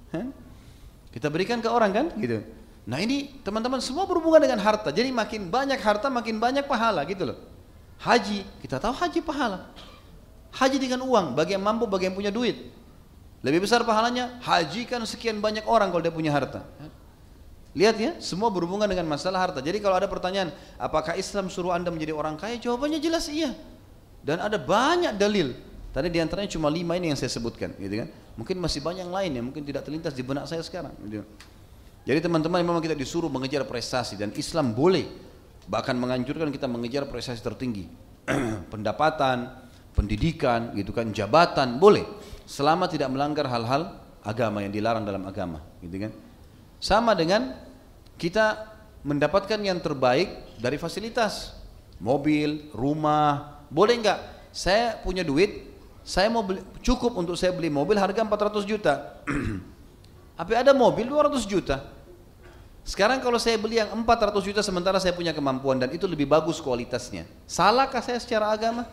Kita berikan ke orang kan? Gitu. Nah ini teman-teman semua berhubungan dengan harta. Jadi makin banyak harta, makin banyak pahala gitu loh. Haji, kita tahu haji pahala. Haji dengan uang, bagi yang mampu, bagi yang punya duit. Lebih besar pahalanya, hajikan sekian banyak orang kalau dia punya harta. Lihat ya, semua berhubungan dengan masalah harta. Jadi kalau ada pertanyaan, apakah Islam suruh Anda menjadi orang kaya? Jawabannya jelas iya. Dan ada banyak dalil. Tadi diantaranya cuma 5 ini yang saya sebutkan, gitu kan? Mungkin masih banyak lain yang mungkin tidak terlintas di benak saya sekarang. Gitu. Jadi teman-teman memang kita disuruh mengejar prestasi dan Islam boleh, bahkan menganjurkan kita mengejar prestasi tertinggi, pendapatan, pendidikan, gitu kan, jabatan boleh, selama tidak melanggar hal-hal agama yang dilarang dalam agama, gitu kan? Sama dengan kita mendapatkan yang terbaik dari fasilitas, mobil, rumah, boleh enggak? Saya punya duit. Saya mau beli, cukup untuk saya beli mobil harga 400 juta. Tapi ada mobil 200 juta. Sekarang kalau saya beli yang 400 juta sementara saya punya kemampuan dan itu lebih bagus kualitasnya. Salahkah saya secara agama?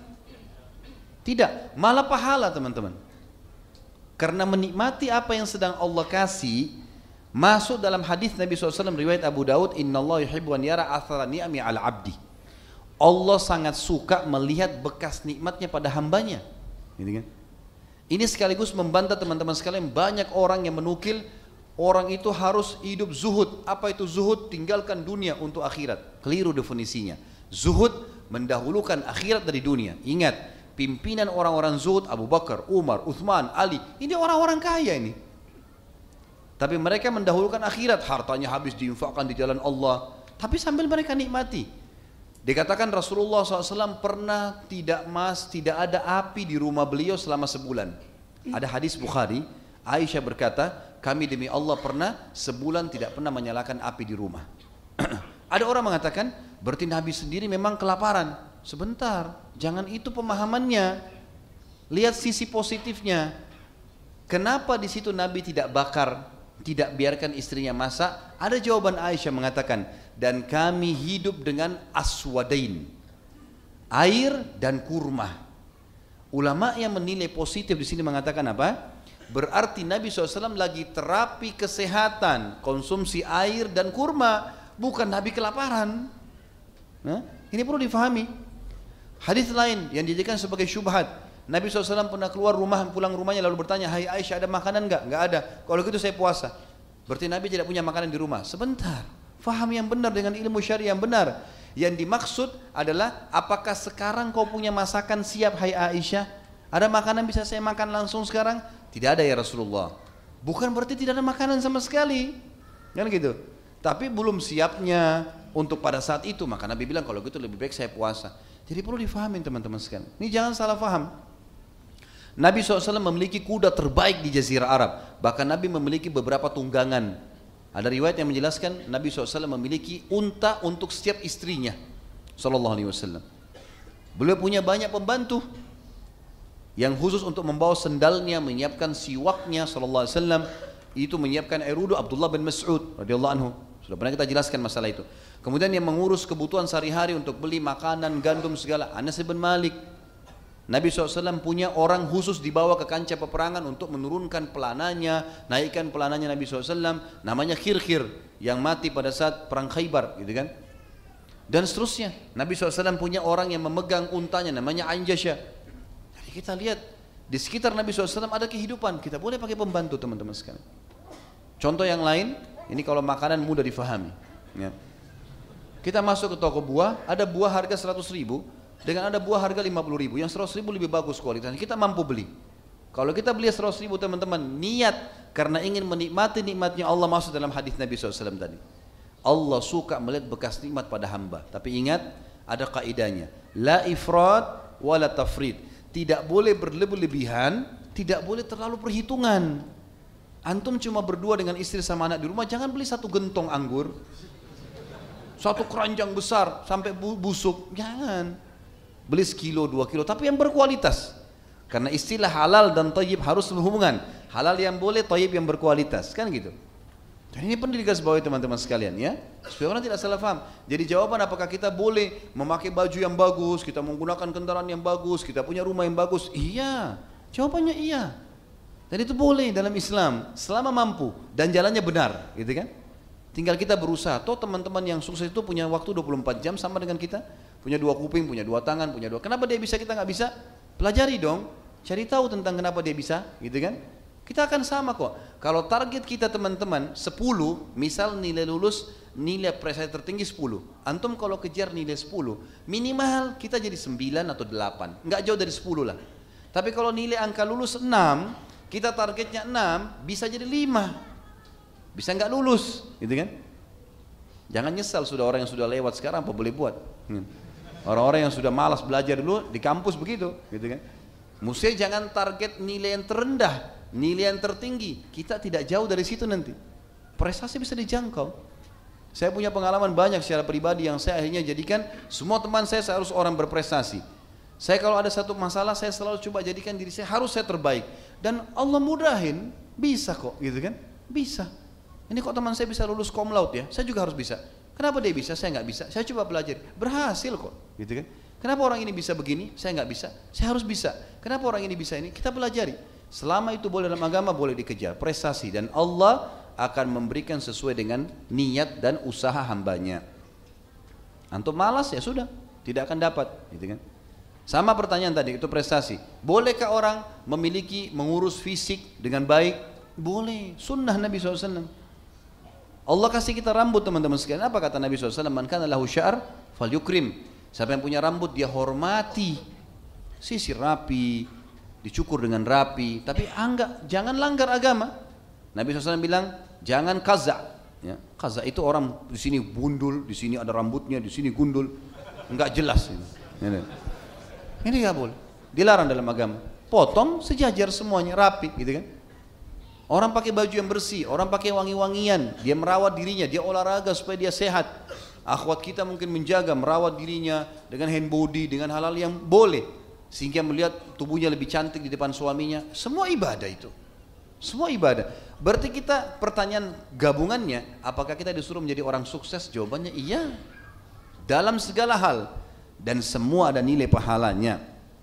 Tidak, malah pahala teman-teman. Karena menikmati apa yang sedang Allah kasih, masuk dalam hadis Nabi SAW riwayat Abu Daud, Innallaha yuhibbu an yara athara ni'ami ala abdi. Allah sangat suka melihat bekas nikmatnya pada hambanya. Gitu kan? Ini sekaligus membantah teman-teman sekalian, banyak orang yang menukil orang itu harus hidup zuhud. Apa itu zuhud? Tinggalkan dunia untuk akhirat. Keliru definisinya. Zuhud mendahulukan akhirat dari dunia. Ingat, pimpinan orang-orang zuhud Abu Bakar, Umar, Uthman, Ali, ini orang-orang kaya ini. Tapi mereka mendahulukan akhirat, hartanya habis diinfakkan di jalan Allah. Tapi sambil mereka nikmati. Dikatakan Rasulullah SAW pernah tidak ada api di rumah beliau selama sebulan. Ada hadis Bukhari, Aisyah berkata, kami demi Allah pernah sebulan tidak pernah menyalakan api di rumah. Ada orang mengatakan, berarti Nabi sendiri memang kelaparan. Sebentar, jangan itu pemahamannya. Lihat sisi positifnya. Kenapa di situ Nabi tidak bakar, tidak biarkan istrinya masak? Ada jawaban Aisyah mengatakan, dan kami hidup dengan aswadain, air dan kurma. Ulama yang menilai positif di sini mengatakan apa? Berarti Nabi SAW lagi terapi kesehatan, konsumsi air dan kurma, bukan Nabi kelaparan. Nah, ini perlu difahami. Hadis lain yang dijadikan sebagai syubhat, Nabi SAW pernah keluar rumah, pulang rumahnya lalu bertanya, hai Aisyah ada makanan enggak? Enggak ada. Kalau gitu saya puasa. Berarti Nabi tidak punya makanan di rumah. Sebentar, faham yang benar dengan ilmu syariah yang benar. Yang dimaksud adalah, apakah sekarang kau punya masakan siap hai Aisyah? Ada makanan bisa saya makan langsung sekarang? Tidak ada ya Rasulullah. Bukan berarti tidak ada makanan sama sekali, kan gitu. Tapi belum siapnya untuk pada saat itu, maka Nabi bilang kalau gitu lebih baik saya puasa. Jadi perlu difahami teman-teman sekalian. Ini jangan salah faham. Nabi SAW memiliki kuda terbaik di Jazirah Arab. Bahkan Nabi memiliki beberapa tunggangan. Ada riwayat yang menjelaskan Nabi SAW memiliki unta untuk setiap istrinya SAW. Beliau punya banyak pembantu yang khusus untuk membawa sendalnya, menyiapkan siwaknya SAW. Itu menyiapkan air wudu Abdullah bin Mas'ud radhiyallahu anhu. Sudah pernah kita jelaskan masalah itu. Kemudian yang mengurus kebutuhan sehari-hari untuk beli makanan, gandum segala, Anas bin Malik. Nabi SAW punya orang khusus dibawa ke kancah peperangan untuk menurunkan pelananya, naikkan pelananya Nabi SAW, namanya Khirkhir, yang mati pada saat perang Khaybar, gitu kan? Dan seterusnya. Nabi SAW punya orang yang memegang untanya, namanya Anjasya. Jadi kita lihat di sekitar Nabi SAW ada kehidupan. Kita boleh pakai pembantu, teman-teman sekalian. Contoh yang lain, ini kalau makanan mudah difahami. Ya. Kita masuk ke toko buah, ada buah harga 100.000. Dengan ada buah harga 50.000, yang 100.000 lebih bagus kualitasnya, kita mampu beli. Kalau kita beli 100.000 teman-teman, niat karena ingin menikmati nikmatnya Allah, masuk dalam hadis Nabi SAW tadi. Allah suka melihat bekas nikmat pada hamba. Tapi ingat, ada kaidahnya. La ifrat wa la tafrid. Tidak boleh berlebihan, tidak boleh terlalu perhitungan. Antum cuma berdua dengan istri sama anak di rumah, jangan beli satu gentong anggur, satu keranjang besar sampai busuk, jangan. Beli sekilo, 2 kilo, tapi yang berkualitas. Karena istilah halal dan thayyib harus berhubungan. Halal yang boleh, thayyib yang berkualitas, kan gitu. Dan ini penting digarisbawahi teman-teman sekalian ya, supaya orang tidak salah paham. Jadi jawaban apakah kita boleh memakai baju yang bagus, kita menggunakan kendaraan yang bagus, kita punya rumah yang bagus? Iya, jawabannya iya. Dan itu boleh dalam Islam selama mampu dan jalannya benar, gitu kan? Tinggal kita berusaha. Toh teman-teman yang sukses itu punya waktu 24 jam sama dengan kita. Punya 2 kuping, punya 2 tangan, punya 2. Kenapa dia bisa, kita nggak bisa? Pelajari dong. Cari tahu tentang kenapa dia bisa, gitu kan? Kita akan sama kok. Kalau target kita teman-teman 10, misal nilai lulus, nilai prestasi tertinggi 10. Antum kalau kejar nilai 10, minimal kita jadi 9 atau 8. Nggak jauh dari 10 lah. Tapi kalau nilai angka lulus 6, kita targetnya 6, bisa jadi 5. Bisa nggak lulus, gitu kan? Jangan nyesal sudah orang yang sudah lewat sekarang apa boleh buat. Orang-orang yang sudah malas belajar dulu di kampus begitu, gitu kan? Mesti jangan target nilai yang terendah, nilai yang tertinggi. Kita tidak jauh dari situ nanti. Prestasi bisa dijangkau. Saya punya pengalaman banyak secara pribadi yang saya akhirnya jadikan semua teman saya harus orang berprestasi. Saya kalau ada satu masalah, saya selalu coba jadikan diri saya harus saya terbaik. Dan Allah mudahin, bisa kok, gitu kan? Bisa. Ini kok teman saya bisa lulus cum laude ya, saya juga harus bisa. Kenapa dia bisa, saya nggak bisa? Saya coba belajar, berhasil kok, gitu kan? Kenapa orang ini bisa begini, saya nggak bisa? Saya harus bisa. Kenapa orang ini bisa ini? Kita pelajari. Selama itu boleh dalam agama, boleh dikejar prestasi, dan Allah akan memberikan sesuai dengan niat dan usaha hambanya. Antum malas ya sudah, tidak akan dapat, gitu kan? Sama pertanyaan tadi, itu prestasi. Bolehkah orang mengurus fisik dengan baik? Boleh. Sunnah Nabi SAW. Allah kasih kita rambut teman-teman sekalian. Apa kata Nabi SAW? Man kana lahu sya'r falyukrim. Siapa yang punya rambut dia hormati. Sisir rapi, dicukur dengan rapi. Tapi jangan langgar agama. Nabi SAW bilang jangan kaza. Ya, kaza itu orang di sini bundul, di sini ada rambutnya, di sini gundul, enggak jelas ini. Ini nggak boleh. Dilarang dalam agama. Potong sejajar semuanya rapi, gitu kan? Orang pakai baju yang bersih, orang pakai wangi-wangian, dia merawat dirinya, dia olahraga supaya dia sehat. Akhwat kita mungkin menjaga, merawat dirinya dengan hand body, dengan hal-hal yang boleh, sehingga melihat tubuhnya lebih cantik di depan suaminya. Semua ibadah itu, semua ibadah. Berarti kita pertanyaan gabungannya, apakah kita disuruh menjadi orang sukses? Jawabannya iya, dalam segala hal, dan semua ada nilai pahalanya.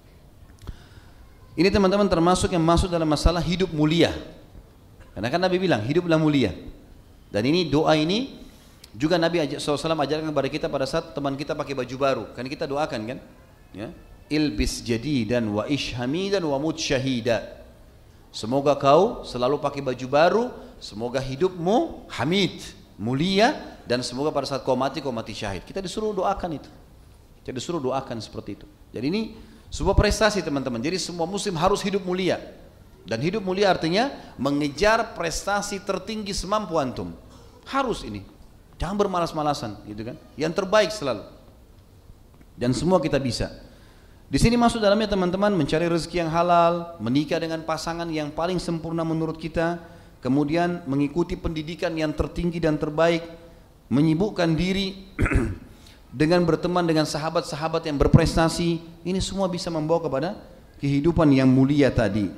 Ini teman-teman termasuk yang masuk dalam masalah hidup mulia. Karena kan Nabi bilang hiduplah mulia. Dan ini doa ini juga Nabi SAW ajarkan kepada kita pada saat teman kita pakai baju baru. Kan kita doakan kan? Ya. Ilbis jadidan wa ish hamidan wa mut syahida. Semoga kau selalu pakai baju baru, semoga hidupmu hamid, mulia, dan semoga pada saat kau mati syahid. Kita disuruh doakan itu. Kita disuruh doakan seperti itu. Jadi ini sebuah prestasi teman-teman. Jadi semua muslim harus hidup mulia. Dan hidup mulia artinya mengejar prestasi tertinggi semampu antum. Harus ini. Jangan bermalas-malasan, gitu kan? Yang terbaik selalu. Dan semua kita bisa. Di sini masuk dalamnya teman-teman mencari rezeki yang halal, menikah dengan pasangan yang paling sempurna menurut kita, kemudian mengikuti pendidikan yang tertinggi dan terbaik, menyibukkan diri dengan berteman dengan sahabat-sahabat yang berprestasi. Ini semua bisa membawa kepada kehidupan yang mulia tadi.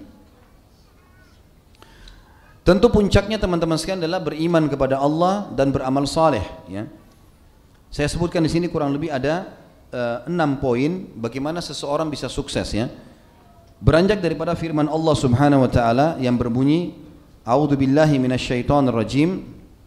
Tentu puncaknya teman-teman sekalian adalah beriman kepada Allah dan beramal saleh. Ya. Saya sebutkan di sini kurang lebih ada 6 poin bagaimana seseorang bisa sukses ya. Beranjak daripada firman Allah Subhanahu wa taala yang berbunyi, A'udzubillahi minasyaitonir rajim.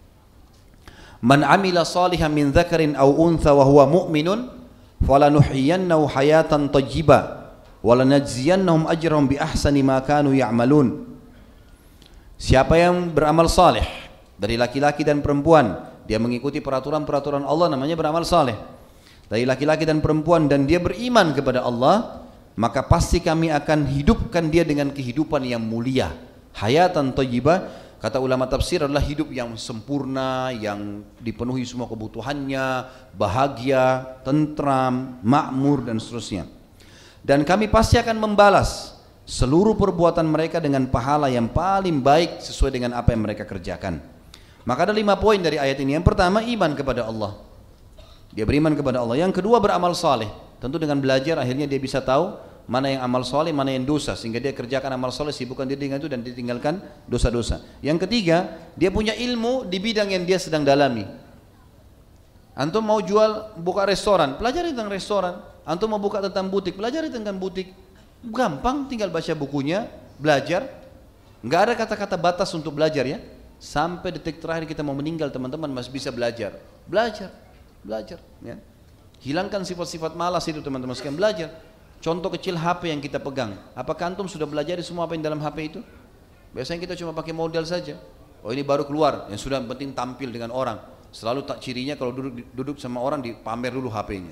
Man 'amila salihan min dzakarin aw untha wa huwa mu'minun falanuhyiyannahu hayatan thayyibah wa lanajziyannahum ajrahum bi ahsani ma kanu ya'malun. Siapa yang beramal saleh dari laki-laki dan perempuan, dia mengikuti peraturan-peraturan Allah, namanya beramal saleh. Dari laki-laki dan perempuan dan dia beriman kepada Allah, maka pasti kami akan hidupkan dia dengan kehidupan yang mulia. Hayatan thayyibah, kata ulama tafsir, adalah hidup yang sempurna, yang dipenuhi semua kebutuhannya, bahagia, tentram, makmur dan seterusnya. Dan kami pasti akan membalas seluruh perbuatan mereka dengan pahala yang paling baik sesuai dengan apa yang mereka kerjakan. Maka ada 5 poin dari ayat ini. Yang pertama, iman kepada Allah. Dia beriman kepada Allah. Yang kedua, beramal saleh. Tentu dengan belajar akhirnya dia bisa tahu mana yang amal saleh, mana yang dosa, sehingga dia kerjakan amal saleh, sibukkan diri dengan itu dan ditinggalkan dosa-dosa. Yang ketiga, dia punya ilmu di bidang yang dia sedang dalami. Antum mau buka restoran, pelajari tentang restoran. Antum mau buka tentang butik, pelajari tentang butik. Gampang, tinggal baca bukunya, belajar. Nggak ada kata-kata batas untuk belajar ya. Sampai detik terakhir kita mau meninggal teman-teman masih bisa belajar. Belajar ya. Hilangkan sifat-sifat malas itu teman-teman sekalian, belajar. Contoh kecil HP yang kita pegang, apakah antum sudah belajar semua apa yang dalam HP itu? Biasanya kita cuma pakai model saja. Oh ini baru keluar, yang sudah penting tampil dengan orang. Selalu tak cirinya kalau duduk sama orang dipamer dulu HP-nya.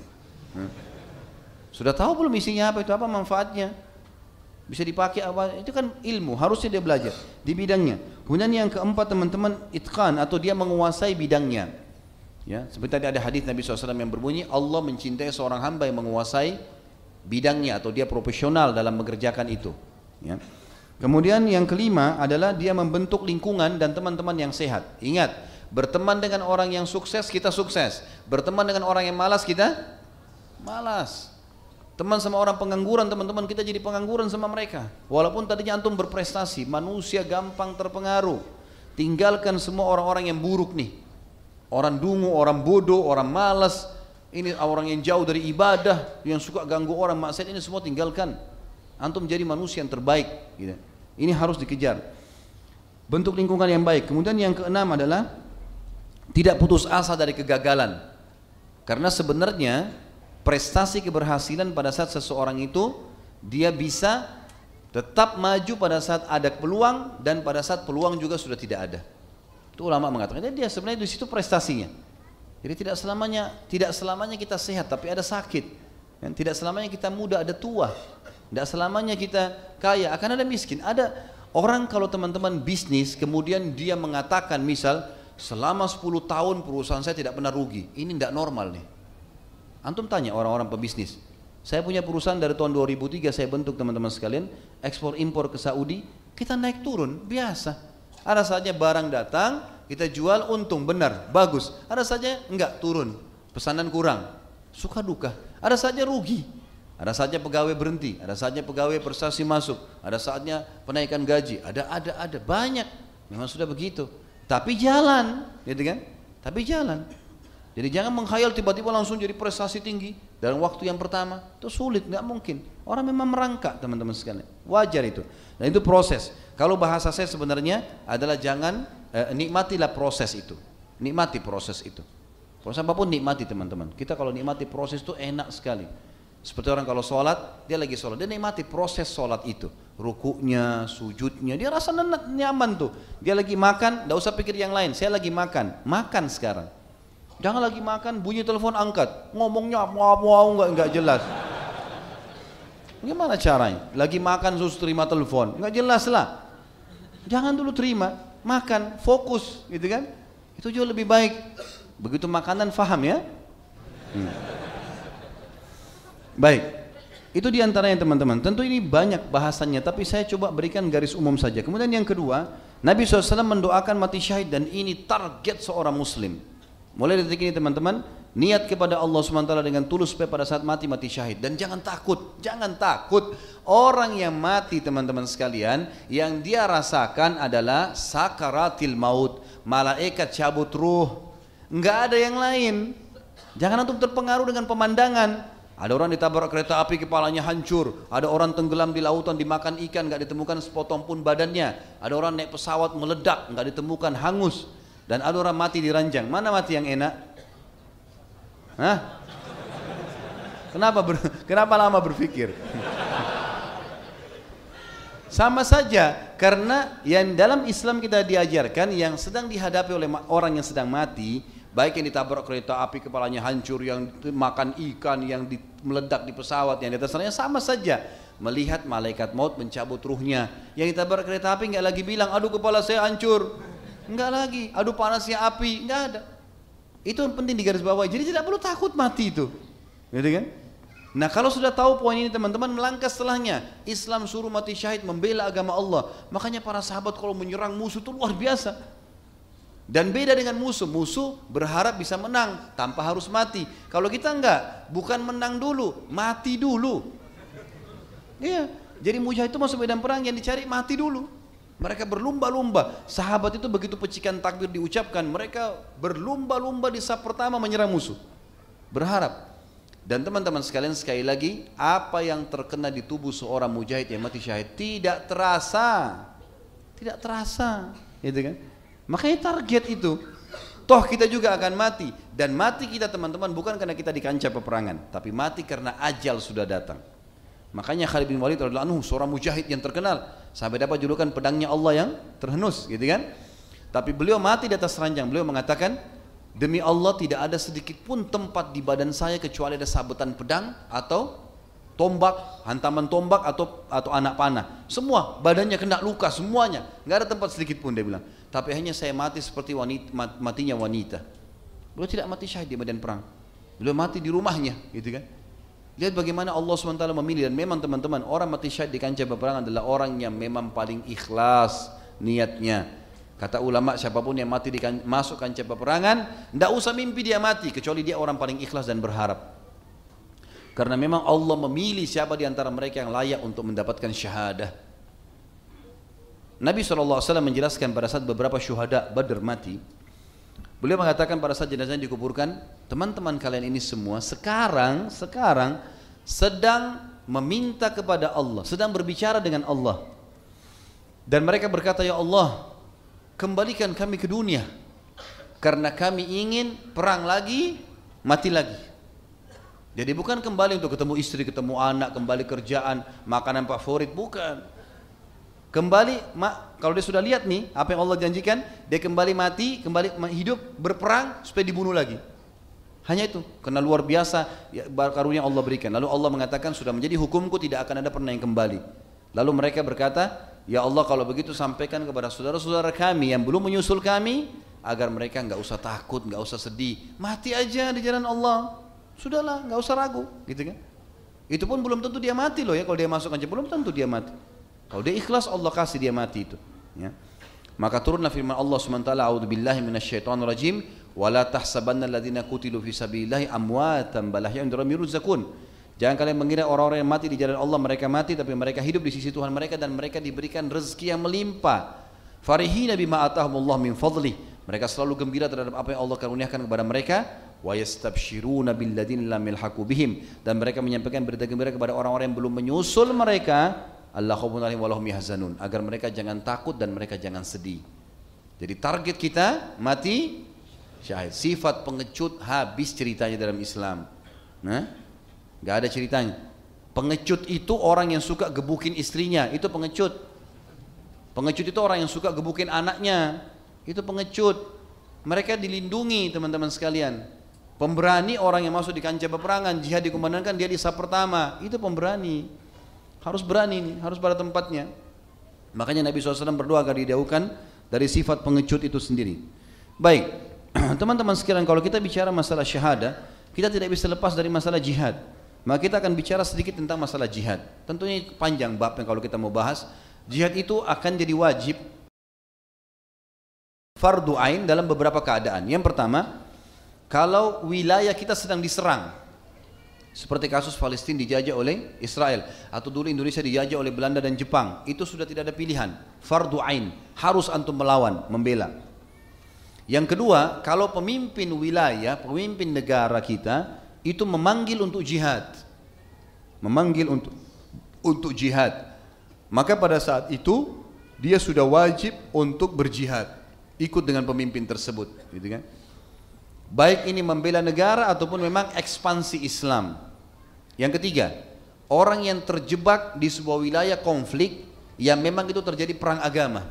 Sudah tahu belum isinya apa itu, apa manfaatnya? Bisa dipakai apa? Itu kan ilmu, harusnya dia belajar di bidangnya. Kemudian yang keempat teman-teman, itqan atau dia menguasai bidangnya. Ya, seperti tadi ada hadis Nabi SAW yang berbunyi, Allah mencintai seorang hamba yang menguasai bidangnya atau dia profesional dalam mengerjakan itu. Ya. Kemudian yang kelima adalah dia membentuk lingkungan dan teman-teman yang sehat. Ingat, berteman dengan orang yang sukses kita sukses, berteman dengan orang yang malas kita malas. Teman sama orang pengangguran teman-teman, kita jadi pengangguran sama mereka. Walaupun tadinya antum berprestasi, manusia gampang terpengaruh. Tinggalkan semua orang-orang yang buruk nih. Orang dungu, orang bodoh, orang malas, ini orang yang jauh dari ibadah, yang suka ganggu orang maksiat, ini semua tinggalkan. Antum jadi manusia yang terbaik. Gitu. Ini harus dikejar. Bentuk lingkungan yang baik. Kemudian yang keenam adalah tidak putus asa dari kegagalan. Karena sebenarnya prestasi keberhasilan pada saat seseorang itu dia bisa tetap maju pada saat ada peluang dan pada saat peluang juga sudah tidak ada. Itu ulama mengatakan, jadi dia sebenarnya di situ prestasinya. Jadi tidak selamanya kita sehat, tapi ada sakit. Tidak selamanya kita muda, ada tua. Tidak selamanya kita kaya, akan ada miskin. Ada orang kalau teman-teman bisnis, kemudian dia mengatakan misal, selama 10 tahun perusahaan saya tidak pernah rugi. Ini tidak normal nih. Antum tanya orang-orang pebisnis. Saya punya perusahaan dari tahun 2003 saya bentuk teman-teman sekalian, ekspor impor ke Saudi, kita naik turun, biasa. Ada saatnya barang datang, kita jual untung, benar, bagus. Ada saatnya enggak, turun, pesanan kurang, suka duka. Ada saatnya rugi, ada saatnya pegawai berhenti, ada saatnya pegawai prestasi masuk, ada saatnya penaikan gaji, ada banyak. Memang sudah begitu. Tapi jalan, gitu kan? Tapi jalan. Jadi jangan menghayal tiba-tiba langsung jadi prestasi tinggi dalam waktu yang pertama. Itu sulit, nggak mungkin. Orang memang merangkak teman-teman sekalian. Wajar itu. Dan itu proses. Kalau bahasa saya sebenarnya adalah jangan nikmatilah proses itu. Nikmati proses itu. Proses apapun nikmati teman-teman. Kita kalau nikmati proses itu enak sekali. Seperti orang kalau sholat, dia lagi sholat, dia nikmati proses sholat itu. Rukuknya, sujudnya, dia rasa nyaman tuh. Dia lagi makan, nggak usah pikir yang lain. Saya lagi makan sekarang. Jangan lagi makan, bunyi telepon angkat, ngomongnya mau nggak jelas. Gimana caranya? Lagi makan terus terima telepon, nggak jelas lah. Jangan dulu terima, makan, fokus, gitu kan? Itu jauh lebih baik. Begitu makanan faham ya? Baik. Itu diantaranya teman-teman. Tentu ini banyak bahasannya, tapi saya coba berikan garis umum saja. Kemudian yang kedua, Nabi SAW mendoakan mati syahid, dan ini target seorang muslim. Mulai detik ini teman-teman, niat kepada Allah SWT dengan tulus supaya pada saat mati syahid. Dan jangan takut, jangan takut. Orang yang mati teman-teman sekalian, yang dia rasakan adalah sakaratil maut, malaikat cabut ruh. Enggak ada yang lain. Jangan antum terpengaruh dengan pemandangan. Ada orang ditabrak kereta api kepalanya hancur, ada orang tenggelam di lautan dimakan ikan nggak ditemukan sepotong pun badannya, ada orang naik pesawat meledak nggak ditemukan hangus, dan ada orang mati di ranjang. Mana mati yang enak? Hah? Kenapa lama berpikir? Sama saja, karena yang dalam Islam kita diajarkan yang sedang dihadapi oleh orang yang sedang mati, baik yang ditabrak kereta api kepalanya hancur, yang makan ikan, yang meledak di pesawat, yang di atas sana, sama saja melihat malaikat maut mencabut ruhnya. Yang ditabrak kereta api nggak lagi bilang, aduh kepala saya hancur, nggak lagi, aduh panasnya api, nggak ada. Itu yang penting digarisbawahi. Jadi tidak perlu takut mati itu, gitu kan? Nah kalau sudah tahu poin ini teman-teman, melangkah setelahnya. Islam suruh mati syahid membela agama Allah. Makanya para sahabat kalau menyerang musuh itu luar biasa. Dan beda dengan musuh, musuh berharap bisa menang tanpa harus mati. Kalau kita enggak, bukan menang dulu, mati dulu. Iya, jadi mujahid itu masuk medan perang yang dicari mati dulu. Mereka berlumba-lumba. Sahabat itu begitu pecikan takbir diucapkan, mereka berlumba-lumba di saat pertama menyerang musuh. Berharap. Dan teman-teman sekalian, sekali lagi, apa yang terkena di tubuh seorang mujahid yang mati syahid tidak terasa, gitu kan? Makanya target itu, toh kita juga akan mati, dan mati kita teman-teman bukan karena kita di kancah peperangan, tapi mati karena ajal sudah datang. Makanya Khalid bin Walid radhiyallahu anhu seorang mujahid yang terkenal, sampai dapat julukan pedangnya Allah yang terhenus, gitu kan? Tapi beliau mati di atas ranjang. Beliau mengatakan, demi Allah tidak ada sedikit pun tempat di badan saya kecuali ada sabetan pedang atau tombak, hantaman tombak atau anak panah. Semua badannya kena luka semuanya, nggak ada tempat sedikit pun, dia bilang. Tapi hanya saya mati seperti matinya wanita. Beliau tidak mati syahid di medan perang. Beliau mati di rumahnya, gitu kan? Lihat bagaimana Allah SWT memilih. Dan memang teman-teman, orang mati syahid di kancah peperangan adalah orang yang memang paling ikhlas niatnya. Kata ulama, siapapun yang mati masuk kancah peperangan, tidak usah mimpi dia mati, kecuali dia orang paling ikhlas dan berharap. Karena memang Allah memilih siapa di antara mereka yang layak untuk mendapatkan syahadah. Nabi SAW menjelaskan pada saat beberapa syuhada Badr mati, beliau mengatakan pada saat jenazahnya dikuburkan, teman-teman kalian ini semua sekarang sedang meminta kepada Allah, sedang berbicara dengan Allah. Dan mereka berkata, ya Allah, kembalikan kami ke dunia, karena kami ingin perang lagi, mati lagi. Jadi bukan kembali untuk ketemu istri, ketemu anak, kembali kerjaan, makanan favorit, bukan. Kembali, kalau dia sudah lihat nih apa yang Allah janjikan, dia kembali mati, kembali hidup, berperang supaya dibunuh lagi. Hanya itu, karena luar biasa karunia Allah berikan. Lalu Allah mengatakan, sudah menjadi hukumku, tidak akan ada pernah yang kembali. Lalu mereka berkata, ya Allah, kalau begitu sampaikan kepada saudara-saudara kami yang belum menyusul kami, agar mereka nggak usah takut, nggak usah sedih, mati aja di jalan Allah. Sudahlah, nggak usah ragu, gitu kan? Itu pun belum tentu dia mati loh ya. Kalau dia masuk aja belum tentu dia mati. Kalau dia ikhlas, Allah kasih dia mati itu. Ya. Maka turunlah firman Allah SWT, a'udzubillahi minasyaitonirrajim, wala tahsabanna alladziina qutilu fi sabilillahi amwatan bal ahya'un yurzaqun. Jangan kalian mengira orang-orang yang mati di jalan Allah mereka mati, tapi mereka hidup di sisi Tuhan mereka dan mereka diberikan rezeki yang melimpah. Farihina bima atahumullah min fadlih. Mereka selalu gembira terhadap apa yang Allah karuniakan kepada mereka. Wa yastabshiruna billadzina lam yalhaqu bihim, dan mereka menyampaikan berita gembira kepada orang-orang yang belum menyusul mereka, alla khaufun 'alaihim wa lahum yahzanun, agar mereka jangan takut dan mereka jangan sedih. Jadi target kita mati syahid. Sifat pengecut habis ceritanya dalam Islam. Nah, nggak ada ceritanya. Pengecut itu orang yang suka gebukin istrinya, itu pengecut. Pengecut itu orang yang suka gebukin anaknya, itu pengecut. Mereka dilindungi teman-teman sekalian. Pemberani orang yang masuk di kancah peperangan, jihad dikumandangkan, dia di saf pertama, itu pemberani. Harus berani nih, harus pada tempatnya. Makanya Nabi SAW berdoa agar dijauhkan dari sifat pengecut itu sendiri. Baik, teman-teman sekalian, kalau kita bicara masalah syahadah, kita tidak bisa lepas dari masalah jihad. Maka kita akan bicara sedikit tentang masalah jihad. Tentunya panjang bab yang kalau kita mau bahas. Jihad itu akan jadi wajib fardu ain dalam beberapa keadaan. Yang pertama, kalau wilayah kita sedang diserang, seperti kasus Palestina dijajah oleh Israel, atau dulu Indonesia dijajah oleh Belanda dan Jepang, itu sudah tidak ada pilihan, fardu ain, harus antum melawan, membela. Yang kedua, kalau pemimpin wilayah, pemimpin negara kita itu memanggil untuk jihad, memanggil untuk jihad, maka pada saat itu dia sudah wajib untuk berjihad, ikut dengan pemimpin tersebut, gitu kan? Baik ini membela negara ataupun memang ekspansi Islam. Yang ketiga, orang yang terjebak di sebuah wilayah konflik yang memang itu terjadi perang agama.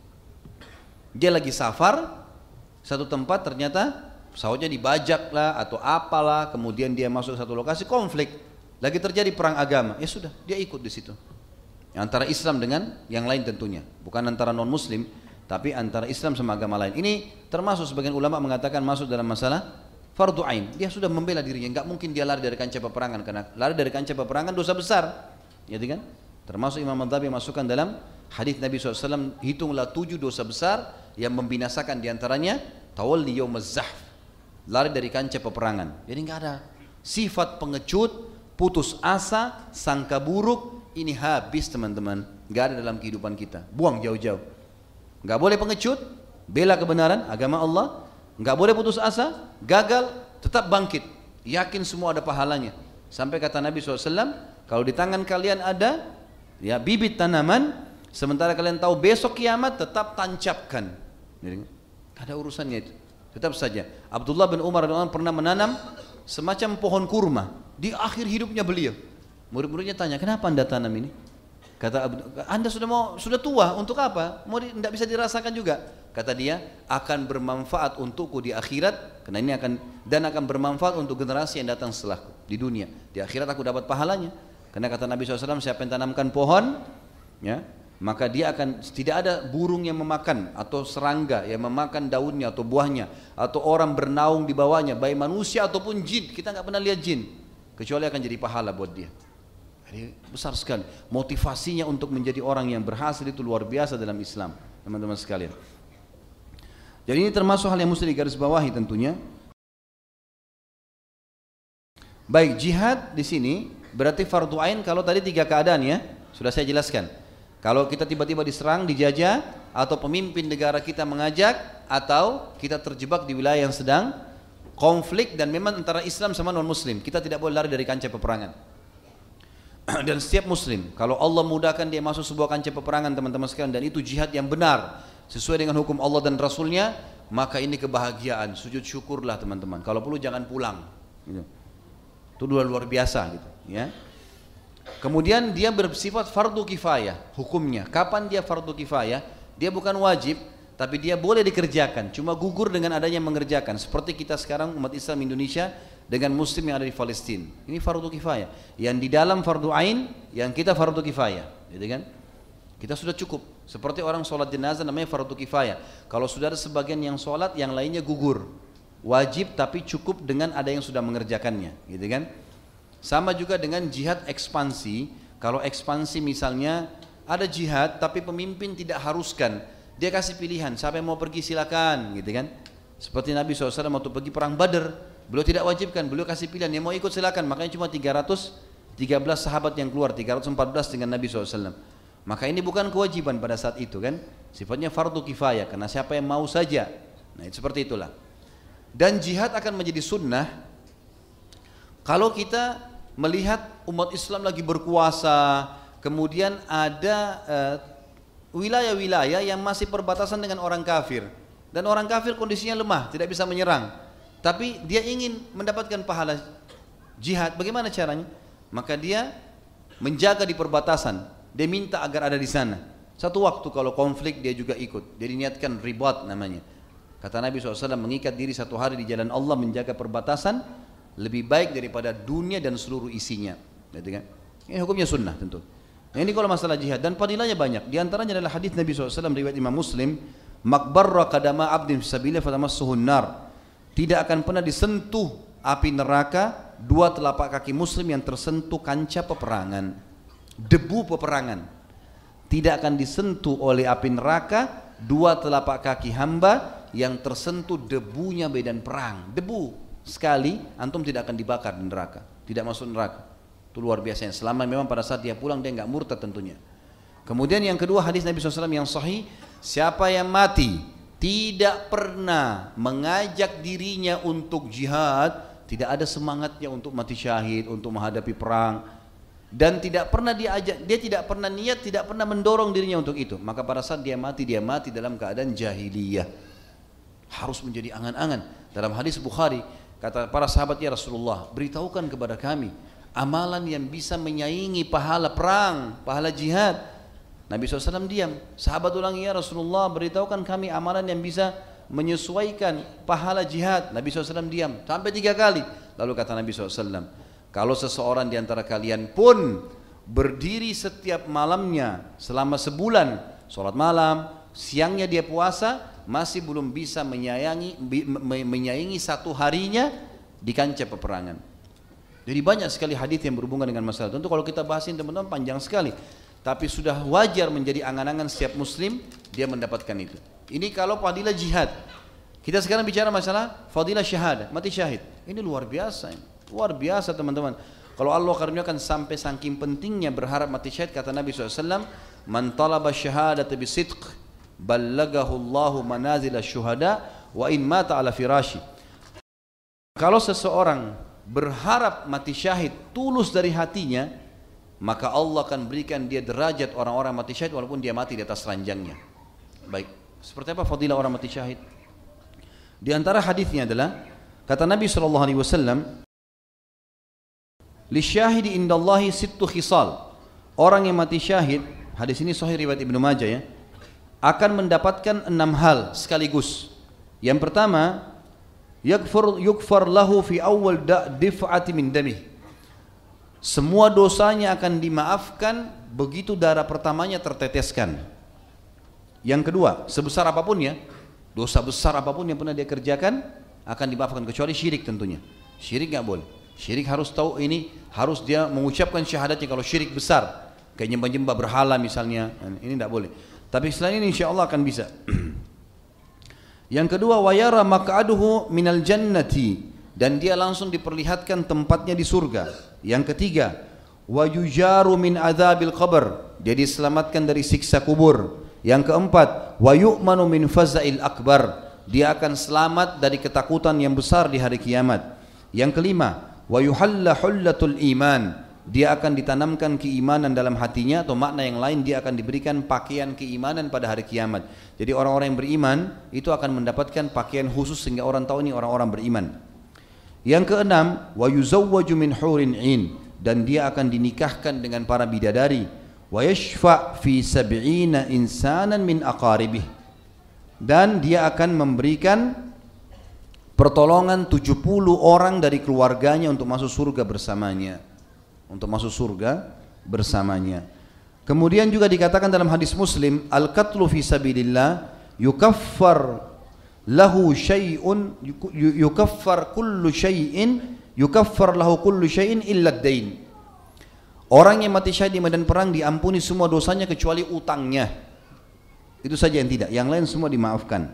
Dia lagi safar satu tempat, ternyata pesawatnya dibajak lah atau apalah, kemudian dia masuk satu lokasi konflik, lagi terjadi perang agama, ya sudah, dia ikut di situ. Antara Islam dengan yang lain tentunya, bukan antara non muslim, tapi antara Islam sama agama lain. Ini termasuk sebagian ulama mengatakan masuk dalam masalah fardu ain. Dia sudah membela dirinya, enggak mungkin dia lari dari kancah peperangan, karena lari dari kancah peperangan dosa besar, jadi kan? Termasuk Imam Madhabi masukkan dalam hadis Nabi SAW, hitunglah 7 dosa besar yang membinasakan diantaranya tawalli yaumaz zahf, lari dari kancah peperangan. Jadi enggak ada sifat pengecut, putus asa, sangka buruk. Ini habis teman-teman, nggak ada dalam kehidupan kita. Buang jauh-jauh. Nggak boleh pengecut, bela kebenaran, agama Allah. Nggak boleh putus asa, gagal, tetap bangkit. Yakin semua ada pahalanya. Sampai kata Nabi SAW, kalau di tangan kalian ada ya bibit tanaman, sementara kalian tahu besok kiamat, tetap tancapkan. Jadi, nggak ada urusannya itu. Tetap saja. Abdullah bin Umar pernah menanam semacam pohon kurma di akhir hidupnya beliau. Murid-muridnya tanya, kenapa anda tanam ini? Kata, anda sudah tua, untuk apa? Mau tidak bisa dirasakan juga. Kata dia, akan bermanfaat untukku di akhirat, karena ini akan bermanfaat untuk generasi yang datang setelahku di dunia. Di akhirat aku dapat pahalanya. Karena kata Nabi SAW, siapa yang tanamkan pohon, ya, maka dia akan tidak ada burung yang memakan atau serangga yang memakan daunnya atau buahnya, atau orang bernaung di bawahnya, baik manusia ataupun jin. Kita nggak pernah lihat jin, kecuali akan jadi pahala buat dia. Jadi besar sekali motivasinya untuk menjadi orang yang berhasil, itu luar biasa dalam Islam, teman-teman sekalian. Jadi ini termasuk hal yang mesti digarisbawahi tentunya. Baik, jihad di sini berarti fardu ain kalau tadi 3 keadaan ya, sudah saya jelaskan. Kalau kita tiba-tiba diserang, dijajah, atau pemimpin negara kita mengajak, atau kita terjebak di wilayah yang sedang konflik dan memang antara Islam sama non muslim, kita tidak boleh lari dari kancah peperangan. Dan setiap muslim, kalau Allah mudahkan dia masuk sebuah kancah peperangan teman-teman sekalian, dan itu jihad yang benar sesuai dengan hukum Allah dan Rasulnya, maka ini kebahagiaan, sujud syukurlah teman-teman. Kalau perlu jangan pulang gitu. Itu luar biasa gitu ya. Kemudian dia bersifat fardu kifayah hukumnya. Kapan dia fardu kifayah? Dia bukan wajib, tapi dia boleh dikerjakan, cuma gugur dengan adanya mengerjakan. Seperti kita sekarang umat Islam Indonesia dengan muslim yang ada di Palestina, ini fardu kifayah. Yang di dalam fardu ain, yang kita fardu kifayah, gitu kan? Kita sudah cukup. Seperti orang sholat jenazah namanya fardu kifayah. Kalau sudah ada sebagian yang sholat, yang lainnya gugur. Wajib tapi cukup dengan ada yang sudah mengerjakannya, gitu kan? Sama juga dengan jihad ekspansi. Kalau ekspansi misalnya ada jihad tapi pemimpin tidak haruskan, dia kasih pilihan, siapa yang mau pergi silakan, gitu kan? Seperti Nabi SAW waktu pergi perang Badar, beliau tidak wajibkan, beliau kasih pilihan, yang mau ikut silakan. Makanya cuma 313 sahabat yang keluar, 314 dengan Nabi SAW. Maka ini bukan kewajiban pada saat itu kan, sifatnya fardu kifayah, karena siapa yang mau saja. Nah seperti itulah. Dan jihad akan menjadi sunnah kalau kita melihat umat Islam lagi berkuasa, kemudian ada wilayah-wilayah yang masih perbatasan dengan orang kafir, dan orang kafir kondisinya lemah, tidak bisa menyerang, tapi dia ingin mendapatkan pahala jihad. Bagaimana caranya? Maka dia menjaga di perbatasan, dia minta agar ada di sana. Satu waktu kalau konflik dia juga ikut, dia niatkan ribat namanya. Kata Nabi SAW, mengikat diri 1 hari di jalan Allah menjaga perbatasan lebih baik daripada dunia dan seluruh isinya. Ini hukumnya sunnah tentu. Nah, ini kalau masalah jihad, dan fadilahnya banyak. Di antaranya adalah hadis Nabi SAW riwayat Imam Muslim, makbarra qadama abdin fisabilillah fatamassuhun nar. Tidak akan pernah disentuh api neraka dua telapak kaki muslim yang tersentuh kancah peperangan. Debu peperangan tidak akan disentuh oleh api neraka dua telapak kaki hamba yang tersentuh debunya medan perang. Debu sekali antum tidak akan dibakar di neraka, tidak masuk neraka. Itu luar biasa. Selama memang pada saat dia pulang dia enggak murtad tentunya. Kemudian yang kedua, hadis Nabi SAW yang sahih, siapa yang mati tidak pernah mengajak dirinya untuk jihad, tidak ada semangatnya untuk mati syahid, untuk menghadapi perang, dan tidak pernah dia tidak pernah niat, tidak pernah mendorong dirinya untuk itu, maka pada saat dia mati dalam keadaan jahiliyah. Harus menjadi angan-angan. Dalam hadis Bukhari, kata para sahabat, ya Rasulullah, beritahukan kepada kami amalan yang bisa menyaingi pahala perang, pahala jihad. Nabi SAW diam. Sahabat ulangi, ya Rasulullah, beritahukan kami amalan yang bisa menyesuaikan pahala jihad. Nabi SAW diam sampai 3 kali. Lalu kata Nabi SAW, kalau seseorang di antara kalian pun berdiri setiap malamnya selama sebulan, sholat malam, siangnya dia puasa, masih belum bisa menyayangi satu harinya di kancah peperangan. Jadi banyak sekali hadis yang berhubungan dengan masalah. Tentu kalau kita bahasin teman-teman panjang sekali. Tapi sudah wajar menjadi angan-angan setiap muslim dia mendapatkan itu. Ini kalau fadilah jihad. Kita sekarang bicara masalah fadilah syahadah, mati syahid. Ini luar biasa. Luar biasa teman-teman. Kalau Allah karuniakan sampai saking pentingnya berharap mati syahid, kata Nabi SAW, man talaba syahadata bisidq ballagahu Allahu manazil syuhada wa in mata ala firashi. Kalau seseorang berharap mati syahid tulus dari hatinya, maka Allah akan berikan dia derajat orang-orang mati syahid walaupun dia mati di atas ranjangnya. Baik, seperti apa fadilah orang mati syahid? Di antara hadisnya adalah kata Nabi SAW, lisyahidi indallahi sittu khisal. Orang yang mati syahid, hadis ini sahih riwayat Ibnu Majah ya, akan mendapatkan 6 hal sekaligus. Yang pertama, yukfar lahu fi awal dif'ati min damih. Semua dosanya akan dimaafkan begitu darah pertamanya terteteskan. Yang kedua, sebesar apapun ya, dosa besar apapun yang pernah dia kerjakan akan dimaafkan, kecuali syirik tentunya. Syirik nggak boleh. Syirik harus tahu ini, harus dia mengucapkan syahadatnya kalau syirik besar, kayak nyembah-nyembah berhala misalnya, ini nggak boleh. Tapi selain ini insya Allah akan bisa. Yang kedua, wayara maq'aduhu minal jannati, dan dia langsung diperlihatkan tempatnya di surga. Yang ketiga, wa yujaru min adzabil qabr, dia diselamatkan dari siksa kubur. Yang keempat, wa yu'manu min fazail akbar, dia akan selamat dari ketakutan yang besar di hari kiamat. Yang kelima, wa yuhalla hullatul iman, dia akan ditanamkan keimanan dalam hatinya, atau makna yang lain, dia akan diberikan pakaian keimanan pada hari kiamat. Jadi orang-orang yang beriman itu akan mendapatkan pakaian khusus sehingga orang tahu ini orang-orang beriman. Yang keenam, wa yuzawwaju min hurin 'ain, dan dia akan dinikahkan dengan para bidadari. Wa yashfa' fi 70 insanan min aqaribih, dan dia akan memberikan pertolongan 70 orang dari keluarganya untuk masuk surga bersamanya. Untuk masuk surga bersamanya. Kemudian juga dikatakan dalam hadis Muslim, al-qatlu fi sabilillah yukaffar lahu syai'un, yukaffar kullu syai'in, yukaffar lahu kullu syai'in illa ad-dain. Orang yang mati syahid di medan perang diampuni semua dosanya kecuali utangnya. Itu saja yang tidak, yang lain semua dimaafkan.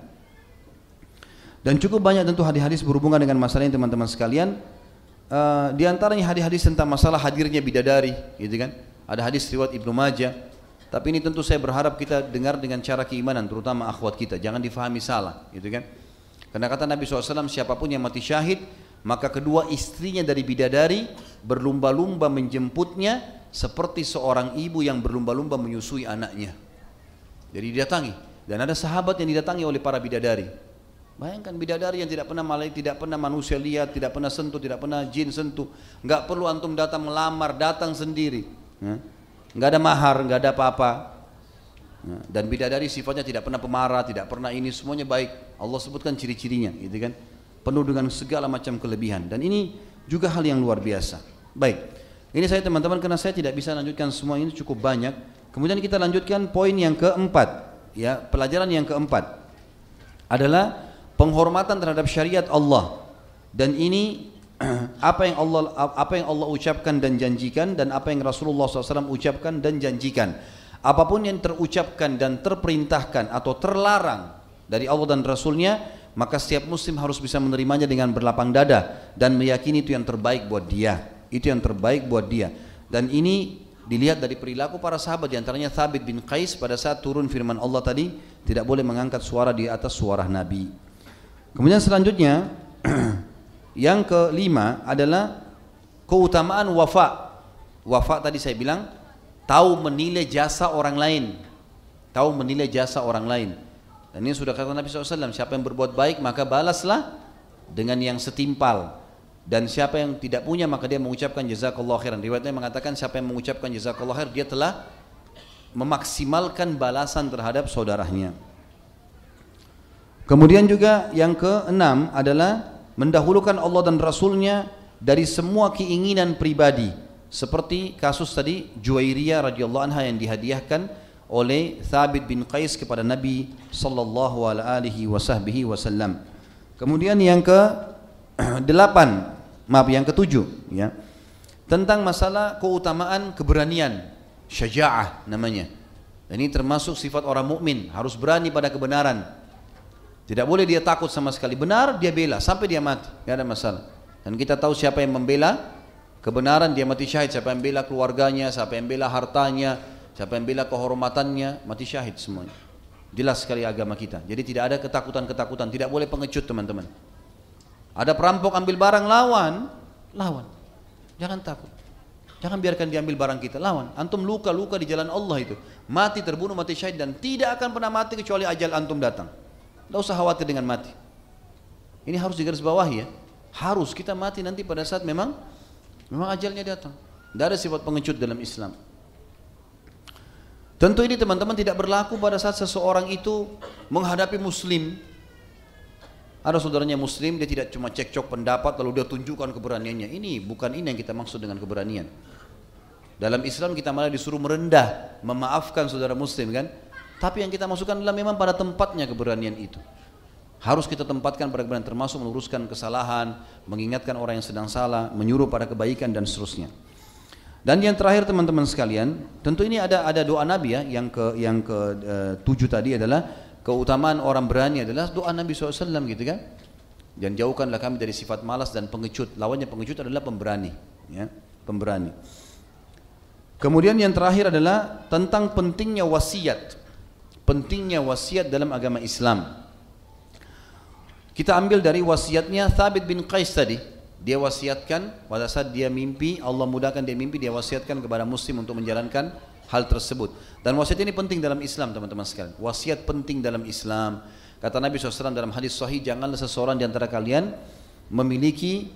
Dan cukup banyak tentu hadis-hadis berhubungan dengan masalah ini teman-teman sekalian. Di antaranya hadis-hadis tentang masalah hadirnya bidadari, gitu kan? Ada hadis riwayat Ibnu Majah. Tapi ini tentu saya berharap kita dengar dengan cara keimanan, terutama akhwat kita, jangan difahami salah, gitu kan? Karena kata Nabi SAW, siapapun yang mati syahid, maka kedua istrinya dari bidadari berlumba-lumba menjemputnya seperti seorang ibu yang berlumba-lumba menyusui anaknya. Jadi didatangi, dan ada sahabat yang didatangi oleh para bidadari. Bayangkan bidadari yang tidak pernah malaikat, tidak pernah manusia lihat, tidak pernah sentuh, tidak pernah jin sentuh, nggak perlu antum datang melamar, datang sendiri. Nggak ada mahar, nggak ada apa-apa. Dan bidadari sifatnya tidak pernah pemarah, tidak pernah ini, semuanya baik. Allah sebutkan ciri-cirinya, gitu kan? Penuh dengan segala macam kelebihan. Dan ini juga hal yang luar biasa. Baik, ini saya teman-teman, karena saya tidak bisa lanjutkan semua ini, cukup banyak. Kemudian kita lanjutkan poin yang keempat, ya, pelajaran yang keempat adalah penghormatan terhadap syariat Allah. Dan ini apa yang Allah ucapkan dan janjikan, dan apa yang Rasulullah SAW ucapkan dan janjikan. Apapun yang terucapkan dan terperintahkan atau terlarang dari Allah dan Rasulnya, maka setiap muslim harus bisa menerimanya dengan berlapang dada dan meyakini itu yang terbaik buat dia. Itu yang terbaik buat dia. Dan ini dilihat dari perilaku para sahabat, diantaranya Thabit bin Qais pada saat turun firman Allah tadi, tidak boleh mengangkat suara di atas suara Nabi. Kemudian selanjutnya yang kelima adalah keutamaan wafa. Wafa tadi saya bilang tahu menilai jasa orang lain, tahu menilai jasa orang lain. Dan ini sudah kata Nabi SAW, siapa yang berbuat baik maka balaslah dengan yang setimpal, dan siapa yang tidak punya maka dia mengucapkan jazakallahu khairan. Riwayatnya mengatakan siapa yang mengucapkan jazakallahu khair, dia telah memaksimalkan balasan terhadap saudaranya. Kemudian juga yang keenam adalah mendahulukan Allah dan Rasulnya dari semua keinginan pribadi, seperti kasus tadi Juwairiyah radhiyallahu anha yang dihadiahkan oleh Thabit bin Qais kepada Nabi sallallahu alaihi wasallam. Kemudian yang yang ketujuh ya, tentang masalah keutamaan keberanian, syaja'ah namanya. Dan ini termasuk sifat orang mukmin, harus berani pada kebenaran. Tidak boleh dia takut sama sekali, benar dia bela sampai dia mati, tidak ada masalah. Dan kita tahu siapa yang membela kebenaran dia mati syahid, siapa yang bela keluarganya, siapa yang bela hartanya, siapa yang bela kehormatannya, mati syahid semuanya. Jelas sekali agama kita. Jadi tidak ada ketakutan-ketakutan, tidak boleh pengecut teman-teman. Ada perampok ambil barang, lawan. Jangan takut. Jangan biarkan dia ambil barang kita, lawan. Antum luka-luka di jalan Allah itu, mati terbunuh, mati syahid, dan tidak akan pernah mati kecuali ajal antum datang. Tidak usah khawatir dengan mati. Ini harus digarisbawahi ya. Harus kita mati nanti pada saat memang ajalnya datang. Tidak ada sifat pengecut dalam Islam. Tentu ini teman-teman tidak berlaku pada saat seseorang itu menghadapi muslim. Ada saudaranya muslim, dia tidak cuma cekcok pendapat lalu dia tunjukkan keberaniannya. Ini bukan ini yang kita maksud dengan keberanian. Dalam Islam kita malah disuruh merendah, memaafkan saudara muslim kan. Tapi yang kita masukkan adalah memang pada tempatnya keberanian itu. Harus kita tempatkan pada keberanian, termasuk meluruskan kesalahan, mengingatkan orang yang sedang salah, menyuruh pada kebaikan dan seterusnya. Dan yang terakhir teman-teman sekalian, tentu ini ada doa Nabi ya, yang ke 7 tadi adalah keutamaan orang berani adalah doa Nabi SAW gitu kan. Dan jauhkanlah kami dari sifat malas dan pengecut. Lawannya pengecut adalah pemberani ya, pemberani. Kemudian yang terakhir adalah tentang pentingnya wasiat. Pentingnya wasiat dalam agama Islam. Kita ambil dari wasiatnya Thabit bin Qais tadi. Dia wasiatkan pada saat dia mimpi, Allah mudahkan dia mimpi, dia wasiatkan kepada muslim untuk menjalankan hal tersebut. Dan wasiat ini penting dalam Islam teman-teman sekalian. Wasiat penting dalam Islam. Kata Nabi SAW dalam hadis sahih, janganlah seseorang di antara kalian memiliki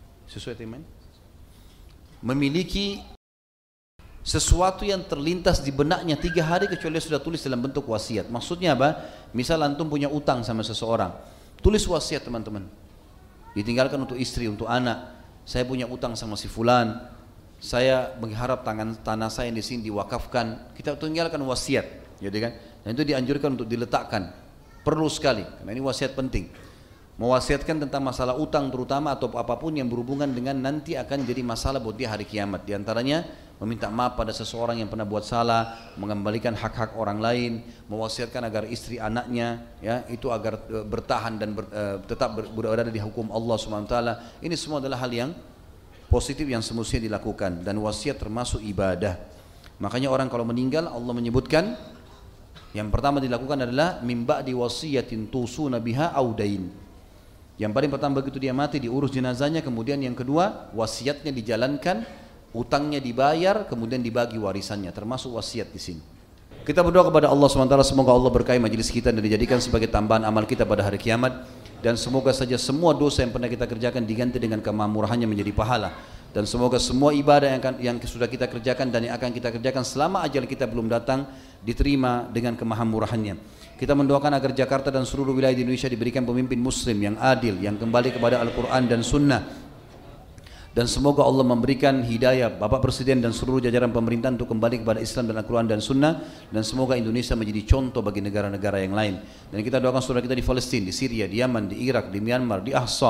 memiliki sesuatu yang terlintas di benaknya 3 hari kecuali sudah tulis dalam bentuk wasiat. Maksudnya apa? Misal antum punya utang sama seseorang, tulis wasiat teman-teman. Ditinggalkan untuk istri, untuk anak. Saya punya utang sama si fulan, saya mengharap tanah saya di sini diwakafkan. Kita tinggalkan wasiat, jadi kan? Dan itu dianjurkan untuk diletakkan. Perlu sekali, karena ini wasiat penting. Mewasiatkan tentang masalah utang terutama atau apapun yang berhubungan dengan nanti akan jadi masalah buat dia hari kiamat. Di antaranya meminta maaf pada seseorang yang pernah buat salah, mengembalikan hak-hak orang lain, mewasiatkan agar istri anaknya ya itu agar bertahan dan tetap berada di hukum Allah SWT. Ini semua adalah hal yang positif yang semestinya dilakukan, dan wasiat termasuk ibadah. Makanya orang kalau meninggal Allah menyebutkan yang pertama dilakukan adalah min ba'di wasiyatin tusuna biha audain. Yang paling pertama begitu dia mati diurus jenazahnya, kemudian yang kedua wasiatnya dijalankan, utangnya dibayar, kemudian dibagi warisannya, termasuk wasiat di sini. Kita berdoa kepada Allah SWT, semoga Allah berkahi majelis kita dan dijadikan sebagai tambahan amal kita pada hari kiamat, dan semoga saja semua dosa yang pernah kita kerjakan diganti dengan kemamurahannya menjadi pahala, dan semoga semua ibadah yang sudah kita kerjakan dan yang akan kita kerjakan selama ajal kita belum datang diterima dengan kemahamurahannya. Kita mendoakan agar Jakarta dan seluruh wilayah di Indonesia diberikan pemimpin muslim yang adil, yang kembali kepada Al-Quran dan Sunnah. Dan semoga Allah memberikan hidayah Bapak Presiden dan seluruh jajaran pemerintahan untuk kembali kepada Islam dan Al-Quran dan Sunnah. Dan semoga Indonesia menjadi contoh bagi negara-negara yang lain. Dan kita doakan saudara kita di Palestina, di Syria, di Yaman, di Irak, di Myanmar, di Ahsa,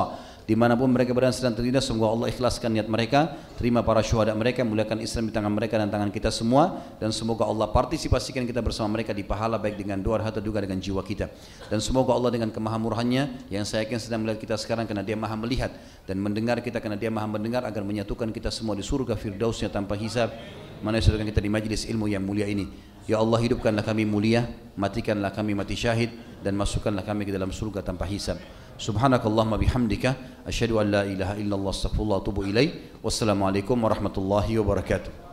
Dimanapun mereka berada sedang tertindas, semoga Allah ikhlaskan niat mereka, terima para syuhada mereka, muliakan Islam di tangan mereka dan tangan kita semua, dan semoga Allah partisipasikan kita bersama mereka di pahala baik dengan doa, harta, juga dengan jiwa kita. Dan semoga Allah dengan kemahamurahannya yang saya yakin sedang melihat kita sekarang karena Dia maha melihat, dan mendengar kita karena Dia maha mendengar, agar menyatukan kita semua di surga firdausnya tanpa hisab, mana disatukan kita di majlis ilmu yang mulia ini. Ya Allah, hidupkanlah kami mulia, matikanlah kami mati syahid, dan masukkanlah kami ke dalam surga tanpa hisab. Subhanakallahumma bihamdika asyhadu an la ilaha illallah astaghfirullah wa atubu ilaih. Wassalamualaikum warahmatullahi wabarakatuh.